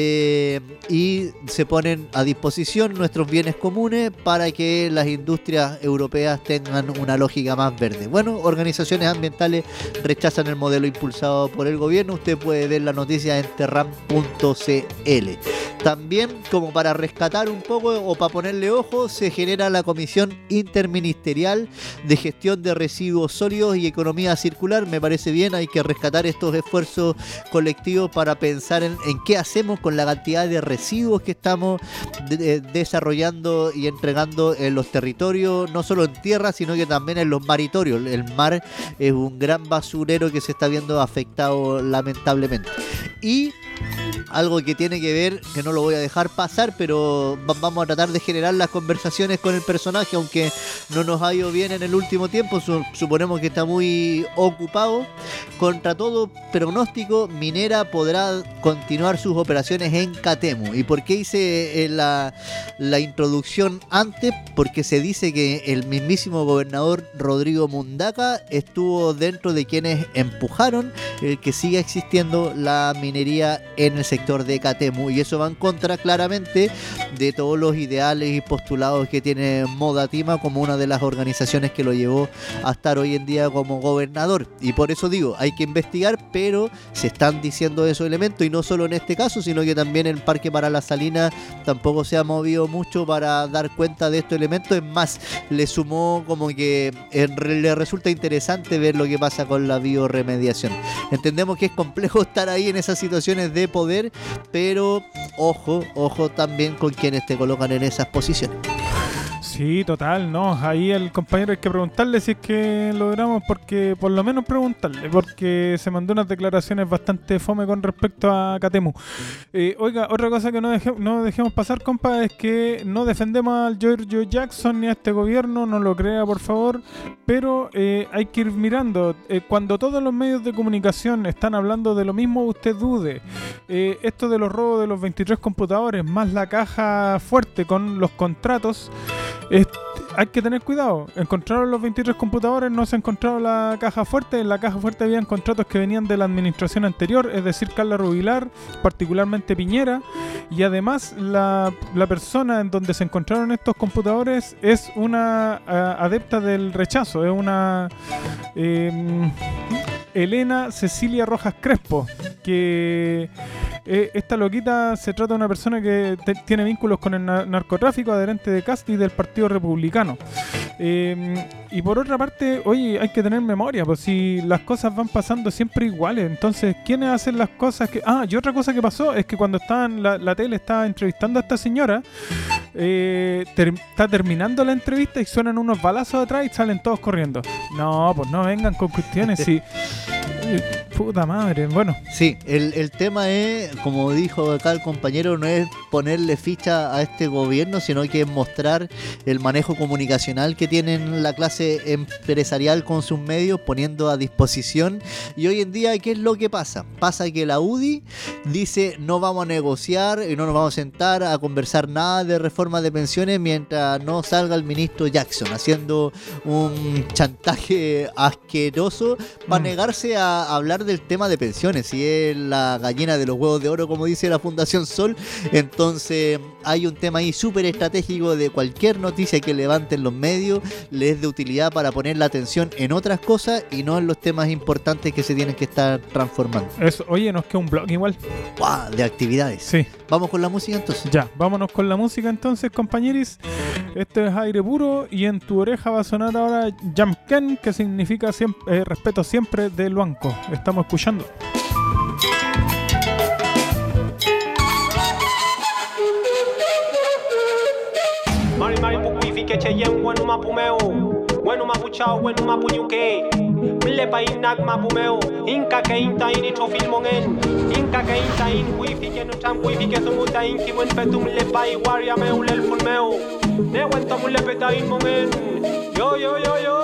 eh, y se ponen a disposición nuestros bienes comunes para que las industrias europeas tengan una lógica más verde. Bueno, organizaciones ambientales rechazan el modelo impulsado por el gobierno. Usted puede ver la noticia en terram punto c l. También, como para rescatar un poco o para ponerle ojo, se genera la Comisión Interministerial de Gestión de Residuos Sólidos y Economía Circular. Me parece bien, hay que rescatar estos esfuerzos colectivos para pensar en, en qué hacemos con la cantidad de residuos que estamos de, de, desarrollando y entregando en los territorios, no solo en tierra, sino que también en los maritorios. El mar es un gran basurero que se está viendo afectado lamentablemente. Y algo que tiene que ver, que no lo voy a dejar pasar, pero vamos a tratar de generar las conversaciones con el personaje, aunque no nos ha ido bien en el último tiempo, suponemos que está muy ocupado. Contra todo pronóstico, Minera podrá continuar sus operaciones en Catemu. ¿Y por qué hice la, la introducción antes? Porque se dice que el mismísimo gobernador Rodrigo Mundaca estuvo dentro de quienes empujaron el que siga existiendo la minería en el sector de Catemu, y eso va en contra claramente de todos los ideales y postulados que tiene Modatima como una de las organizaciones que lo llevó a estar hoy en día como gobernador. Y por eso digo, hay que investigar, pero se están diciendo esos elementos, y no solo en este caso, sino que también el Parque para la Salina tampoco se ha movido mucho para dar cuenta de estos elementos. Es más, le sumó como que eh, le resulta interesante ver lo que pasa con la bioremediación. Entendemos que es complejo estar ahí en esas situaciones de poder, pero ojo, ojo también con quienes te colocan en esas posiciones. Sí, total, no, ahí el compañero hay que preguntarle si es que logramos, porque por lo menos preguntarle, porque se mandó unas declaraciones bastante fome con respecto a Catemu. Eh, oiga, otra cosa que no, deje, no dejemos pasar, compa, es que no defendemos al Giorgio Jackson ni a este gobierno, no lo crea, por favor, pero eh, hay que ir mirando. Eh, cuando todos los medios de comunicación están hablando de lo mismo, usted dude. Eh, esto de los robos de los veintitrés computadores, más la caja fuerte con los contratos, Es, hay que tener cuidado. Encontraron los veintitrés computadores, no se encontraron la caja fuerte. En la caja fuerte habían contratos que venían de la administración anterior, es decir, Carla Rubilar, particularmente Piñera, y además la, la persona en donde se encontraron estos computadores es una uh, adepta del rechazo, es una eh, Elena Cecilia Rojas Crespo, que eh, esta loquita se trata de una persona que te, tiene vínculos con el na- narcotráfico, adherente de Cast y del Partido Republicano. Eh, y por otra parte, oye, hay que tener memoria, pues si las cosas van pasando siempre iguales, entonces, ¿quiénes hacen las cosas que...? Ah, y otra cosa que pasó es que cuando estaban la, la tele estaba entrevistando a esta señora, eh, ter- está terminando la entrevista y suenan unos balazos atrás y salen todos corriendo. No, pues no vengan con cuestiones, sí. Puta madre, bueno. Sí, el, el tema es, como dijo acá el compañero, no es ponerle ficha a este gobierno, sino que es mostrar el manejo comunicacional que tienen la clase empresarial con sus medios, poniendo a disposición. Y hoy en día, ¿qué es lo que pasa? Pasa que la U D I dice no vamos a negociar y no nos vamos a sentar a conversar nada de reforma de pensiones mientras no salga el ministro Jackson, haciendo un chantaje asqueroso para mm. negarse a hablar del tema de pensiones. Si es la gallina de los huevos de oro, como dice la Fundación Sol, entonces hay un tema ahí súper estratégico de cualquier noticia que levanten los medios, les es de utilidad para poner la atención en otras cosas y no en los temas importantes que se tienen que estar transformando. Eso, oye, nos queda un blog igual. ¡Wow! De actividades. Sí. ¿Vamos con la música entonces? Ya, vámonos con la música entonces, compañeros. Esto es Aire Puro y en tu oreja va a sonar ahora Jamken, que significa siempre, eh, respeto siempre de Luanco. Estamos escuchando. Mari mari pukuifi que cheyen bueno mapumeo. Bueno mapuchao, bueno mapuñuque. Mille painak mapumeo. Inca que inta ini trofilmongen. Inca que inta in kuifi que no sam wifi ke sumuta inki mun petum le pai waria me ulel fun meu ne wenta mulle peta imomen yo yo yo yo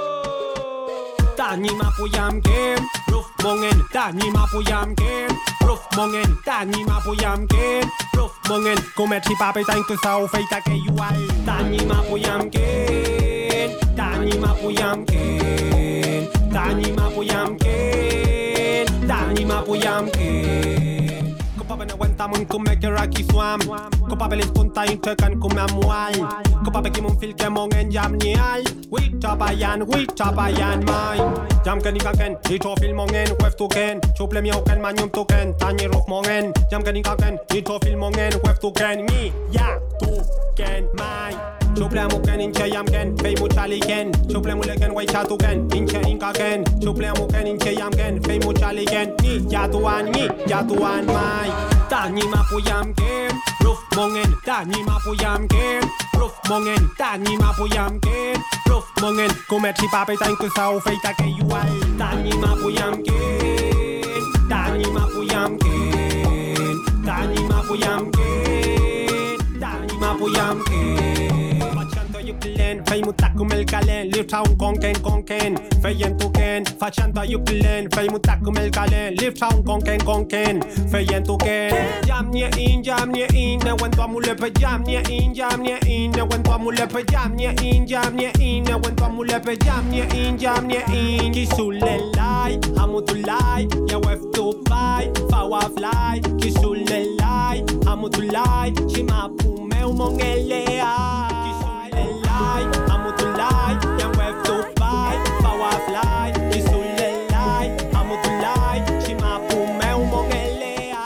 Tani mapuyam game roof mongen tani mapuyam game roof mongen tani mapuyam game roof mongen come ti pape tan ku sau feita ke yual tani mapuyam game tani mapuyam game tani mapuyam game tani mapuyam game ko pape na wenta mun ku me raki swam ko pape les punta intekan ku mamual ko pape ki mun fil ke mongen jam nial we tabayan we tabayan mai jam kan ikaken ito fil mongen wef to ken chuple mi oken manyum to ken tani roof mongen jam kan ikaken ito fil mongen wef to ken mi ya to ken mai chuple mu ken inche yam ken fei mu chali ken chuple mu leken wei cha to ken inche inka ken chuple mu ken inche yam ken fei mu chali ken mi ya to an mi ya to an mai tani mapuyam ken roof mongen tani mapuyam ken roof mongen tani mapuyam ken roof mongen come ti pape tan ku sau feita ke yual tani mapuyam ken tani mapuyam ken tani mapuyam ken tani mapuyam ken facendo yu plen fei mutakum el calen live town konken konken feyen tu ken facendo yu plen fei mutakum el calen live town konken konken feyen tu ken jam nie in jam nie in ne wento amule pe jam nie in jam nie in ne wento amule pe jam nie in jam nie in ne wento amule pe jam nie in jam nie in kisule lai amutulai ya wef to pai fawa fly kisule lai amutulai chimapu meu mongelea kisule lai amutulai ya wef to pai fawa fly kisule lai amutulai chimapu meu mongelea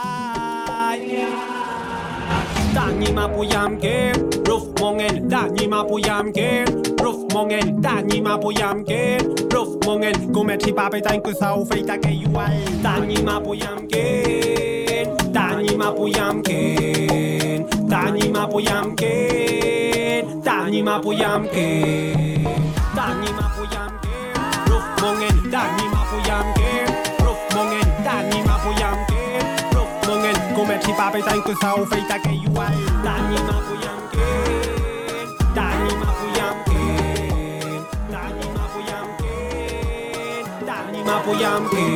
tani mapuyam ke roof mongen tani mapuyam ke roof mongen tani mapuyam ke roof mongen come ti pape tan ku sau feita ke yual tani mapuyam ke tani mapuyam ke tani mapuyam ke tani mapuyam ke tani mapuyam ke roof mongen tani mapuyam ke roof mongen tani mapuyam ke roof mongen come ti pape tan ku sau feita ke yual tani mapuyam ke tani mapuyam ke tani mapuyam ke tani mapuyam ke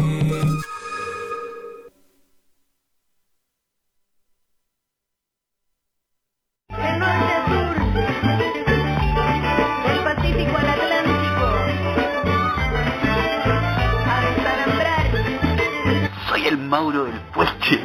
Mauro del Puelche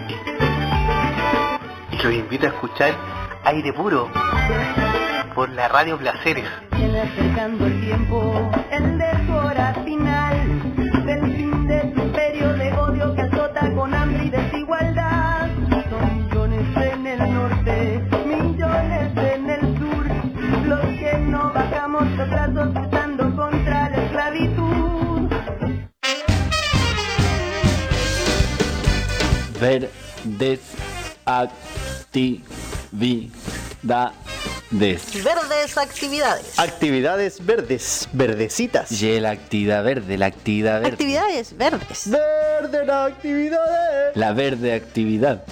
y los invito a escuchar Aire Puro por la Radio Placeres. Viene acercando el tiempo, el de su hora final, del fin de su periodo de odio que azota con hambre y desigualdad. Son millones en el norte, millones en el sur, los que no bajamos los brazos luchando contra la esclavitud. Verdes actividades. Verdes actividades. Actividades verdes, verdecitas. Y la actividad verde, la actividad verde. Actividades verdes. Verde la actividad. La verde actividad.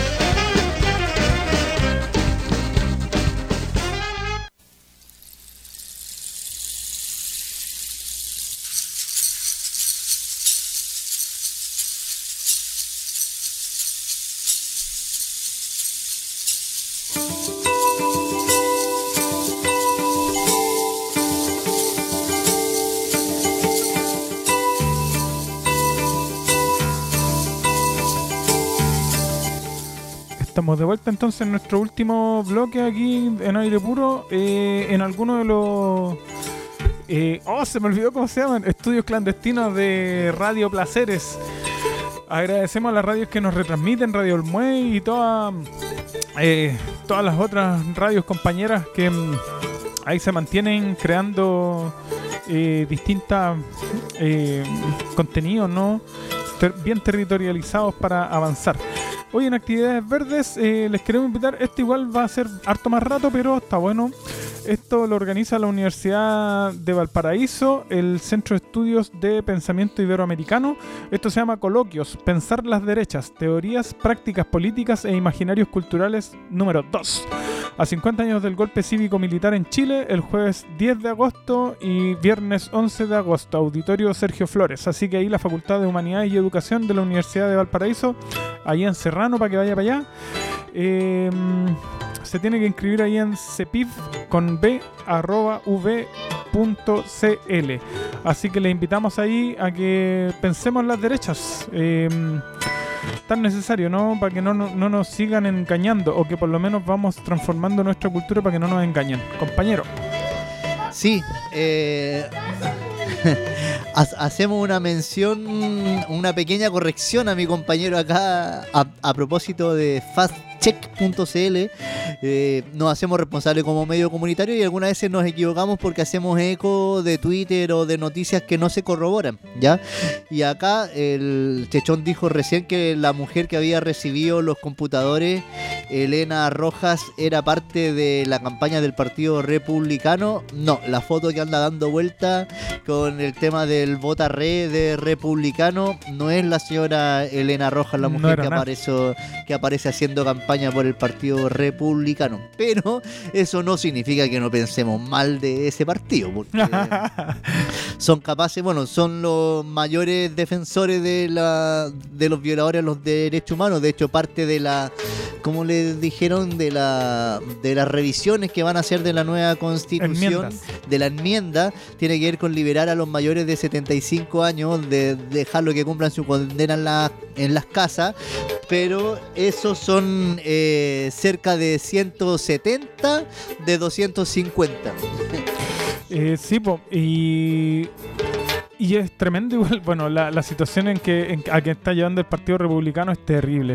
Estamos de vuelta entonces en nuestro último bloque aquí en Aire Puro. Eh, en alguno de los... Eh, oh, se me olvidó cómo se llaman. Estudios clandestinos de Radio Placeres. Agradecemos a las radios que nos retransmiten, Radio Olmué y toda, eh, todas las otras radios compañeras que mm, ahí se mantienen creando eh, distintas eh, contenidos, ¿no? Ter- bien territorializados para avanzar. Hoy en Actividades Verdes eh, les queremos invitar, este igual va a ser harto más rato, pero está bueno. Esto lo organiza la Universidad de Valparaíso, el Centro de Estudios de Pensamiento Iberoamericano. Esto se llama Coloquios, Pensar las Derechas, Teorías, Prácticas Políticas e Imaginarios Culturales número dos. A cincuenta años del golpe cívico-militar en Chile, el jueves diez de agosto y viernes once de agosto, Auditorio Sergio Flores. Así que ahí la Facultad de Humanidades y Educación de la Universidad de Valparaíso, ahí en Serrano, para que vaya para allá. Eh, se tiene que inscribir ahí en cepiv con b arroba v punto cl. Así que le invitamos ahí a que pensemos las derechas. Eh, tan necesario, ¿no? Para que no, no, no nos sigan engañando, o que por lo menos vamos transformando nuestra cultura para que no nos engañen. Compañero. Sí, eh... hacemos una mención, una pequeña corrección a mi compañero acá a, a propósito de fastcheck punto cl. Eh, nos hacemos responsables como medio comunitario y algunas veces nos equivocamos porque hacemos eco de Twitter o de noticias que no se corroboran, ¿ya? Y acá el Chechón dijo recién que la mujer que había recibido los computadores, Elena Rojas, era parte de la campaña del Partido Republicano. No, la foto que anda dando vuelta con el tema del vota re de republicano no es la señora Elena Rojas, la mujer no que, apareció, que aparece haciendo campaña por el Partido Republicano. Pero eso no significa que no pensemos mal de ese partido, porque son capaces, bueno, son los mayores defensores de la de los violadores de los derechos humanos. De hecho, parte de la, como les dijeron, de la de las revisiones que van a hacer de la nueva constitución, enmiendas. de la enmienda, tiene que ver con liberar a los mayores de setenta y cinco años, de dejarlo que cumplan su condena en, la, en las casas, pero esos son eh, cerca de ciento setenta de doscientos cincuenta. Eh, sí, po, y... Y es tremendo igual, bueno, la, la situación en que, en, a que está llevando el Partido Republicano es terrible.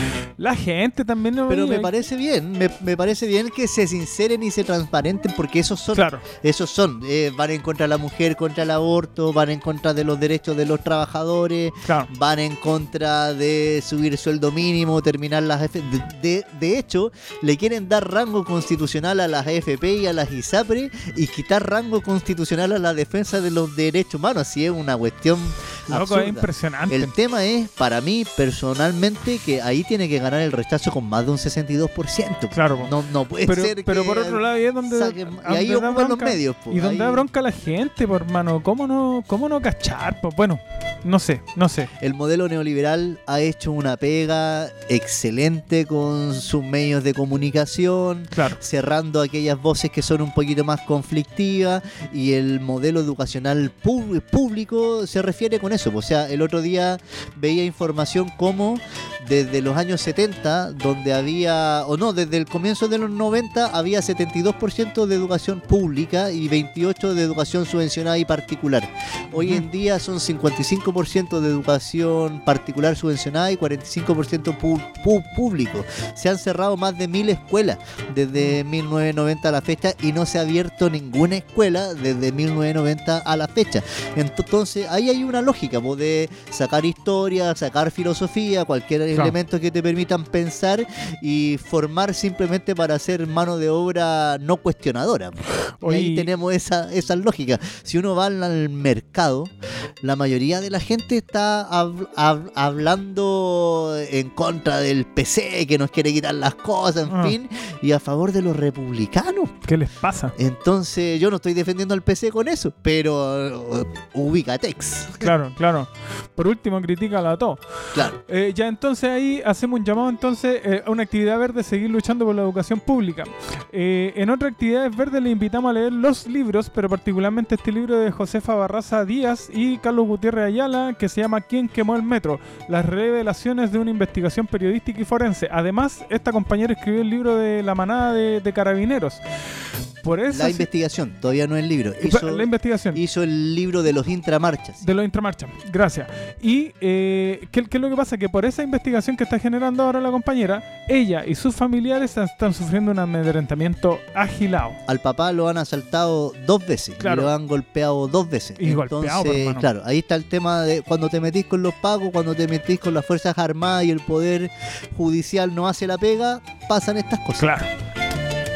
La gente también... No Pero veía. me parece bien, me, me parece bien que se sinceren y se transparenten, porque esos son, claro. esos son, eh, van en contra de la mujer, contra el aborto, van en contra de los derechos de los trabajadores, claro. van en contra de subir sueldo mínimo, terminar las F P. De, de, de hecho, le quieren dar rango constitucional a las A F P y a las ISAPRE y quitar rango constitucional a la defensa de los derechos humanos. Así es una cuestión Loco, absurda. Es impresionante. El tema es, para mí, personalmente, que ahí tiene que ganar el rechazo con más de un sesenta y dos por ciento. Claro. No, no puede pero, ser pero que por otro lado, ahí es donde... saquen, y donde ahí ocupan bronca, los medios. Po, y donde ahí... da bronca la gente, por hermano. ¿Cómo no, cómo no cachar? Po? Bueno, no sé, no sé. El modelo neoliberal ha hecho una pega excelente con sus medios de comunicación, claro. cerrando aquellas voces que son un poquito más conflictivas, y el modelo educacional pub- público se refiere con eso. O sea, el otro día veía información como desde los años setenta, donde había, o no, desde el comienzo de los noventa había setenta y dos por ciento de educación pública y veintiocho por ciento de educación subvencionada y particular. Hoy en día son cincuenta y cinco por ciento de educación particular subvencionada y cuarenta y cinco por ciento pu- pu- público. Se han cerrado más de mil escuelas desde mil novecientos noventa a la fecha, y no se ha abierto ninguna escuela desde mil novecientos noventa a la fecha. Entonces ahí hay una lógica, de sacar historia, sacar filosofía, cualquier claro. elemento que te permitan pensar y formar simplemente para hacer mano de obra no cuestionadora. Y ahí tenemos esa, esa lógica. Si uno va al mercado, la mayoría de la gente está hab, hab, hablando en contra del P C, que nos quiere quitar las cosas, en ah. fin, y a favor de los republicanos. ¿Qué les pasa? Entonces yo no estoy defendiendo al P C con eso, pero uh, ubicatex. Claro, claro. Por último, critícala a todo. Claro. Eh, ya entonces ahí hacemos un llamado entonces eh, a una actividad verde, seguir luchando por la educación pública. Eh, en otras actividades verdes le invitamos a leer los libros, pero particularmente este libro de Josefa Barraza Díaz y Carlos Gutiérrez Ayala, que se llama ¿Quién quemó el metro? Las revelaciones de una investigación periodística y forense. Además, esta compañera escribió el libro de La manada de, de carabineros. Por eso la sí, investigación, todavía no es el libro. Hizo, la investigación. Hizo el libro de los intramarchas. De los intramarchas, gracias. Y eh, ¿qué, ¿qué es lo que pasa? Que por esa investigación que está generando ahora la compañera, ella y sus familiares están sufriendo un amedrentamiento agilado. Al papá lo han asaltado dos veces, claro. y lo han golpeado dos veces. Y Entonces, golpeado, hermano. Claro, ahí está el tema de cuando te metís con los pagos, cuando te metís con las Fuerzas Armadas y el Poder Judicial no hace la pega, pasan estas cosas. Claro.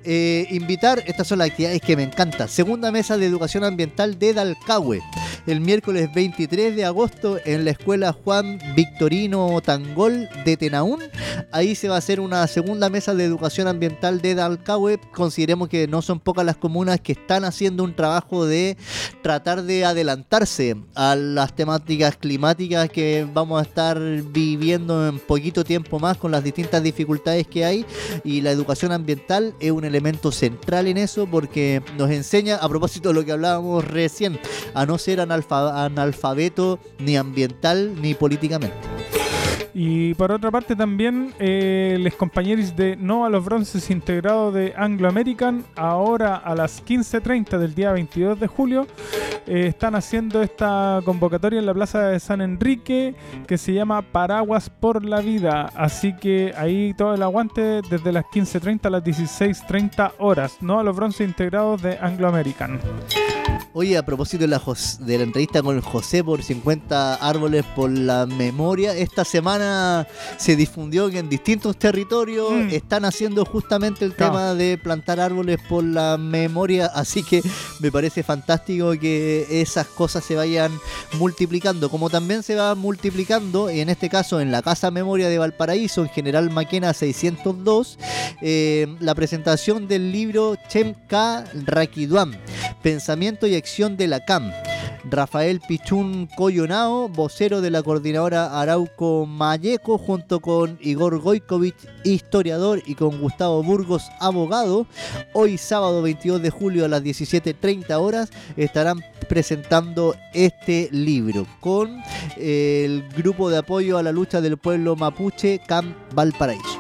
eh, invitar, estas son las actividades que me encantan. Segunda mesa de educación ambiental de Dalcahue, el miércoles veintitrés de agosto en la escuela Juan Victorino Tangol de Tenaún. Ahí se va a hacer una segunda mesa de educación ambiental de Dalcahue. Consideremos que no son pocas las comunas que están haciendo un trabajo de tratar de adelantarse a las temáticas climáticas que vamos a estar viviendo en poquito tiempo más con las distintas dificultades que hay, y la educación ambiental es un elemento central en eso porque nos enseña, a propósito de lo que hablábamos recién, a no ser analfa- analfabeto ni ambiental ni políticamente. Y por otra parte también eh, los compañeros de No a los Bronces integrados de Anglo American, ahora a las quince treinta del día veintidós de julio, eh, están haciendo esta convocatoria en la Plaza de San Enrique que se llama Paraguas por la Vida. Así que ahí todo el aguante desde las quince treinta a las dieciséis treinta horas. No a los Bronces integrados de Anglo American. Oye, a propósito de la, Jos- de la entrevista con el José por cincuenta árboles por la memoria, esta semana se difundió que en distintos territorios mm. están haciendo justamente el Claro. tema de plantar árboles por la memoria, así que me parece fantástico que esas cosas se vayan multiplicando, como también se va multiplicando, y en este caso en la Casa Memoria de Valparaíso, en General Maquena seiscientos dos, eh, la presentación del libro Chemka Rakiduam, Pensamiento y Acción de la C A M. Rafael Pichún Coyonao, vocero de la coordinadora Arauco Mayeco, junto con Igor Goikovich, historiador, y con Gustavo Burgos, abogado, hoy sábado veintidós de julio a las diecisiete treinta horas estarán presentando este libro con eh, el grupo de apoyo a la lucha del pueblo mapuche C A M Valparaíso.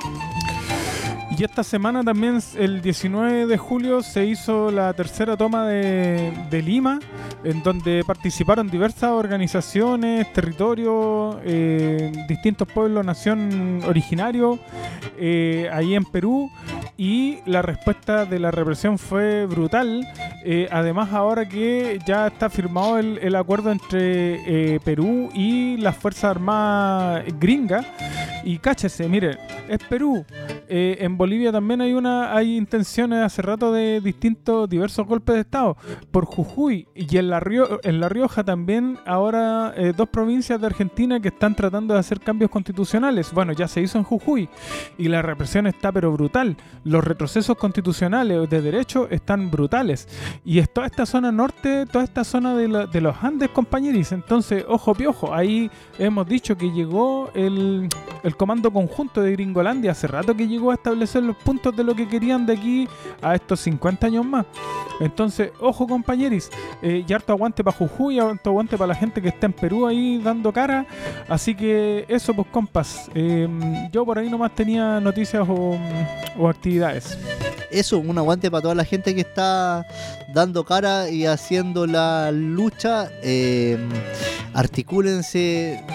Y esta semana también, el diecinueve de julio, se hizo la tercera toma de, de Lima, en donde participaron diversas organizaciones, territorios, eh, distintos pueblos, nación originario, eh, ahí en Perú, y la respuesta de la represión fue brutal. Eh, además, ahora que ya está firmado el, el acuerdo entre eh, Perú y las Fuerzas Armadas gringas, y cáchese, miren, es Perú. Eh, en Bolivia también hay una hay intenciones hace rato de distintos, diversos golpes de Estado por Jujuy, y en La, Rio, en la Rioja también ahora eh, dos provincias de Argentina que están tratando de hacer cambios constitucionales. Bueno, ya se hizo en Jujuy y la represión está pero brutal. Los retrocesos constitucionales de derecho están brutales, y es toda esta zona norte, toda esta zona de, la, de los Andes, compañeros. Entonces, ojo piojo, ahí hemos dicho que llegó el, el comando conjunto de Gringolandia, hace rato que llegó a establecer los puntos de lo que querían de aquí a estos cincuenta años más. Entonces, ojo, compañeros, eh, y harto aguante para Jujuy, harto aguante para la gente que está en Perú ahí dando cara. Así que eso, pues, compas, eh, yo por ahí nomás tenía noticias o, o actividades. Eso, un aguante para toda la gente que está dando cara y haciendo la lucha. Eh, articúlense,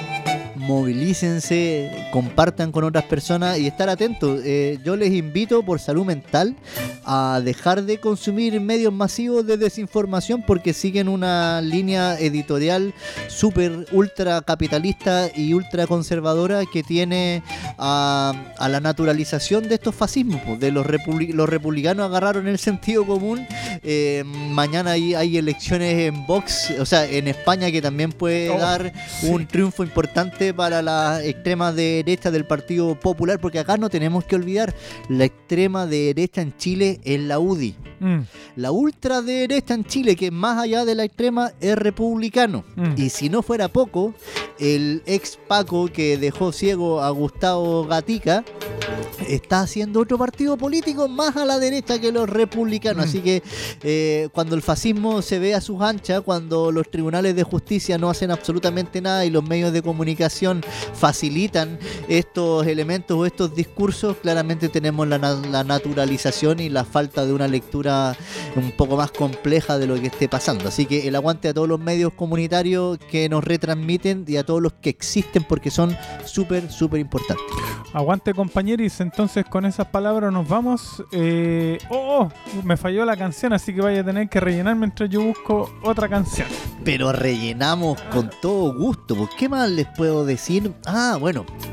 movilícense, compartan con otras personas y estar atentos. Eh, yo les invito, por salud mental, a dejar de consumir medios masivos de desinformación, porque siguen una línea editorial súper ultra capitalista y ultra conservadora que tiene a, a la naturalización de estos fascismos, pues, de los, republic- los republicanos agarraron el sentido común. Eh, mañana hay, hay elecciones en Vox, o sea, en España, que también puede Oh, dar sí. un triunfo importante para la extrema derecha del Partido Popular, porque acá no tenemos que olvidar, la extrema derecha en Chile es la U D I. Mm. La ultraderecha en Chile, que más allá de la extrema es republicano. Mm. Y si no fuera poco, el ex Paco que dejó ciego a Gustavo Gatica está haciendo otro partido político más a la derecha que los republicanos. Mm. Así que eh, cuando el fascismo se ve a sus anchas, cuando los tribunales de justicia no hacen absolutamente nada y los medios de comunicación facilitan estos elementos o estos discursos, claramente tenemos la, na- la naturalización y la falta de una lectura un poco más compleja de lo que esté pasando. Así que el aguante a todos los medios comunitarios que nos retransmiten y a todos los que existen, porque son súper, súper importantes. Aguante, compañeros. Entonces, con esas palabras nos vamos. Eh, oh, oh, me falló la canción, así que vaya a tener que rellenar mientras yo busco otra canción. Pero rellenamos con todo gusto. ¿Por qué más les puedo decir? Ah, bueno.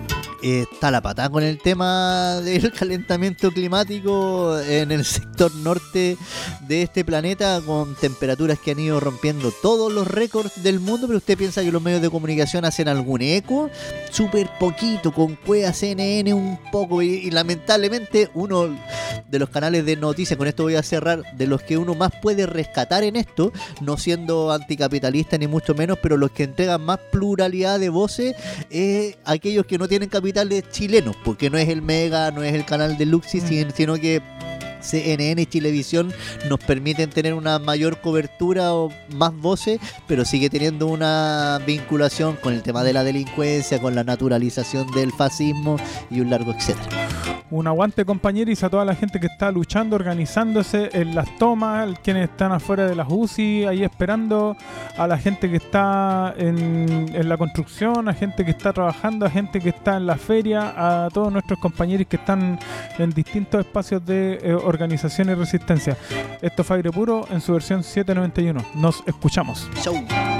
eh, está la patada con el tema del calentamiento climático en el sector norte de este planeta, con temperaturas que han ido rompiendo todos los récords del mundo. Pero usted piensa que los medios de comunicación hacen algún eco, súper poquito, con Cueva, C N N un poco, y, y lamentablemente uno de los canales de noticias, con esto voy a cerrar, de los que uno más puede rescatar en esto, no siendo anticapitalista ni mucho menos, pero los que entregan más pluralidad de voces, eh, aquellos que no tienen capitales chilenos, porque no es el Mega, no es el canal de Luxi, mm. sino que C N N y Chilevisión nos permiten tener una mayor cobertura o más voces, pero sigue teniendo una vinculación con el tema de la delincuencia, con la naturalización del fascismo y un largo etcétera. Un aguante, compañeros, a toda la gente que está luchando, organizándose en las tomas, quienes están afuera de las U C I, ahí esperando, a la gente que está en, en la construcción, a gente que está trabajando, a gente que está en la feria, a todos nuestros compañeros que están en distintos espacios de eh, organización y resistencia. Esto fue Aire Puro en su versión setecientos noventa y uno. Nos escuchamos. Chau.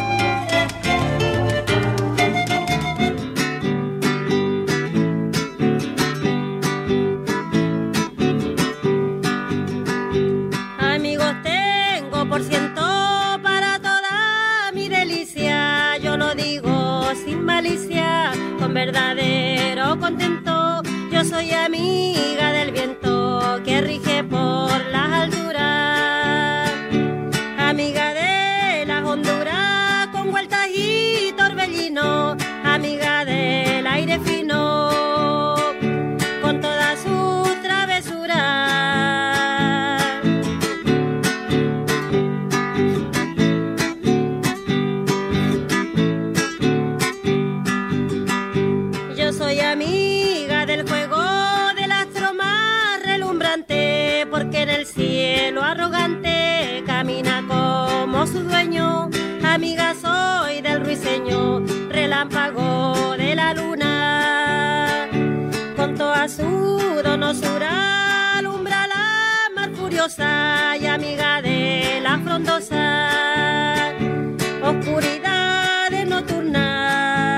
Por ciento para toda mi delicia, yo lo digo sin malicia, con verdadero contento. Yo soy amiga del viento que rige por las alturas, amiga de las Honduras con vueltas y torbellino, amiga del aire fino con todas sus travesuras. Amiga del juego del astro más relumbrante, porque en el cielo arrogante camina como su dueño. Amiga soy del ruiseño, relámpago de la luna, con toda su donosura alumbra la mar furiosa, y amiga de la frondosa oscuridad nocturna.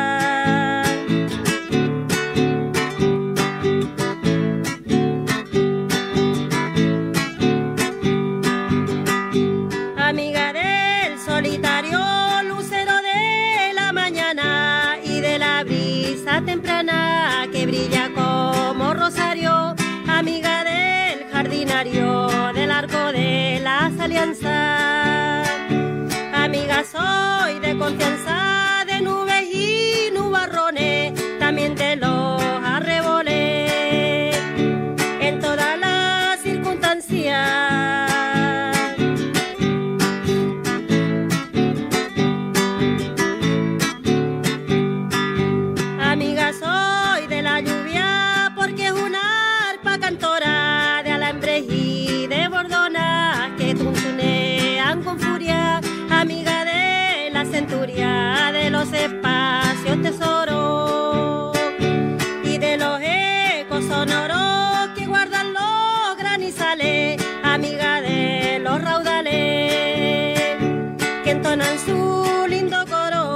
Amiga del solitario lucero de la mañana y de la brisa temprana que brilla como rosario, amiga del jardinario del arco de las alianzas, amiga soy de confianza de nubes y nubarrones, también de los arreboles en todas las circunstancias. Amiga soy de la lluvia porque es una arpa cantora de alambres y de bordonas que tuntunean con furia, amiga de la centuria de los espacios tesoros y de los ecos sonoros que guardan los granizales, amiga de los raudales que entonan su lindo coro.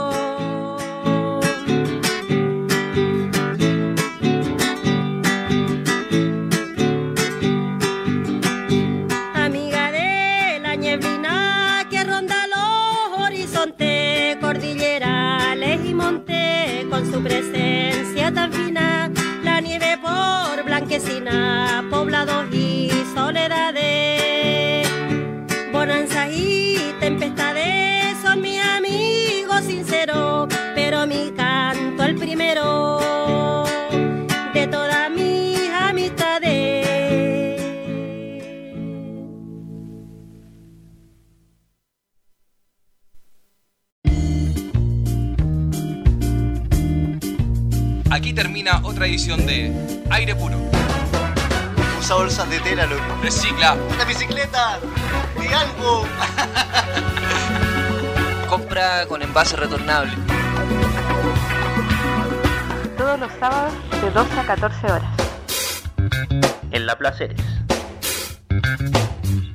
Amiga de la nieblina que ronda los horizontes cordillerales y montes con su presencia tan fina, la nieve por blanquecina, poblados y soledades, bonanzas y tempestades son mi amigo sincero, pero mi canto el primero de todas mis amistades. Aquí termina otra edición de Aire Puro. Usa bolsas de tela, loco. Recicla. ¡Una bicicleta! ¡Di algo! Compra con envase retornable. Todos los sábados de doce a catorce horas. En La Placeres.